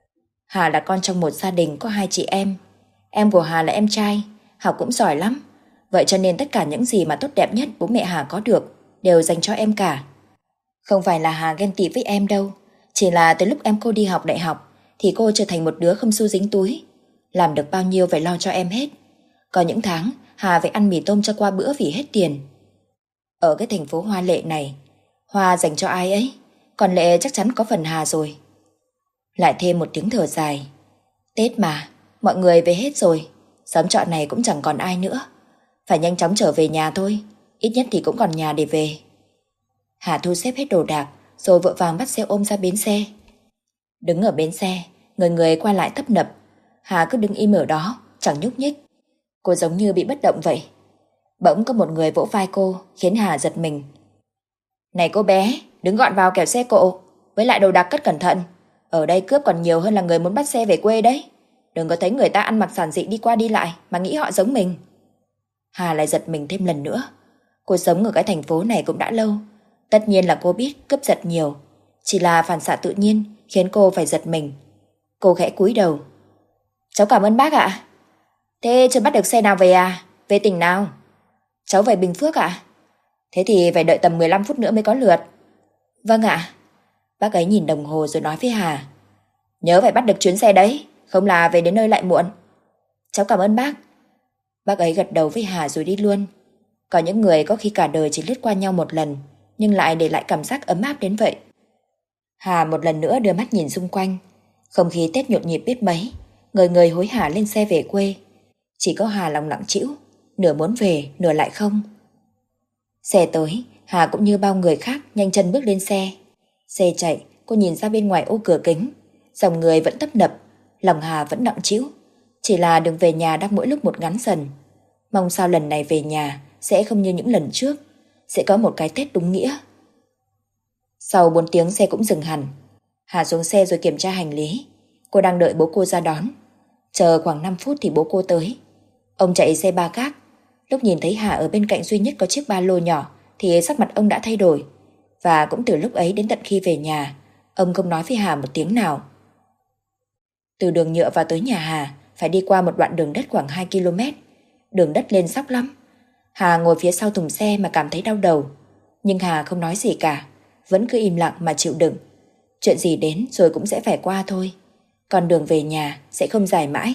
Hà là con trong một gia đình có 2 chị em. Em của Hà là em trai, học cũng giỏi lắm. Vậy cho nên tất cả những gì mà tốt đẹp nhất bố mẹ Hà có được đều dành cho em cả. Không phải là Hà ghen tị với em đâu, chỉ là tới lúc em cô đi học đại học thì cô trở thành một đứa không xu dính túi. Làm được bao nhiêu phải lo cho em hết. Có những tháng Hà phải ăn mì tôm cho qua bữa vì hết tiền. Ở cái thành phố hoa lệ này, hoa dành cho ai ấy, còn Lệ chắc chắn có phần Hà rồi. Lại thêm một tiếng thở dài. Tết mà, mọi người về hết rồi, xóm trọ này cũng chẳng còn ai nữa. Phải nhanh chóng trở về nhà thôi, ít nhất thì cũng còn nhà để về. Hà thu xếp hết đồ đạc rồi vội vàng bắt xe ôm ra bến xe. Đứng ở bến xe, người người qua lại tấp nập. Hà cứ đứng im ở đó, chẳng nhúc nhích. Cô giống như bị bất động vậy. Bỗng có một người vỗ vai cô, khiến Hà giật mình. Này cô bé, đứng gọn vào kẻo xe cộ, với lại đồ đạc cất cẩn thận. Ở đây cướp còn nhiều hơn là người muốn bắt xe về quê đấy. Đừng có thấy người ta ăn mặc giản dị đi qua đi lại mà nghĩ họ giống mình. Hà lại giật mình thêm lần nữa. Cô sống ở cái thành phố này cũng đã lâu. Tất nhiên là cô biết cướp giật nhiều. Chỉ là phản xạ tự nhiên khiến cô phải giật mình. Cô khẽ cúi đầu. Cháu cảm ơn bác ạ. Thế chưa bắt được xe nào về à? Về tỉnh nào? Cháu về Bình Phước ạ. Thế thì phải đợi tầm 15 phút nữa mới có lượt. Vâng ạ. Bác ấy nhìn đồng hồ rồi nói với Hà. Nhớ phải bắt được chuyến xe đấy, không là về đến nơi lại muộn. Cháu cảm ơn bác. Bác ấy gật đầu với Hà rồi đi luôn. Có những người có khi cả đời chỉ lướt qua nhau một lần, nhưng lại để lại cảm giác ấm áp đến vậy. Hà một lần nữa đưa mắt nhìn xung quanh. Không khí Tết nhộn nhịp biết mấy. Người người hối hả lên xe về quê. Chỉ có Hà lòng nặng trĩu, nửa muốn về, nửa lại không. Xe tới, Hà cũng như bao người khác nhanh chân bước lên xe. Xe chạy, cô nhìn ra bên ngoài ô cửa kính. Dòng người vẫn tấp nập, lòng Hà vẫn nặng trĩu. Chỉ là đường về nhà đang mỗi lúc một ngắn dần. Mong sao lần này về nhà sẽ không như những lần trước, sẽ có một cái Tết đúng nghĩa. Sau 4 tiếng xe cũng dừng hẳn. Hà xuống xe rồi kiểm tra hành lý. Cô đang đợi bố cô ra đón. Chờ khoảng 5 phút thì bố cô tới. Ông chạy xe ba gác. Lúc nhìn thấy Hà ở bên cạnh duy nhất có chiếc ba lô nhỏ thì sắc mặt ông đã thay đổi. Và cũng từ lúc ấy đến tận khi về nhà, ông không nói với Hà một tiếng nào. Từ đường nhựa vào tới nhà Hà phải đi qua một đoạn đường đất khoảng 2 km. Đường đất lên sóc lắm. Hà ngồi phía sau thùng xe mà cảm thấy đau đầu. Nhưng Hà không nói gì cả, vẫn cứ im lặng mà chịu đựng. Chuyện gì đến rồi cũng sẽ phải qua thôi. Còn đường về nhà sẽ không dài mãi.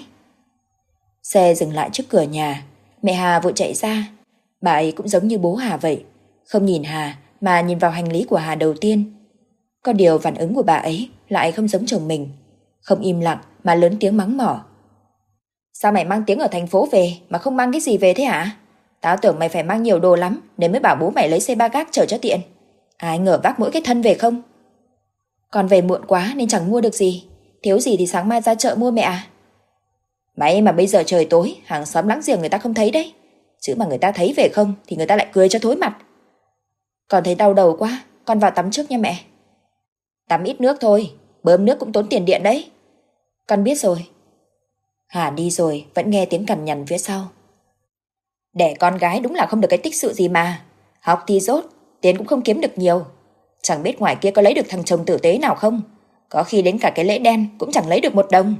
Xe dừng lại trước cửa nhà. Mẹ Hà vội chạy ra. Bà ấy cũng giống như bố Hà vậy, không nhìn Hà mà nhìn vào hành lý của Hà đầu tiên. Có điều phản ứng của bà ấy lại không giống chồng mình. Không im lặng mà lớn tiếng mắng mỏ. Sao mày mang tiếng ở thành phố về mà không mang cái gì về thế hả? Tao tưởng mày phải mang nhiều đồ lắm nên mới bảo bố mày lấy xe ba gác chở cho tiện. Ai ngờ vác mỗi cái thân về không? Con về muộn quá nên chẳng mua được gì. Thiếu gì thì sáng mai ra chợ mua mẹ à. May mà bây giờ trời tối, hàng xóm láng giềng người ta không thấy đấy. Chứ mà người ta thấy về không thì người ta lại cười cho thối mặt. Con thấy đau đầu quá, con vào tắm trước nha mẹ. Tắm ít nước thôi, bơm nước cũng tốn tiền điện đấy. Con biết rồi. Hà đi rồi vẫn nghe tiếng cằn nhằn phía sau. Đẻ con gái đúng là không được cái tích sự gì mà. Học thì dốt, tiền cũng không kiếm được nhiều. Chẳng biết ngoài kia có lấy được thằng chồng tử tế nào không. Có khi đến cả cái lễ đen cũng chẳng lấy được 1 đồng.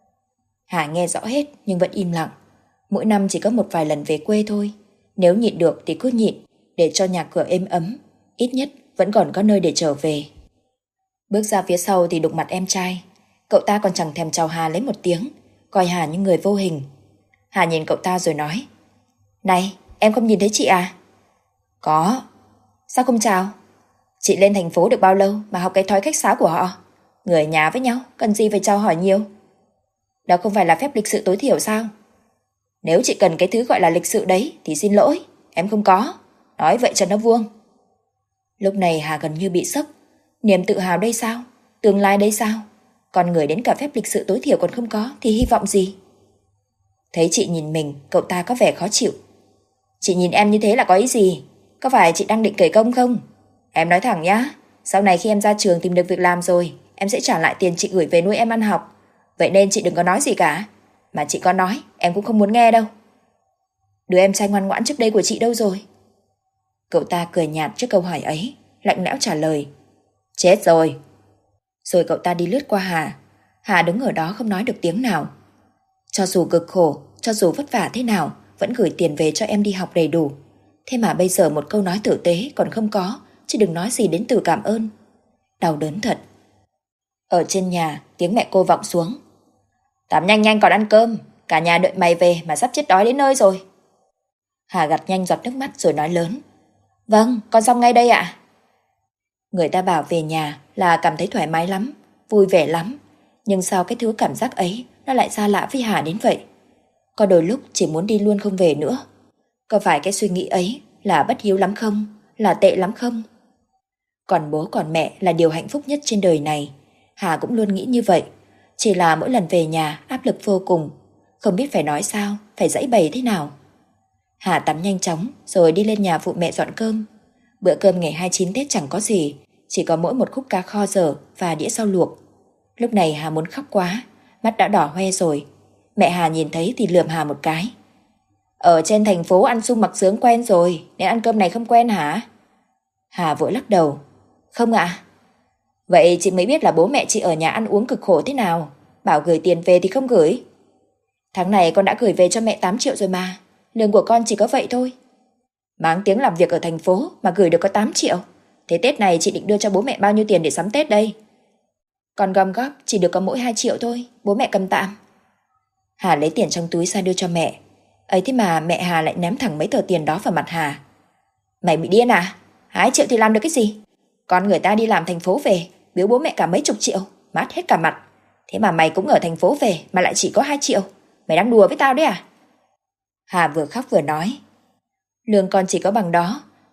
Hà nghe rõ hết nhưng vẫn im lặng. Mỗi năm chỉ có một vài lần về quê thôi. Nếu nhịn được thì cứ nhịn, để cho nhà cửa êm ấm. Ít nhất vẫn còn có nơi để trở về. Bước ra phía sau thì đụng mặt em trai. Cậu ta còn chẳng thèm chào Hà lấy một tiếng, coi Hà như người vô hình. Hà nhìn cậu ta rồi nói. Này, em không nhìn thấy chị à? Có. Sao không chào? Chị lên thành phố được bao lâu mà học cái thói khách sáo của họ? Người nhà với nhau, cần gì phải chào hỏi nhiều? Đó không phải là phép lịch sự tối thiểu sao? Nếu chị cần cái thứ gọi là lịch sự đấy thì xin lỗi, em không có. Nói vậy cho nó vuông. Lúc này Hà gần như bị sốc. Niềm tự hào đây sao? Tương lai đây sao? Con người đến cả phép lịch sự tối thiểu còn không có thì hy vọng gì? Thấy chị nhìn mình, cậu ta có vẻ khó chịu. Chị nhìn em như thế là có ý gì? Có phải chị đang định kể công không? Em nói thẳng nhá, sau này khi em ra trường tìm được việc làm rồi, em sẽ trả lại tiền chị gửi về nuôi em ăn học. Vậy nên chị đừng có nói gì cả. Mà chị có nói, em cũng không muốn nghe đâu. Đứa em trai ngoan ngoãn trước đây của chị đâu rồi? Cậu ta cười nhạt trước câu hỏi ấy, lạnh lẽo trả lời. Chết rồi. Rồi cậu ta đi lướt qua Hà. Hà đứng ở đó không nói được tiếng nào. Cho dù cực khổ, cho dù vất vả thế nào, vẫn gửi tiền về cho em đi học đầy đủ. Thế mà bây giờ một câu nói tử tế còn không có, chứ đừng nói gì đến từ cảm ơn. Đau đớn thật. Ở trên nhà, tiếng mẹ cô vọng xuống. Tắm nhanh nhanh còn ăn cơm, cả nhà đợi mày về mà sắp chết đói đến nơi rồi. Hà gạt nhanh giọt nước mắt rồi nói lớn. Vâng, con xong ngay đây ạ. Người ta bảo về nhà là cảm thấy thoải mái lắm, vui vẻ lắm. Nhưng sao cái thứ cảm giác ấy nó lại xa lạ với Hà đến vậy? Có đôi lúc chỉ muốn đi luôn không về nữa. Có phải cái suy nghĩ ấy là bất hiếu lắm không? Là tệ lắm không? Còn bố còn mẹ là điều hạnh phúc nhất trên đời này. Hà cũng luôn nghĩ như vậy. Chỉ là mỗi lần về nhà áp lực vô cùng. Không biết phải nói sao, phải giãy bày thế nào. Hà tắm nhanh chóng rồi đi lên nhà phụ mẹ dọn cơm. Bữa cơm ngày 29 Tết chẳng có gì, chỉ có mỗi một khúc cá kho dở và đĩa rau luộc. Lúc này Hà muốn khóc quá, mắt đã đỏ hoe rồi. Mẹ Hà nhìn thấy thì lườm Hà một cái. Ở trên thành phố ăn sung mặc sướng quen rồi, nên ăn cơm này không quen hả? Hà vội lắc đầu. Không ạ. Vậy chị mới biết là bố mẹ chị ở nhà ăn uống cực khổ thế nào. Bảo gửi tiền về thì không gửi. Tháng này con đã gửi về cho mẹ 8 triệu rồi mà. Lương của con chỉ có vậy thôi. Mang tiếng làm việc ở thành phố mà gửi được có 8 triệu. Thế Tết này chị định đưa cho bố mẹ bao nhiêu tiền để sắm Tết đây? Con gom góp chỉ được có mỗi 2 triệu thôi, bố mẹ cầm tạm. Hà lấy tiền trong túi ra đưa cho mẹ. Ấy thế mà mẹ Hà lại ném thẳng mấy tờ tiền đó vào mặt Hà. Mày bị điên à? 2 triệu thì làm được cái gì? Con người ta đi làm thành phố về, biếu bố mẹ cả mấy chục triệu, mát hết cả mặt. Thế mà mày cũng ở thành phố về mà lại chỉ có 2 triệu. Mày đang đùa với tao đấy à? Hà vừa khóc vừa nói. Lương con chỉ có bằng đó,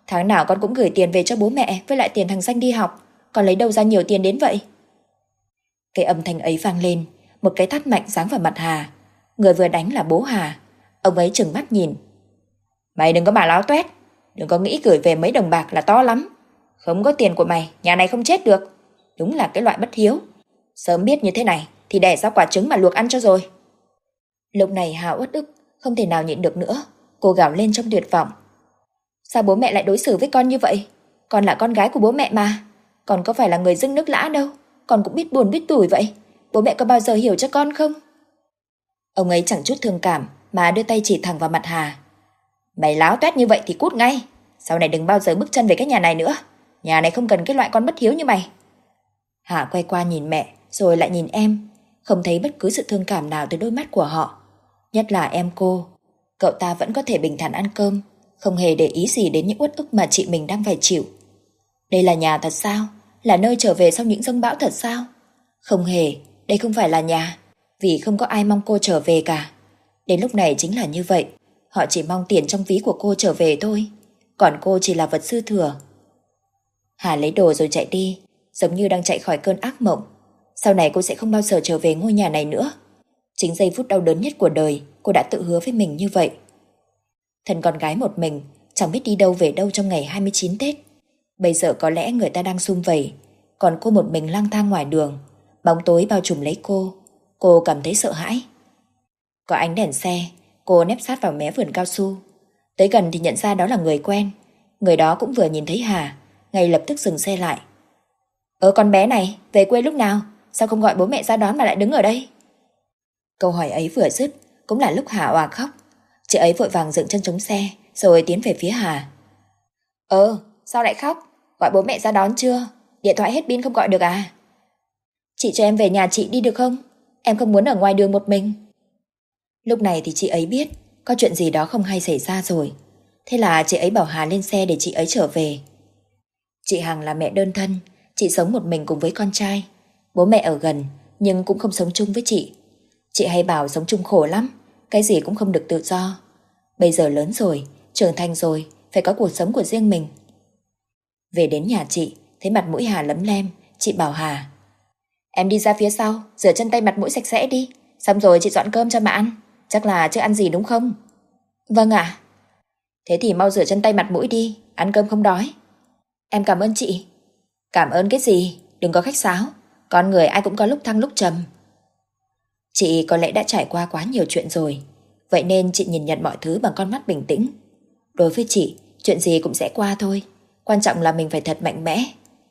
Tháng nào con cũng gửi tiền về cho bố mẹ với lại tiền thằng Danh đi học. Con lấy đâu ra nhiều tiền đến vậy? Cái âm thanh ấy vang lên, một cái tát mạnh giáng vào mặt Hà. Người vừa đánh là bố Hà. Ông ấy trừng mắt nhìn. Mày đừng có mà láo toét. Đừng có nghĩ gửi về mấy đồng bạc là to lắm. Không có tiền của mày, nhà này không chết được. Đúng là cái loại bất hiếu. Sớm biết như thế này thì đẻ ra quả trứng mà luộc ăn cho rồi. Lúc này Hà uất ức, không thể nào nhịn được nữa. Cô gào lên trong tuyệt vọng. Sao bố mẹ lại đối xử với con như vậy? Con là con gái của bố mẹ mà. Con có phải là người dưng nước lã đâu. Con cũng biết buồn biết tủi vậy. Bố mẹ có bao giờ hiểu cho con không? Ông ấy chẳng chút thương cảm mà đưa tay chỉ thẳng vào mặt Hà. Mày láo toét như vậy thì cút ngay. Sau này đừng bao giờ bước chân về cái nhà này nữa. Nhà này không cần cái loại con bất hiếu như mày. Hà quay qua nhìn mẹ rồi lại nhìn em. Không thấy bất cứ sự thương cảm nào từ đôi mắt của họ. Nhất là em cô. Cậu ta vẫn có thể bình thản ăn cơm, không hề để ý gì đến những uất ức mà chị mình đang phải chịu. Đây là nhà thật sao? Là nơi trở về sau những giông bão thật sao? Không hề, đây không phải là nhà. Vì không có ai mong cô trở về cả. Đến lúc này chính là như vậy. Họ chỉ mong tiền trong ví của cô trở về thôi. Còn cô chỉ là vật dư thừa. Hà lấy đồ rồi chạy đi, giống như đang chạy khỏi cơn ác mộng. Sau này cô sẽ không bao giờ trở về ngôi nhà này nữa. Chính giây phút đau đớn nhất của đời, cô đã tự hứa với mình như vậy. Thân con gái một mình, chẳng biết đi đâu về đâu trong ngày 29 Tết. Bây giờ có lẽ người ta đang sum vầy, còn cô một mình lang thang ngoài đường. Bóng tối bao trùm lấy cô. Cô cảm thấy sợ hãi. Có ánh đèn xe, cô nép sát vào mé vườn cao su. Tới gần thì nhận ra đó là người quen. Người đó cũng vừa nhìn thấy Hà, ngay lập tức dừng xe lại. Con bé này, về quê lúc nào? Sao không gọi bố mẹ ra đón mà lại đứng ở đây? Câu hỏi ấy vừa dứt, cũng là lúc Hà òa khóc. Chị ấy vội vàng dựng chân chống xe, rồi tiến về phía Hà. Sao lại khóc? Gọi bố mẹ ra đón chưa? Điện thoại hết pin không gọi được à? Chị cho em về nhà chị đi được không? Em không muốn ở ngoài đường một mình. Lúc này thì chị ấy biết có chuyện gì đó không hay xảy ra rồi. Thế là chị ấy bảo Hà lên xe để chị ấy trở về. Chị Hằng là mẹ đơn thân. Chị sống một mình cùng với con trai. Bố mẹ ở gần nhưng cũng không sống chung với chị. Chị hay bảo sống chung khổ lắm, cái gì cũng không được tự do. Bây giờ lớn rồi, trưởng thành rồi, phải có cuộc sống của riêng mình. Về đến nhà chị, thấy mặt mũi Hà lấm lem. Chị bảo Hà, em đi ra phía sau, rửa chân tay mặt mũi sạch sẽ đi. Xong rồi chị dọn cơm cho mà ăn. Chắc là chưa ăn gì đúng không? Vâng ạ. Thế thì mau rửa chân tay mặt mũi đi, ăn cơm không đói. Em cảm ơn chị. Cảm ơn cái gì? Đừng có khách sáo. Con người ai cũng có lúc thăng lúc trầm. Chị có lẽ đã trải qua quá nhiều chuyện rồi. Vậy nên chị nhìn nhận mọi thứ bằng con mắt bình tĩnh. Đối với chị, chuyện gì cũng sẽ qua thôi. Quan trọng là mình phải thật mạnh mẽ.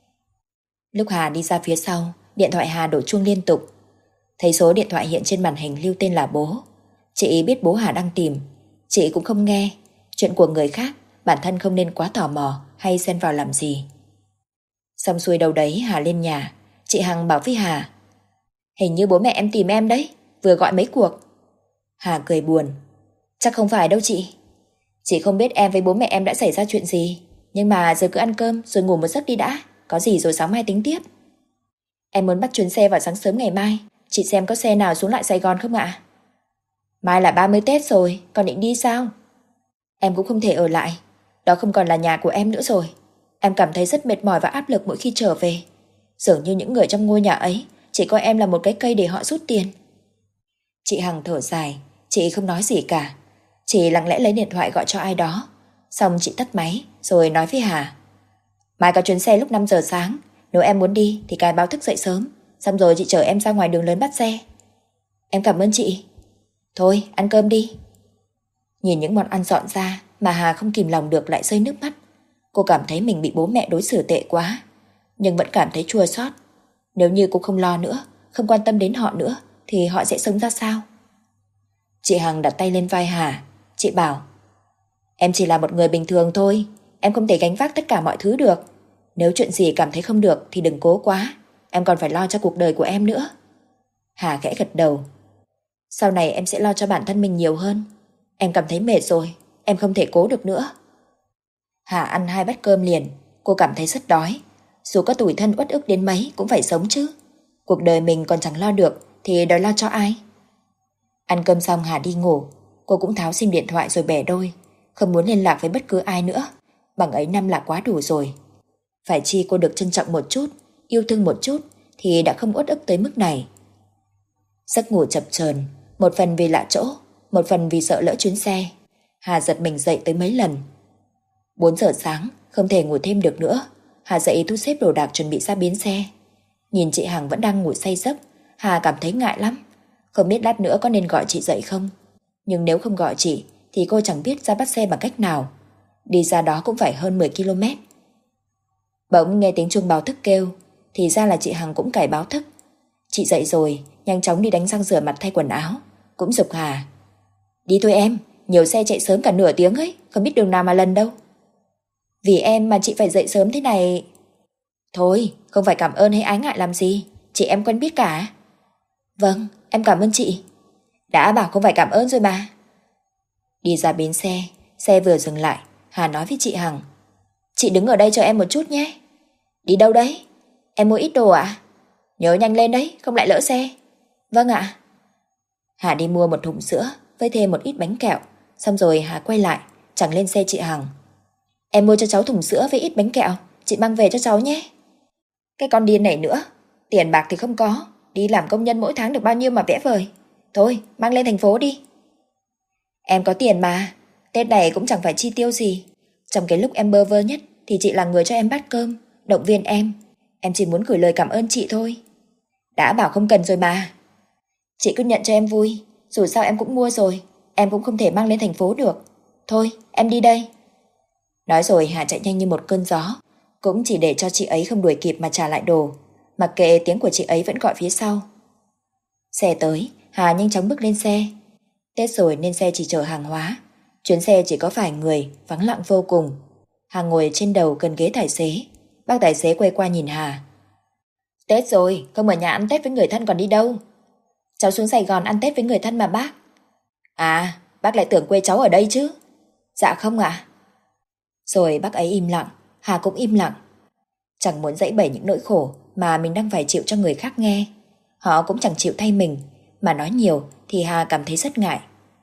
Lúc Hà đi ra phía sau, điện thoại Hà đổ chuông liên tục. Thấy số điện thoại hiện trên màn hình lưu tên là bố. Chị biết bố Hà đang tìm. Chị cũng không nghe. Chuyện của người khác, bản thân không nên quá tò mò hay xen vào làm gì. Xong xuôi đâu đấy Hà lên nhà. Chị Hằng bảo với Hà, hình như bố mẹ em tìm em đấy, vừa gọi mấy cuộc. Hà cười buồn. Chắc không phải đâu chị. Chị không biết em với bố mẹ em đã xảy ra chuyện gì. Nhưng mà giờ cứ ăn cơm rồi ngủ một giấc đi đã. Có gì rồi sáng mai tính tiếp. Em muốn bắt chuyến xe vào sáng sớm ngày mai. Chị xem có xe nào xuống lại Sài Gòn không ạ? Mai là 30 Tết rồi, còn định đi sao? Em cũng không thể ở lại. Đó không còn là nhà của em nữa rồi. Em cảm thấy rất mệt mỏi và áp lực mỗi khi trở về. Dường như những người trong ngôi nhà ấy chỉ coi em là một cái cây để họ rút tiền. Chị Hằng thở dài. Chị không nói gì cả. Chị lặng lẽ lấy điện thoại gọi cho ai đó. Xong chị tắt máy rồi nói với Hà, mai có chuyến xe lúc 5 giờ sáng. Nếu em muốn đi thì cài báo thức dậy sớm. Xong rồi chị chở em ra ngoài đường lớn bắt xe. Em cảm ơn chị. Thôi ăn cơm đi. Nhìn những món ăn dọn ra mà Hà không kìm lòng được lại rơi nước mắt. Cô cảm thấy mình bị bố mẹ đối xử tệ quá, nhưng vẫn cảm thấy chua xót. Nếu như cô không lo nữa, không quan tâm đến họ nữa, thì họ sẽ sống ra sao? Chị Hằng đặt tay lên vai Hà. Chị bảo, em chỉ là một người bình thường thôi. Em không thể gánh vác tất cả mọi thứ được. Nếu chuyện gì cảm thấy không được thì đừng cố quá. Em còn phải lo cho cuộc đời của em nữa. Hà khẽ gật đầu. Sau này em sẽ lo cho bản thân mình nhiều hơn. Em cảm thấy mệt rồi, em không thể cố được nữa. Hà ăn 2 bát cơm liền. Cô cảm thấy rất đói. Dù có tủi thân uất ức đến mấy cũng phải sống chứ. Cuộc đời mình còn chẳng lo được thì đòi lo cho ai? Ăn cơm xong Hà đi ngủ. Cô cũng tháo sim điện thoại rồi bẻ đôi. Không muốn liên lạc với bất cứ ai nữa, Bằng ấy năm là quá đủ rồi. Phải chi cô được trân trọng một chút, yêu thương một chút thì đã không uất ức tới mức này. Giấc ngủ chập chờn, một phần vì lạ chỗ, một phần vì sợ lỡ chuyến xe. Hà giật mình dậy tới mấy lần. 4 giờ sáng, không thể ngủ thêm được nữa. Hà dậy thu xếp đồ đạc chuẩn bị ra bến xe. Nhìn chị Hằng vẫn đang ngủ say giấc, Hà cảm thấy ngại lắm. Không biết lát nữa có nên gọi chị dậy không. Nhưng nếu không gọi chị thì cô chẳng biết ra bắt xe bằng cách nào. Đi ra đó cũng phải hơn 10 km. Bỗng nghe tiếng chuông báo thức kêu, thì ra là chị Hằng cũng cài báo thức. Chị dậy rồi, nhanh chóng đi đánh răng rửa mặt thay quần áo, cũng giục Hà: đi thôi em, nhiều xe chạy sớm cả nửa tiếng ấy, không biết đường nào mà lần đâu. Vì em mà chị phải dậy sớm thế này. Thôi, không phải cảm ơn hay ái ngại làm gì, chị em quen biết cả. Vâng, em cảm ơn chị. Đã bảo không phải cảm ơn rồi mà. Đi ra bến xe, xe vừa dừng lại, Hà nói với chị Hằng: chị đứng ở đây cho em một chút nhé. Đi đâu đấy? Em mua ít đồ ạ? Nhớ nhanh lên đấy, không lại lỡ xe. Vâng ạ. Hà đi mua một thùng sữa với thêm một ít bánh kẹo. Xong rồi Hà quay lại, chẳng lên xe chị Hằng: em mua cho cháu thùng sữa với ít bánh kẹo, chị mang về cho cháu nhé. Cái con điên này nữa, tiền bạc thì không có, đi làm công nhân mỗi tháng được bao nhiêu mà vẽ vời. Thôi, mang lên thành phố đi. Em có tiền mà, Tết này cũng chẳng phải chi tiêu gì. Trong cái lúc em bơ vơ nhất thì chị là người cho em bát cơm, động viên em. Em chỉ muốn gửi lời cảm ơn chị thôi. Đã bảo không cần rồi mà. Chị cứ nhận cho em vui, dù sao em cũng mua rồi, em cũng không thể mang lên thành phố được. Thôi, em đi đây. Nói rồi Hà chạy nhanh như một cơn gió, cũng chỉ để cho chị ấy không đuổi kịp mà trả lại đồ, mặc kệ tiếng của chị ấy vẫn gọi phía sau. Xe tới, Hà nhanh chóng bước lên xe. Tết rồi nên xe chỉ chở hàng hóa. Chuyến xe chỉ có vài người, vắng lặng vô cùng. Hà ngồi trên đầu gần ghế tài xế. Bác tài xế quay qua nhìn Hà: Tết rồi, không ở nhà ăn Tết với người thân còn đi đâu? Cháu xuống Sài Gòn ăn Tết với người thân mà bác. À, bác lại tưởng quê cháu ở đây chứ? Dạ không ạ. Rồi bác ấy im lặng, Hà cũng im lặng. Chẳng muốn giãy bày những nỗi khổ mà mình đang phải chịu cho người khác nghe. Họ cũng chẳng chịu thay mình, mà nói nhiều thì Hà cảm thấy rất ngại.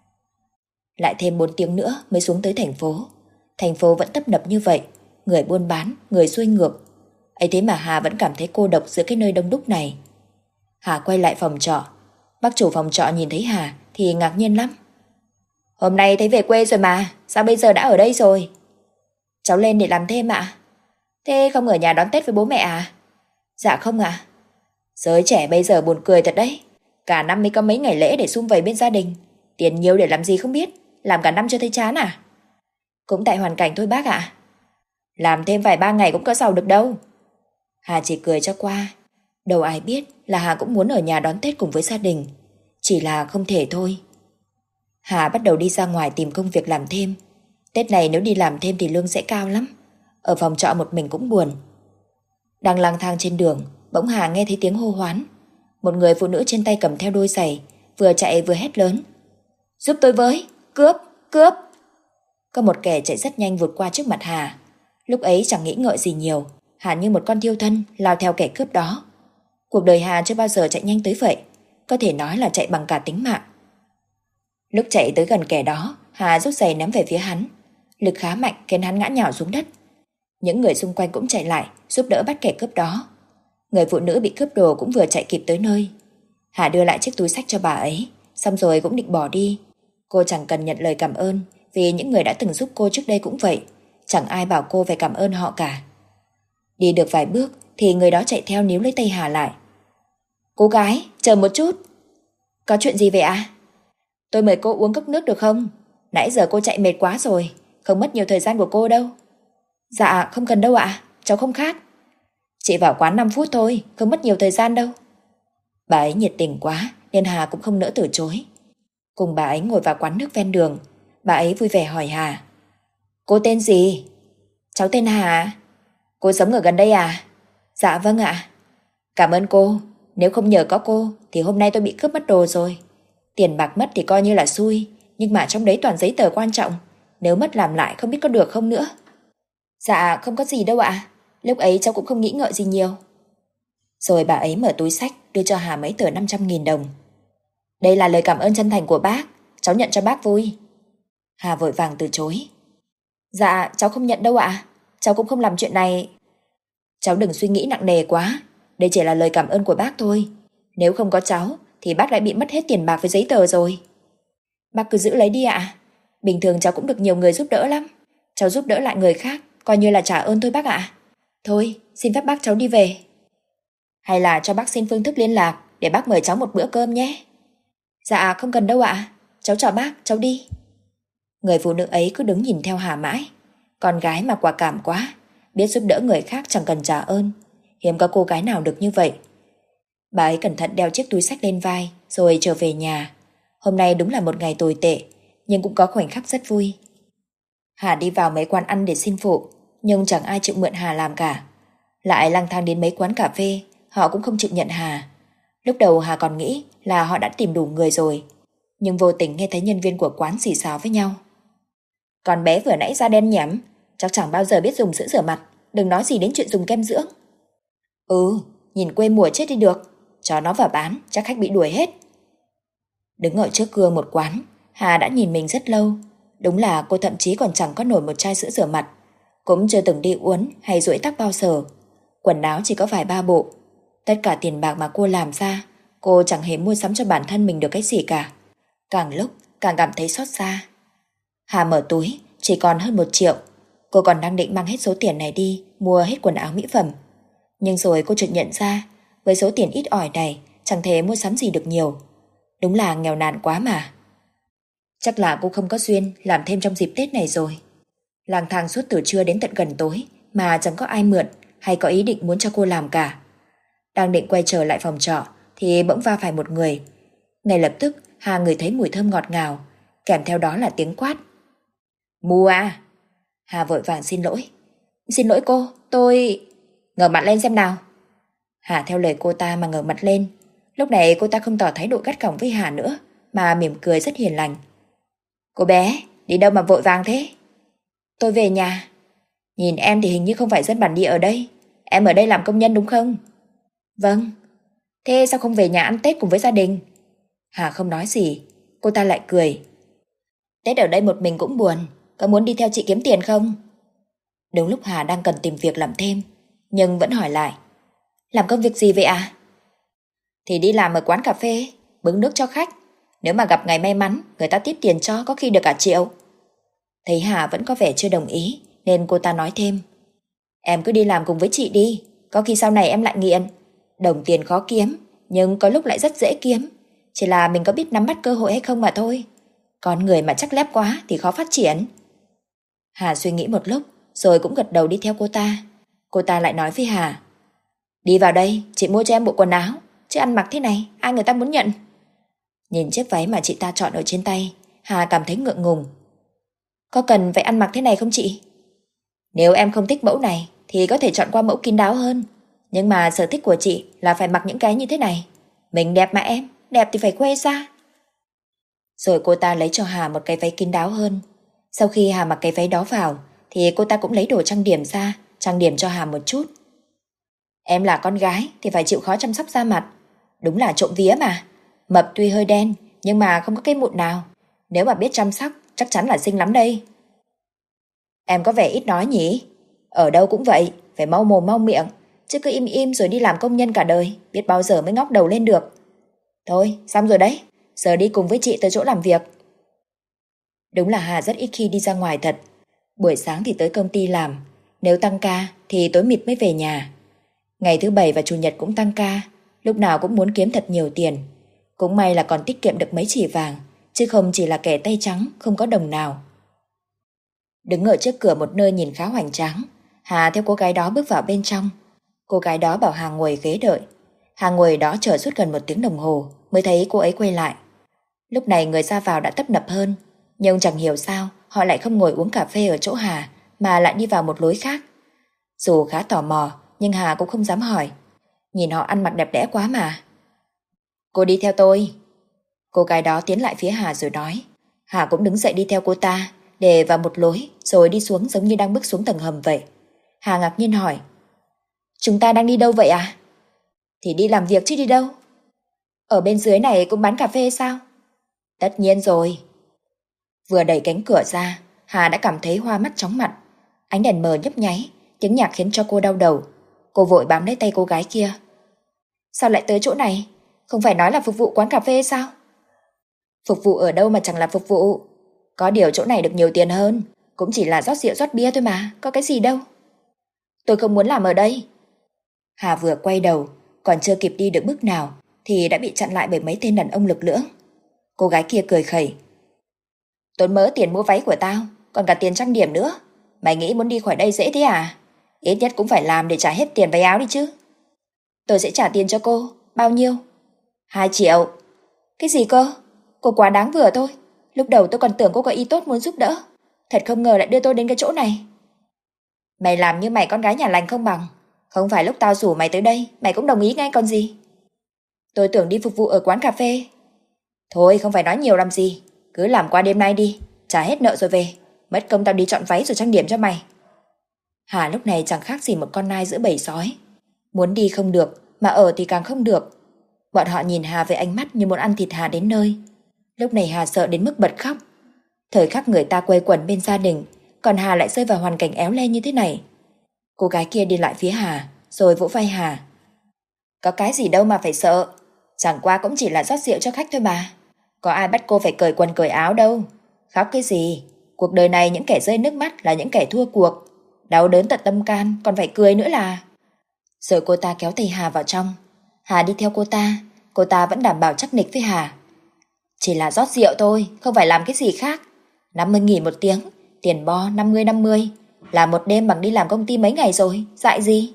Lại thêm 4 tiếng nữa mới xuống tới thành phố. Thành phố vẫn tấp nập như vậy, người buôn bán, người xuôi ngược. Ấy thế mà Hà vẫn cảm thấy cô độc giữa cái nơi đông đúc này. Hà quay lại phòng trọ. Bác chủ phòng trọ nhìn thấy Hà thì ngạc nhiên lắm. Hôm nay thấy về quê rồi mà, sao bây giờ đã ở đây rồi? Cháu lên để làm thêm ạ. Thế không ở nhà đón Tết với bố mẹ à? Dạ không ạ. Giới trẻ bây giờ buồn cười thật đấy. Cả năm mới có mấy ngày lễ để sum vầy bên gia đình. Tiền nhiều để làm gì không biết, làm cả năm chưa thấy chán à? Cũng tại hoàn cảnh thôi bác ạ. Làm thêm vài 3 ngày cũng có giàu được đâu. Hà chỉ cười cho qua. Đâu ai biết là Hà cũng muốn ở nhà đón Tết cùng với gia đình. Chỉ là không thể thôi. Hà bắt đầu đi ra ngoài tìm công việc làm thêm. Tết này nếu đi làm thêm thì lương sẽ cao lắm. Ở phòng trọ một mình cũng buồn. Đang lang thang trên đường, bỗng Hà nghe thấy tiếng hô hoán. Một người phụ nữ trên tay cầm theo đôi giày, vừa chạy vừa hét lớn: Giúp tôi với, cướp, cướp. Có một kẻ chạy rất nhanh vụt qua trước mặt Hà. Lúc ấy chẳng nghĩ ngợi gì nhiều, Hà như một con thiêu thân lao theo kẻ cướp đó. Cuộc đời Hà chưa bao giờ chạy nhanh tới vậy, có thể nói là chạy bằng cả tính mạng. Lúc chạy tới gần kẻ đó, Hà rút giày ném về phía hắn. Lực khá mạnh khiến hắn ngã nhào xuống đất. Những người xung quanh cũng chạy lại giúp đỡ bắt kẻ cướp đó. Người phụ nữ bị cướp đồ cũng vừa chạy kịp tới nơi. Hà đưa lại chiếc túi xách cho bà ấy, xong rồi cũng định bỏ đi. Cô chẳng cần nhận lời cảm ơn, vì những người đã từng giúp cô trước đây cũng vậy. Chẳng ai bảo cô phải cảm ơn họ cả. Đi được vài bước thì người đó chạy theo níu lấy tay Hà lại. Cô gái, chờ một chút. Có chuyện gì vậy ạ? Tôi mời cô uống cốc nước được không? Nãy giờ cô chạy mệt quá rồi, không mất nhiều thời gian của cô đâu. Dạ không cần đâu ạ, cháu không khát. Chị vào quán 5 phút thôi, không mất nhiều thời gian đâu. Bà ấy nhiệt tình quá nên Hà cũng không nỡ từ chối. Cùng bà ấy ngồi vào quán nước ven đường. Bà ấy vui vẻ hỏi Hà: Cô tên gì? Cháu tên Hà. Cô sống ở gần đây à? Dạ vâng ạ. Cảm ơn cô, nếu không nhờ có cô thì hôm nay tôi bị cướp mất đồ rồi. Tiền bạc mất thì coi như là xui, nhưng mà trong đấy toàn giấy tờ quan trọng, nếu mất làm lại không biết có được không nữa. Dạ không có gì đâu ạ. Lúc ấy cháu cũng không nghĩ ngợi gì nhiều. Rồi bà ấy mở túi xách đưa cho Hà mấy tờ 500.000 đồng. Đây là lời cảm ơn chân thành của bác, cháu nhận cho bác vui. Hà vội vàng từ chối. Dạ, cháu không nhận đâu ạ. Cháu cũng không làm chuyện này. Cháu đừng suy nghĩ nặng nề quá. Đây chỉ là lời cảm ơn của bác thôi. Nếu không có cháu thì bác lại bị mất hết tiền bạc với giấy tờ rồi. Bác cứ giữ lấy đi ạ. Bình thường cháu cũng được nhiều người giúp đỡ lắm. Cháu giúp đỡ lại người khác, coi như là trả ơn thôi bác ạ. Thôi, xin phép bác cháu đi về. Hay là cho bác xin phương thức liên lạc để bác mời cháu một bữa cơm nhé. Dạ, không cần đâu ạ. Cháu chào bác, cháu đi. Người phụ nữ ấy cứ đứng nhìn theo Hà mãi. Con gái mà quả cảm quá, biết giúp đỡ người khác chẳng cần trả ơn. Hiếm có cô gái nào được như vậy. Bà ấy cẩn thận đeo chiếc túi xách lên vai rồi trở về nhà. Hôm nay đúng là một ngày tồi tệ, nhưng cũng có khoảnh khắc rất vui. Hà đi vào mấy quán ăn để xin phụ, nhưng chẳng ai chịu mượn Hà làm cả. Lại lang thang đến mấy quán cà phê, họ cũng không chịu nhận Hà. Lúc đầu Hà còn nghĩ là họ đã tìm đủ người rồi, nhưng vô tình nghe thấy nhân viên của quán xì xào với nhau. Con bé vừa nãy da đen nhẻm, chắc chẳng bao giờ biết dùng sữa rửa mặt, đừng nói gì đến chuyện dùng kem dưỡng. Nhìn quê mùa chết đi được, cho nó vào bán, chắc khách bị đuổi hết. Đứng ở trước gương một quán, Hà đã nhìn mình rất lâu. Đúng là cô thậm chí còn chẳng có nổi một chai sữa rửa mặt, cũng chưa từng đi uốn hay duỗi tóc bao giờ. Quần áo chỉ có vài ba bộ. Tất cả tiền bạc mà cô làm ra, cô chẳng hề mua sắm cho bản thân mình được cái gì cả. Càng lúc càng cảm thấy xót xa. Hà mở túi, chỉ còn hơn 1 triệu. Cô còn đang định mang hết số tiền này đi mua hết quần áo mỹ phẩm. Nhưng rồi cô chợt nhận ra, với số tiền ít ỏi này chẳng thể mua sắm gì được nhiều. Đúng là nghèo nàn quá mà. Chắc là cô không có duyên làm thêm trong dịp Tết này rồi. Lang thang suốt từ trưa đến tận gần tối mà chẳng có ai mượn hay có ý định muốn cho cô làm cả. Đang định quay trở lại phòng trọ thì bỗng va phải một người. Ngay lập tức Hà ngửi thấy mùi thơm ngọt ngào, kèm theo đó là tiếng quát. Mù à? Hà vội vàng xin lỗi. Xin lỗi cô, tôi... Ngẩng mặt lên xem nào. Hà theo lời cô ta mà ngẩng mặt lên. Lúc này cô ta không tỏ thái độ gắt gỏng với Hà nữa, mà mỉm cười rất hiền lành. Cô bé, đi đâu mà vội vàng thế? Tôi về nhà. Nhìn em thì hình như không phải dân bản địa ở đây. Em ở đây làm công nhân đúng không? Vâng. Thế sao không về nhà ăn Tết cùng với gia đình? Hà không nói gì. Cô ta lại cười. Tết ở đây một mình cũng buồn. Có muốn đi theo chị kiếm tiền không? Đúng lúc Hà đang cần tìm việc làm thêm, nhưng vẫn hỏi lại. Làm công việc gì vậy à? Thì đi làm ở quán cà phê, bưng nước cho khách. Nếu mà gặp ngày may mắn, người ta tiếp tiền cho có khi được cả triệu. Thấy Hà vẫn có vẻ chưa đồng ý, nên cô ta nói thêm. Em cứ đi làm cùng với chị đi, có khi sau này em lại nghiện. Đồng tiền khó kiếm, nhưng có lúc lại rất dễ kiếm. Chỉ là mình có biết nắm bắt cơ hội hay không mà thôi. Con người mà chắc lép quá thì khó phát triển. Hà suy nghĩ một lúc, rồi cũng gật đầu đi theo cô ta. Cô ta lại nói với Hà. Đi vào đây, chị mua cho em bộ quần áo. Chứ ăn mặc thế này, ai người ta muốn nhận? Nhìn chiếc váy mà chị ta chọn ở trên tay, Hà cảm thấy ngượng ngùng. Có cần phải ăn mặc thế này không chị? Nếu em không thích mẫu này thì có thể chọn qua mẫu kín đáo hơn. Nhưng mà sở thích của chị là phải mặc những cái như thế này. Mình đẹp mà em, đẹp thì phải khoe ra. Rồi cô ta lấy cho Hà một cái váy kín đáo hơn. Sau khi Hà mặc cái váy đó vào thì cô ta cũng lấy đồ trang điểm ra, trang điểm cho Hà một chút. Em là con gái thì phải chịu khó chăm sóc da mặt. Đúng là trộm vía mà. Mập tuy hơi đen nhưng mà không có cái mụn nào. Nếu mà biết chăm sóc chắc chắn là xinh lắm đây. Em có vẻ ít nói nhỉ? Ở đâu cũng vậy, phải mau mồm mau miệng. Chứ cứ im im rồi đi làm công nhân cả đời, biết bao giờ mới ngóc đầu lên được. Thôi, xong rồi đấy. Giờ đi cùng với chị tới chỗ làm việc. Đúng là Hà rất ít khi đi ra ngoài thật. Buổi sáng thì tới công ty làm. Nếu tăng ca thì tối mịt mới về nhà. Ngày thứ Bảy và Chủ nhật cũng tăng ca. Lúc nào cũng muốn kiếm thật nhiều tiền. Cũng may là còn tiết kiệm được mấy chỉ vàng, chứ không chỉ là kẻ tay trắng không có đồng nào. Đứng ở trước cửa một nơi nhìn khá hoành tráng, Hà theo cô gái đó bước vào bên trong. Cô gái đó bảo Hà ngồi ghế đợi. Hà ngồi đó chờ suốt gần 1 tiếng đồng hồ mới thấy cô ấy quay lại. Lúc này người ra vào đã tấp nập hơn, nhưng chẳng hiểu sao họ lại không ngồi uống cà phê ở chỗ Hà mà lại đi vào một lối khác. Dù khá tò mò nhưng Hà cũng không dám hỏi. Nhìn họ ăn mặc đẹp đẽ quá mà. Cô đi theo tôi. Cô gái đó tiến lại phía Hà rồi nói. Hà cũng đứng dậy đi theo cô ta, để vào một lối rồi đi xuống giống như đang bước xuống tầng hầm vậy. Hà ngạc nhiên hỏi. Chúng ta đang đi đâu vậy à? Thì đi làm việc chứ đi đâu. Ở bên dưới này cũng bán cà phê sao? Tất nhiên rồi. Vừa đẩy cánh cửa ra, Hà đã cảm thấy hoa mắt chóng mặt. Ánh đèn mờ nhấp nháy, tiếng nhạc khiến cho cô đau đầu. Cô vội bám lấy tay cô gái kia. Sao lại tới chỗ này? Không phải nói là phục vụ quán cà phê sao? Phục vụ ở đâu mà chẳng là phục vụ. Có điều chỗ này được nhiều tiền hơn. Cũng chỉ là rót rượu rót bia thôi mà, có cái gì đâu. Tôi không muốn làm ở đây. Hà vừa quay đầu, còn chưa kịp đi được bước nào thì đã bị chặn lại bởi mấy tên đàn ông lực lưỡng. Cô gái kia cười khẩy. Tốn mớ tiền mua váy của tao, còn cả tiền trang điểm nữa. Mày nghĩ muốn đi khỏi đây dễ thế à? Ít nhất cũng phải làm để trả hết tiền váy áo đi chứ. Tôi sẽ trả tiền cho cô. Bao nhiêu? 2 triệu. Cái gì cơ? Cô quá đáng vừa thôi. Lúc đầu tôi còn tưởng cô có ý tốt muốn giúp đỡ. Thật không ngờ lại đưa tôi đến cái chỗ này. Mày làm như mày con gái nhà lành không bằng. Không phải lúc tao rủ mày tới đây mày cũng đồng ý ngay còn gì. Tôi tưởng đi phục vụ ở quán cà phê. Thôi không phải nói nhiều làm gì. Cứ làm qua đêm nay đi. Trả hết nợ rồi về. Mất công tao đi chọn váy rồi trang điểm cho mày. Hà lúc này chẳng khác gì một con nai giữa bầy sói. Muốn đi không được, mà ở thì càng không được. Bọn họ nhìn Hà với ánh mắt như muốn ăn thịt Hà đến nơi. Lúc này Hà sợ đến mức bật khóc. Thời khắc người ta quây quần bên gia đình, còn Hà lại rơi vào hoàn cảnh éo le như thế này. Cô gái kia đi lại phía Hà, rồi vỗ vai Hà. Có cái gì đâu mà phải sợ. Chẳng qua cũng chỉ là rót rượu cho khách thôi mà. Có ai bắt cô phải cởi quần cởi áo đâu. Khóc cái gì? Cuộc đời này những kẻ rơi nước mắt là những kẻ thua cuộc. Đau đớn tận tâm can, còn phải cười nữa là. Rồi cô ta kéo tay Hà vào trong. Hà đi theo cô ta vẫn đảm bảo chắc nịch với Hà. Chỉ là rót rượu thôi, không phải làm cái gì khác. 50.000 một tiếng, tiền bo 50-50. Làm một đêm bằng đi làm công ty mấy ngày rồi, dại gì?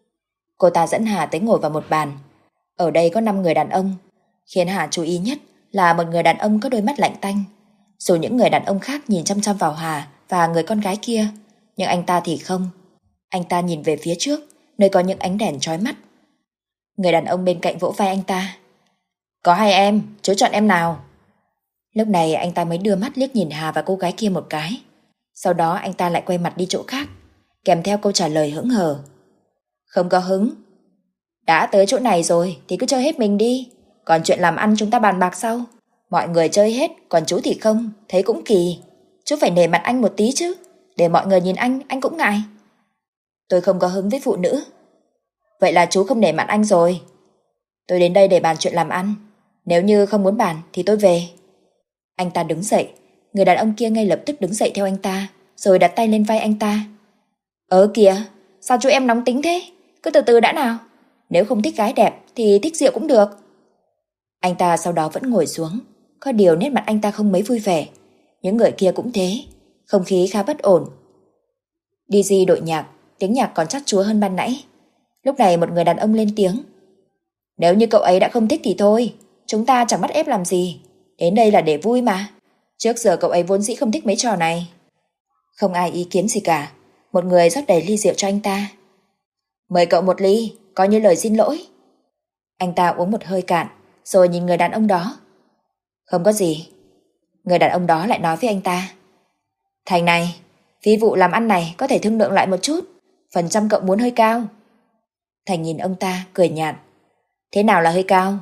Cô ta dẫn Hà tới ngồi vào một bàn. Ở đây có 5 người đàn ông. Khiến Hà chú ý nhất là một người đàn ông có đôi mắt lạnh tanh. Dù những người đàn ông khác nhìn chăm chăm vào Hà và người con gái kia, nhưng anh ta thì không. Anh ta nhìn về phía trước, nơi có những ánh đèn chói mắt. Người đàn ông bên cạnh vỗ vai anh ta. Có 2 em, chú chọn em nào? Lúc này anh ta mới đưa mắt liếc nhìn Hà và cô gái kia một cái. Sau đó anh ta lại quay mặt đi chỗ khác, kèm theo câu trả lời hững hờ. Không có hứng. Đã tới chỗ này rồi thì cứ chơi hết mình đi. Còn chuyện làm ăn chúng ta bàn bạc sau. Mọi người chơi hết, còn chú thì không, thấy cũng kỳ. Chú phải nể mặt anh một tí chứ. Để mọi người nhìn anh cũng ngại. Tôi không có hứng với phụ nữ. Vậy là chú không nể mặt anh rồi. Tôi đến đây để bàn chuyện làm ăn. Nếu như không muốn bàn thì tôi về. Anh ta đứng dậy. Người đàn ông kia ngay lập tức đứng dậy theo anh ta, rồi đặt tay lên vai anh ta. Kìa, sao chú em nóng tính thế? Cứ từ từ đã nào. Nếu không thích gái đẹp thì thích rượu cũng được. Anh ta sau đó vẫn ngồi xuống. Có điều nét mặt anh ta không mấy vui vẻ. Những người kia cũng thế. Không khí khá bất ổn. DJ đội nhạc, tiếng nhạc còn chát chúa hơn ban nãy. Lúc này một người đàn ông lên tiếng. Nếu như cậu ấy đã không thích thì thôi, chúng ta chẳng bắt ép làm gì. Đến đây là để vui mà. Trước giờ cậu ấy vốn dĩ không thích mấy trò này. Không ai ý kiến gì cả. Một người rót đầy ly rượu cho anh ta. Mời cậu một ly, coi như lời xin lỗi. Anh ta uống một hơi cạn, rồi nhìn người đàn ông đó. Không có gì. Người đàn ông đó lại nói với anh ta. Thành này, phi vụ làm ăn này có thể thương lượng lại một chút. Phần trăm cậu muốn hơi cao. Thành nhìn ông ta, cười nhạt. Thế nào là hơi cao?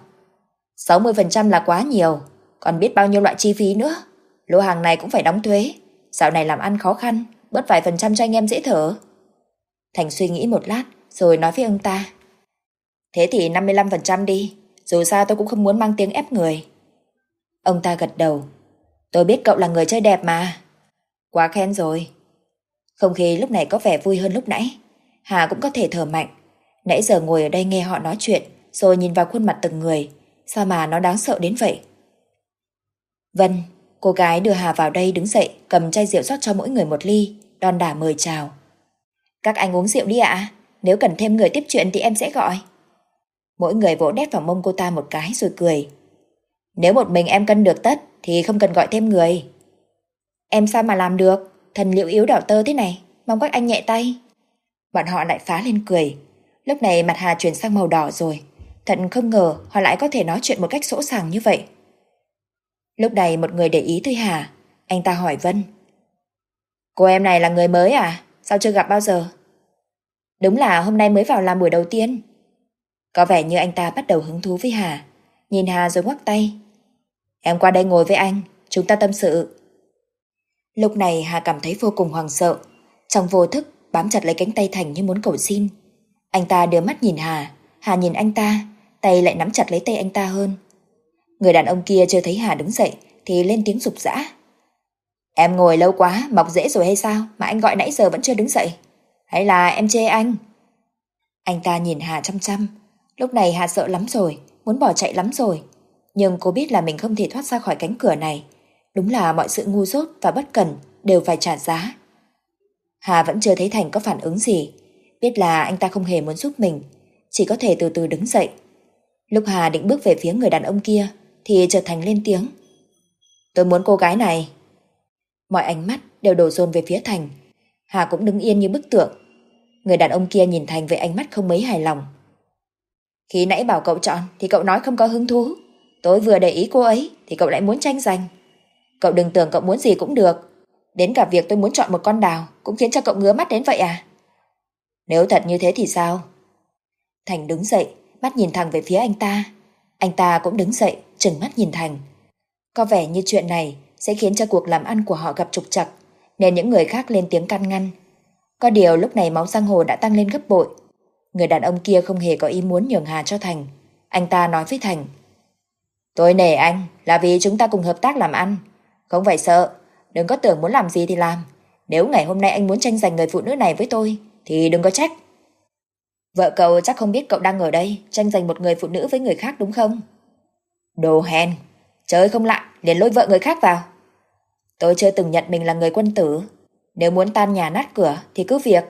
60% là quá nhiều. Còn biết bao nhiêu loại chi phí nữa. Lô hàng này cũng phải đóng thuế. Dạo này làm ăn khó khăn, bớt vài phần trăm cho anh em dễ thở. Thành suy nghĩ một lát, rồi nói với ông ta. Thế thì 55% đi. Dù sao tôi cũng không muốn mang tiếng ép người. Ông ta gật đầu. Tôi biết cậu là người chơi đẹp mà. Quá khen rồi. Không khí lúc này có vẻ vui hơn lúc nãy. Hà cũng có thể thở mạnh. Nãy giờ ngồi ở đây nghe họ nói chuyện, rồi nhìn vào khuôn mặt từng người. Sao mà nó đáng sợ đến vậy? Vân, cô gái đưa Hà vào đây đứng dậy, cầm chai rượu rót cho mỗi người một ly, đon đả mời chào. Các anh uống rượu đi ạ. Nếu cần thêm người tiếp chuyện thì em sẽ gọi. Mỗi người vỗ đét vào mông cô ta một cái rồi cười. Nếu một mình em cân được tất thì không cần gọi thêm người. Em sao mà làm được? Thần liệu yếu đảo tơ thế này, mong các anh nhẹ tay. Bọn họ lại phá lên cười. Lúc này mặt Hà chuyển sang màu đỏ rồi. Thật không ngờ họ lại có thể nói chuyện một cách sỗ sàng như vậy. Lúc này một người để ý tới Hà. Anh ta hỏi Vân. Cô em này là người mới à? Sao chưa gặp bao giờ? Đúng là hôm nay mới vào làm buổi đầu tiên. Có vẻ như anh ta bắt đầu hứng thú với Hà. Nhìn Hà rồi ngoắc tay. Em qua đây ngồi với anh, chúng ta tâm sự. Lúc này Hà cảm thấy vô cùng hoảng sợ, trong vô thức bám chặt lấy cánh tay Thành như muốn cầu xin. Anh ta đưa mắt nhìn Hà, Hà nhìn anh ta, tay lại nắm chặt lấy tay anh ta hơn. Người đàn ông kia chưa thấy Hà đứng dậy thì lên tiếng giục giã. Em ngồi lâu quá, mọc rễ rồi hay sao mà anh gọi nãy giờ vẫn chưa đứng dậy? Hay là em chê anh? Anh ta nhìn Hà chăm chăm. Lúc này Hà sợ lắm rồi, muốn bỏ chạy lắm rồi. Nhưng cô biết là mình không thể thoát ra khỏi cánh cửa này. Đúng là mọi sự ngu dốt và bất cẩn đều phải trả giá. Hà vẫn chưa thấy Thành có phản ứng gì. Biết là anh ta không hề muốn giúp mình, chỉ có thể từ từ đứng dậy. Lúc Hà định bước về phía người đàn ông kia thì chợt Thành lên tiếng. Tôi muốn cô gái này. Mọi ánh mắt đều đổ dồn về phía Thành. Hà cũng đứng yên như bức tượng. Người đàn ông kia nhìn Thành với ánh mắt không mấy hài lòng. Khi nãy bảo cậu chọn thì cậu nói không có hứng thú. Tôi vừa để ý cô ấy thì cậu lại muốn tranh giành. Cậu đừng tưởng cậu muốn gì cũng được. Đến cả việc tôi muốn chọn một con đào cũng khiến cho cậu ngứa mắt đến vậy à? Nếu thật như thế thì sao? Thành đứng dậy, mắt nhìn thẳng về phía anh ta. Anh ta cũng đứng dậy, trừng mắt nhìn Thành. Có vẻ như chuyện này sẽ khiến cho cuộc làm ăn của họ gặp trục trặc, nên những người khác lên tiếng can ngăn. Có điều lúc này máu giang hồ đã tăng lên gấp bội. Người đàn ông kia không hề có ý muốn nhường Hà cho Thành. Anh ta nói với Thành. Tôi nể anh là vì chúng ta cùng hợp tác làm ăn. Không phải sợ, đừng có tưởng muốn làm gì thì làm. Nếu ngày hôm nay anh muốn tranh giành người phụ nữ này với tôi thì đừng có trách. Vợ cậu chắc không biết cậu đang ở đây tranh giành một người phụ nữ với người khác đúng không? Đồ hèn, chơi không lại liền lôi vợ người khác vào. Tôi chưa từng nhận mình là người quân tử. Nếu muốn tan nhà nát cửa thì cứ việc.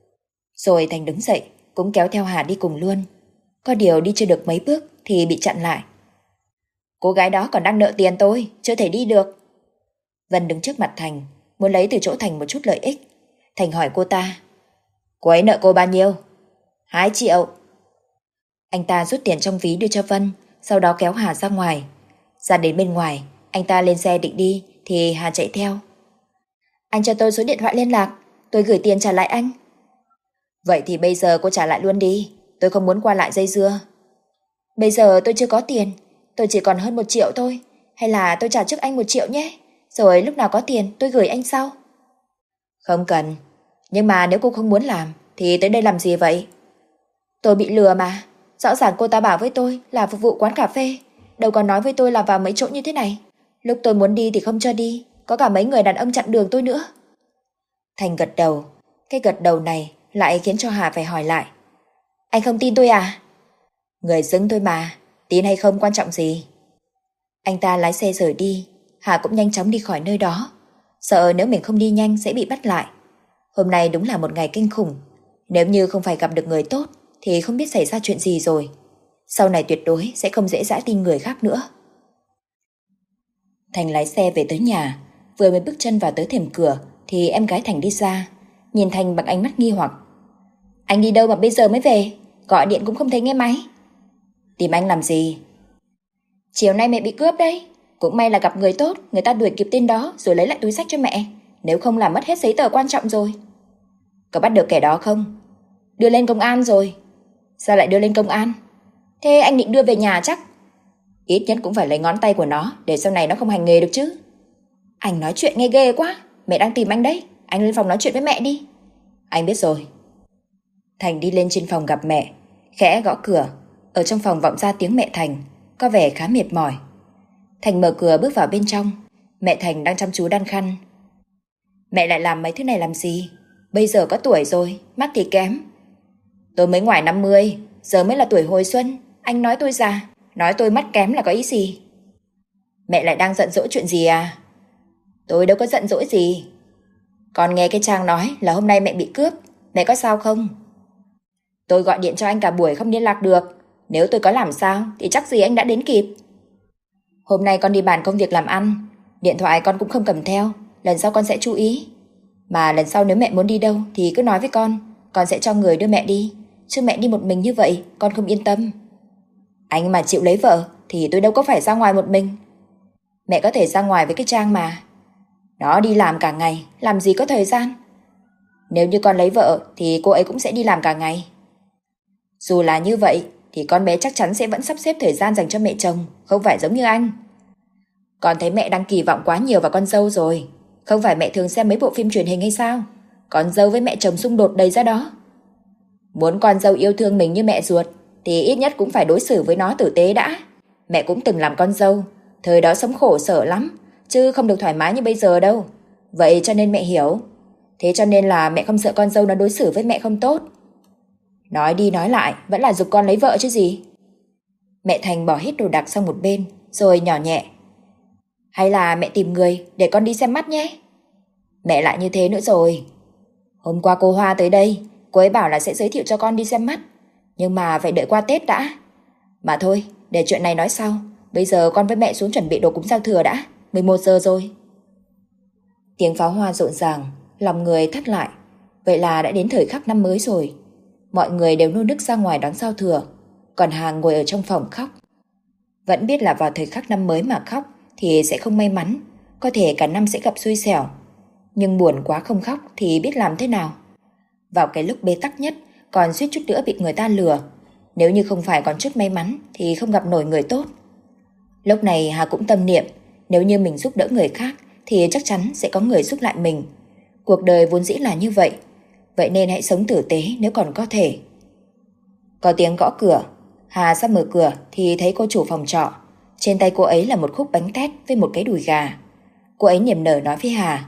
Rồi Thành đứng dậy, cũng kéo theo Hà đi cùng luôn. Có điều đi chưa được mấy bước thì bị chặn lại. Cô gái đó còn đang nợ tiền tôi, chưa thể đi được. Vân đứng trước mặt Thành, muốn lấy từ chỗ Thành một chút lợi ích. Thành hỏi cô ta. Cô ấy nợ cô bao nhiêu? 2 triệu. Anh ta rút tiền trong ví đưa cho Vân, sau đó kéo Hà ra ngoài. Ra đến bên ngoài, anh ta lên xe định đi thì Hà chạy theo. Anh cho tôi số điện thoại liên lạc, tôi gửi tiền trả lại anh. Vậy thì bây giờ cô trả lại luôn đi, tôi không muốn qua lại dây dưa. Bây giờ tôi chưa có tiền, tôi chỉ còn hơn 1 triệu thôi. Hay là tôi trả trước anh 1 triệu nhé, rồi lúc nào có tiền tôi gửi anh sau. Không cần, nhưng mà nếu cô không muốn làm thì tới đây làm gì vậy? Tôi bị lừa mà, rõ ràng cô ta bảo với tôi là phục vụ quán cà phê, đâu còn nói với tôi là vào mấy chỗ như thế này. Lúc tôi muốn đi thì không cho đi, có cả mấy người đàn ông chặn đường tôi nữa. Thành gật đầu, cái gật đầu này lại khiến cho Hà phải hỏi lại. Anh không tin tôi à? Người xứng thôi mà, tin hay không quan trọng gì. Anh ta lái xe rời đi, Hà cũng nhanh chóng đi khỏi nơi đó, sợ nếu mình không đi nhanh sẽ bị bắt lại. Hôm nay đúng là một ngày kinh khủng, nếu như không phải gặp được người tốt thì không biết xảy ra chuyện gì rồi. Sau này tuyệt đối sẽ không dễ dãi tin người khác nữa. Thành lái xe về tới nhà, vừa mới bước chân vào tới thềm cửa thì em gái Thành đi ra, nhìn Thành bằng ánh mắt nghi hoặc. Anh đi đâu mà bây giờ mới về? Gọi điện cũng không thấy nghe máy. Tìm anh làm gì? Chiều nay mẹ bị cướp đấy. Cũng may là gặp người tốt, người ta đuổi kịp tên đó rồi lấy lại túi xách cho mẹ. Nếu không làm mất hết giấy tờ quan trọng rồi. Có bắt được kẻ đó không? Đưa lên công an rồi. Sao lại đưa lên công an? Thế anh định đưa về nhà chắc? Ít nhất cũng phải lấy ngón tay của nó, để sau này nó không hành nghề được chứ. Anh nói chuyện nghe ghê quá. Mẹ đang tìm anh đấy, anh lên phòng nói chuyện với mẹ đi. Anh biết rồi. Thành đi lên trên phòng gặp mẹ, khẽ gõ cửa. Ở trong phòng vọng ra tiếng mẹ Thành, có vẻ khá mệt mỏi. Thành mở cửa bước vào bên trong. Mẹ Thành đang chăm chú đan khăn. Mẹ lại làm mấy thứ này làm gì? Bây giờ có tuổi rồi, mắt thì kém. Tôi mới ngoài 50, giờ mới là tuổi hồi xuân. Anh nói tôi già, nói tôi mắt kém là có ý gì? Mẹ lại đang giận dỗi chuyện gì à? Tôi đâu có giận dỗi gì. Con nghe cái Trang nói là hôm nay mẹ bị cướp, mẹ có sao không? Tôi gọi điện cho anh cả buổi không liên lạc được. Nếu tôi có làm sao thì chắc gì anh đã đến kịp. Hôm nay con đi bàn công việc làm ăn, điện thoại con cũng không cầm theo. Lần sau con sẽ chú ý. Mà lần sau nếu mẹ muốn đi đâu thì cứ nói với con sẽ cho người đưa mẹ đi. Chứ mẹ đi một mình như vậy con không yên tâm. Anh mà chịu lấy vợ thì tôi đâu có phải ra ngoài một mình. Mẹ có thể ra ngoài với cái Trang mà. Nó đi làm cả ngày, làm gì có thời gian. Nếu như con lấy vợ thì cô ấy cũng sẽ đi làm cả ngày. Dù là như vậy thì con bé chắc chắn sẽ vẫn sắp xếp thời gian dành cho mẹ chồng, không phải giống như anh. Con thấy mẹ đang kỳ vọng quá nhiều vào con dâu rồi. Không phải mẹ thường xem mấy bộ phim truyền hình hay sao? Con dâu với mẹ chồng xung đột đầy ra đó. Muốn con dâu yêu thương mình như mẹ ruột thì ít nhất cũng phải đối xử với nó tử tế đã. Mẹ cũng từng làm con dâu, thời đó sống khổ sở lắm, chứ không được thoải mái như bây giờ đâu. Vậy cho nên mẹ hiểu. Thế cho nên là mẹ không sợ con dâu nó đối xử với mẹ không tốt. Nói đi nói lại vẫn là giục con lấy vợ chứ gì. Mẹ Thành bỏ hết đồ đạc sang một bên, rồi nhỏ nhẹ. Hay là mẹ tìm người để con đi xem mắt nhé. Mẹ lại như thế nữa rồi. Hôm qua cô Hoa tới đây, cô ấy bảo là sẽ giới thiệu cho con đi xem mắt. Nhưng mà phải đợi qua Tết đã. Mà thôi, để chuyện này nói sau. Bây giờ con với mẹ xuống chuẩn bị đồ cúng giao thừa đã. 11 giờ rồi. Tiếng pháo hoa rộn ràng, lòng người thắt lại. Vậy là đã đến thời khắc năm mới rồi. Mọi người đều nô nức ra ngoài đón giao thừa, còn Hà ngồi ở trong phòng khóc. Vẫn biết là vào thời khắc năm mới mà khóc thì sẽ không may mắn, có thể cả năm sẽ gặp xui xẻo. Nhưng buồn quá không khóc thì biết làm thế nào. Vào cái lúc bế tắc nhất còn suýt chút nữa bị người ta lừa. Nếu như không phải còn chút may mắn thì không gặp nổi người tốt. Lúc này Hà cũng tâm niệm, nếu như mình giúp đỡ người khác thì chắc chắn sẽ có người giúp lại mình. Cuộc đời vốn dĩ là như vậy. Vậy nên hãy sống tử tế nếu còn có thể. Có tiếng gõ cửa. Hà sắp mở cửa thì thấy cô chủ phòng trọ. Trên tay cô ấy là một khúc bánh tét với một cái đùi gà. Cô ấy niềm nở nói với Hà: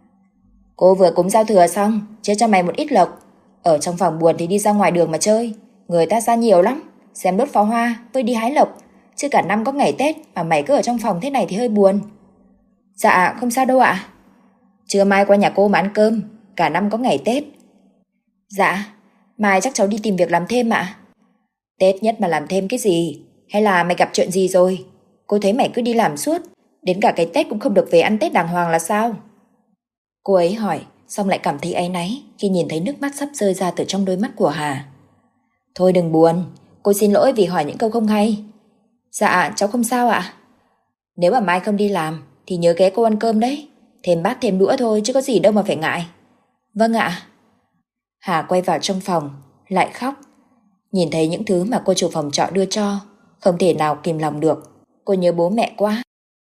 Cô vừa cúng giao thừa xong, chia cho mày một ít lộc. Ở trong phòng buồn thì đi ra ngoài đường mà chơi. Người ta ra nhiều lắm, xem đốt pháo hoa với đi hái lộc. Chứ cả năm có ngày Tết mà mày cứ ở trong phòng thế này thì hơi buồn. Dạ không sao đâu ạ. Trưa mai qua nhà cô mà ăn cơm, cả năm có ngày Tết. Dạ, mai chắc cháu đi tìm việc làm thêm ạ. Tết nhất mà làm thêm cái gì? Hay là mày gặp chuyện gì rồi? Cô thấy mày cứ đi làm suốt, đến cả cái Tết cũng không được về ăn Tết đàng hoàng là sao? Cô ấy hỏi, xong lại cảm thấy áy náy khi nhìn thấy nước mắt sắp rơi ra từ trong đôi mắt của Hà. Thôi đừng buồn, cô xin lỗi vì hỏi những câu không hay. Dạ, cháu không sao ạ. Nếu mà mai không đi làm thì nhớ ghé cô ăn cơm đấy. Thêm bát thêm đũa thôi chứ có gì đâu mà phải ngại. Vâng ạ. Hà quay vào trong phòng, lại khóc. Nhìn thấy những thứ mà cô chủ phòng trọ đưa cho, không thể nào kìm lòng được. Cô nhớ bố mẹ quá.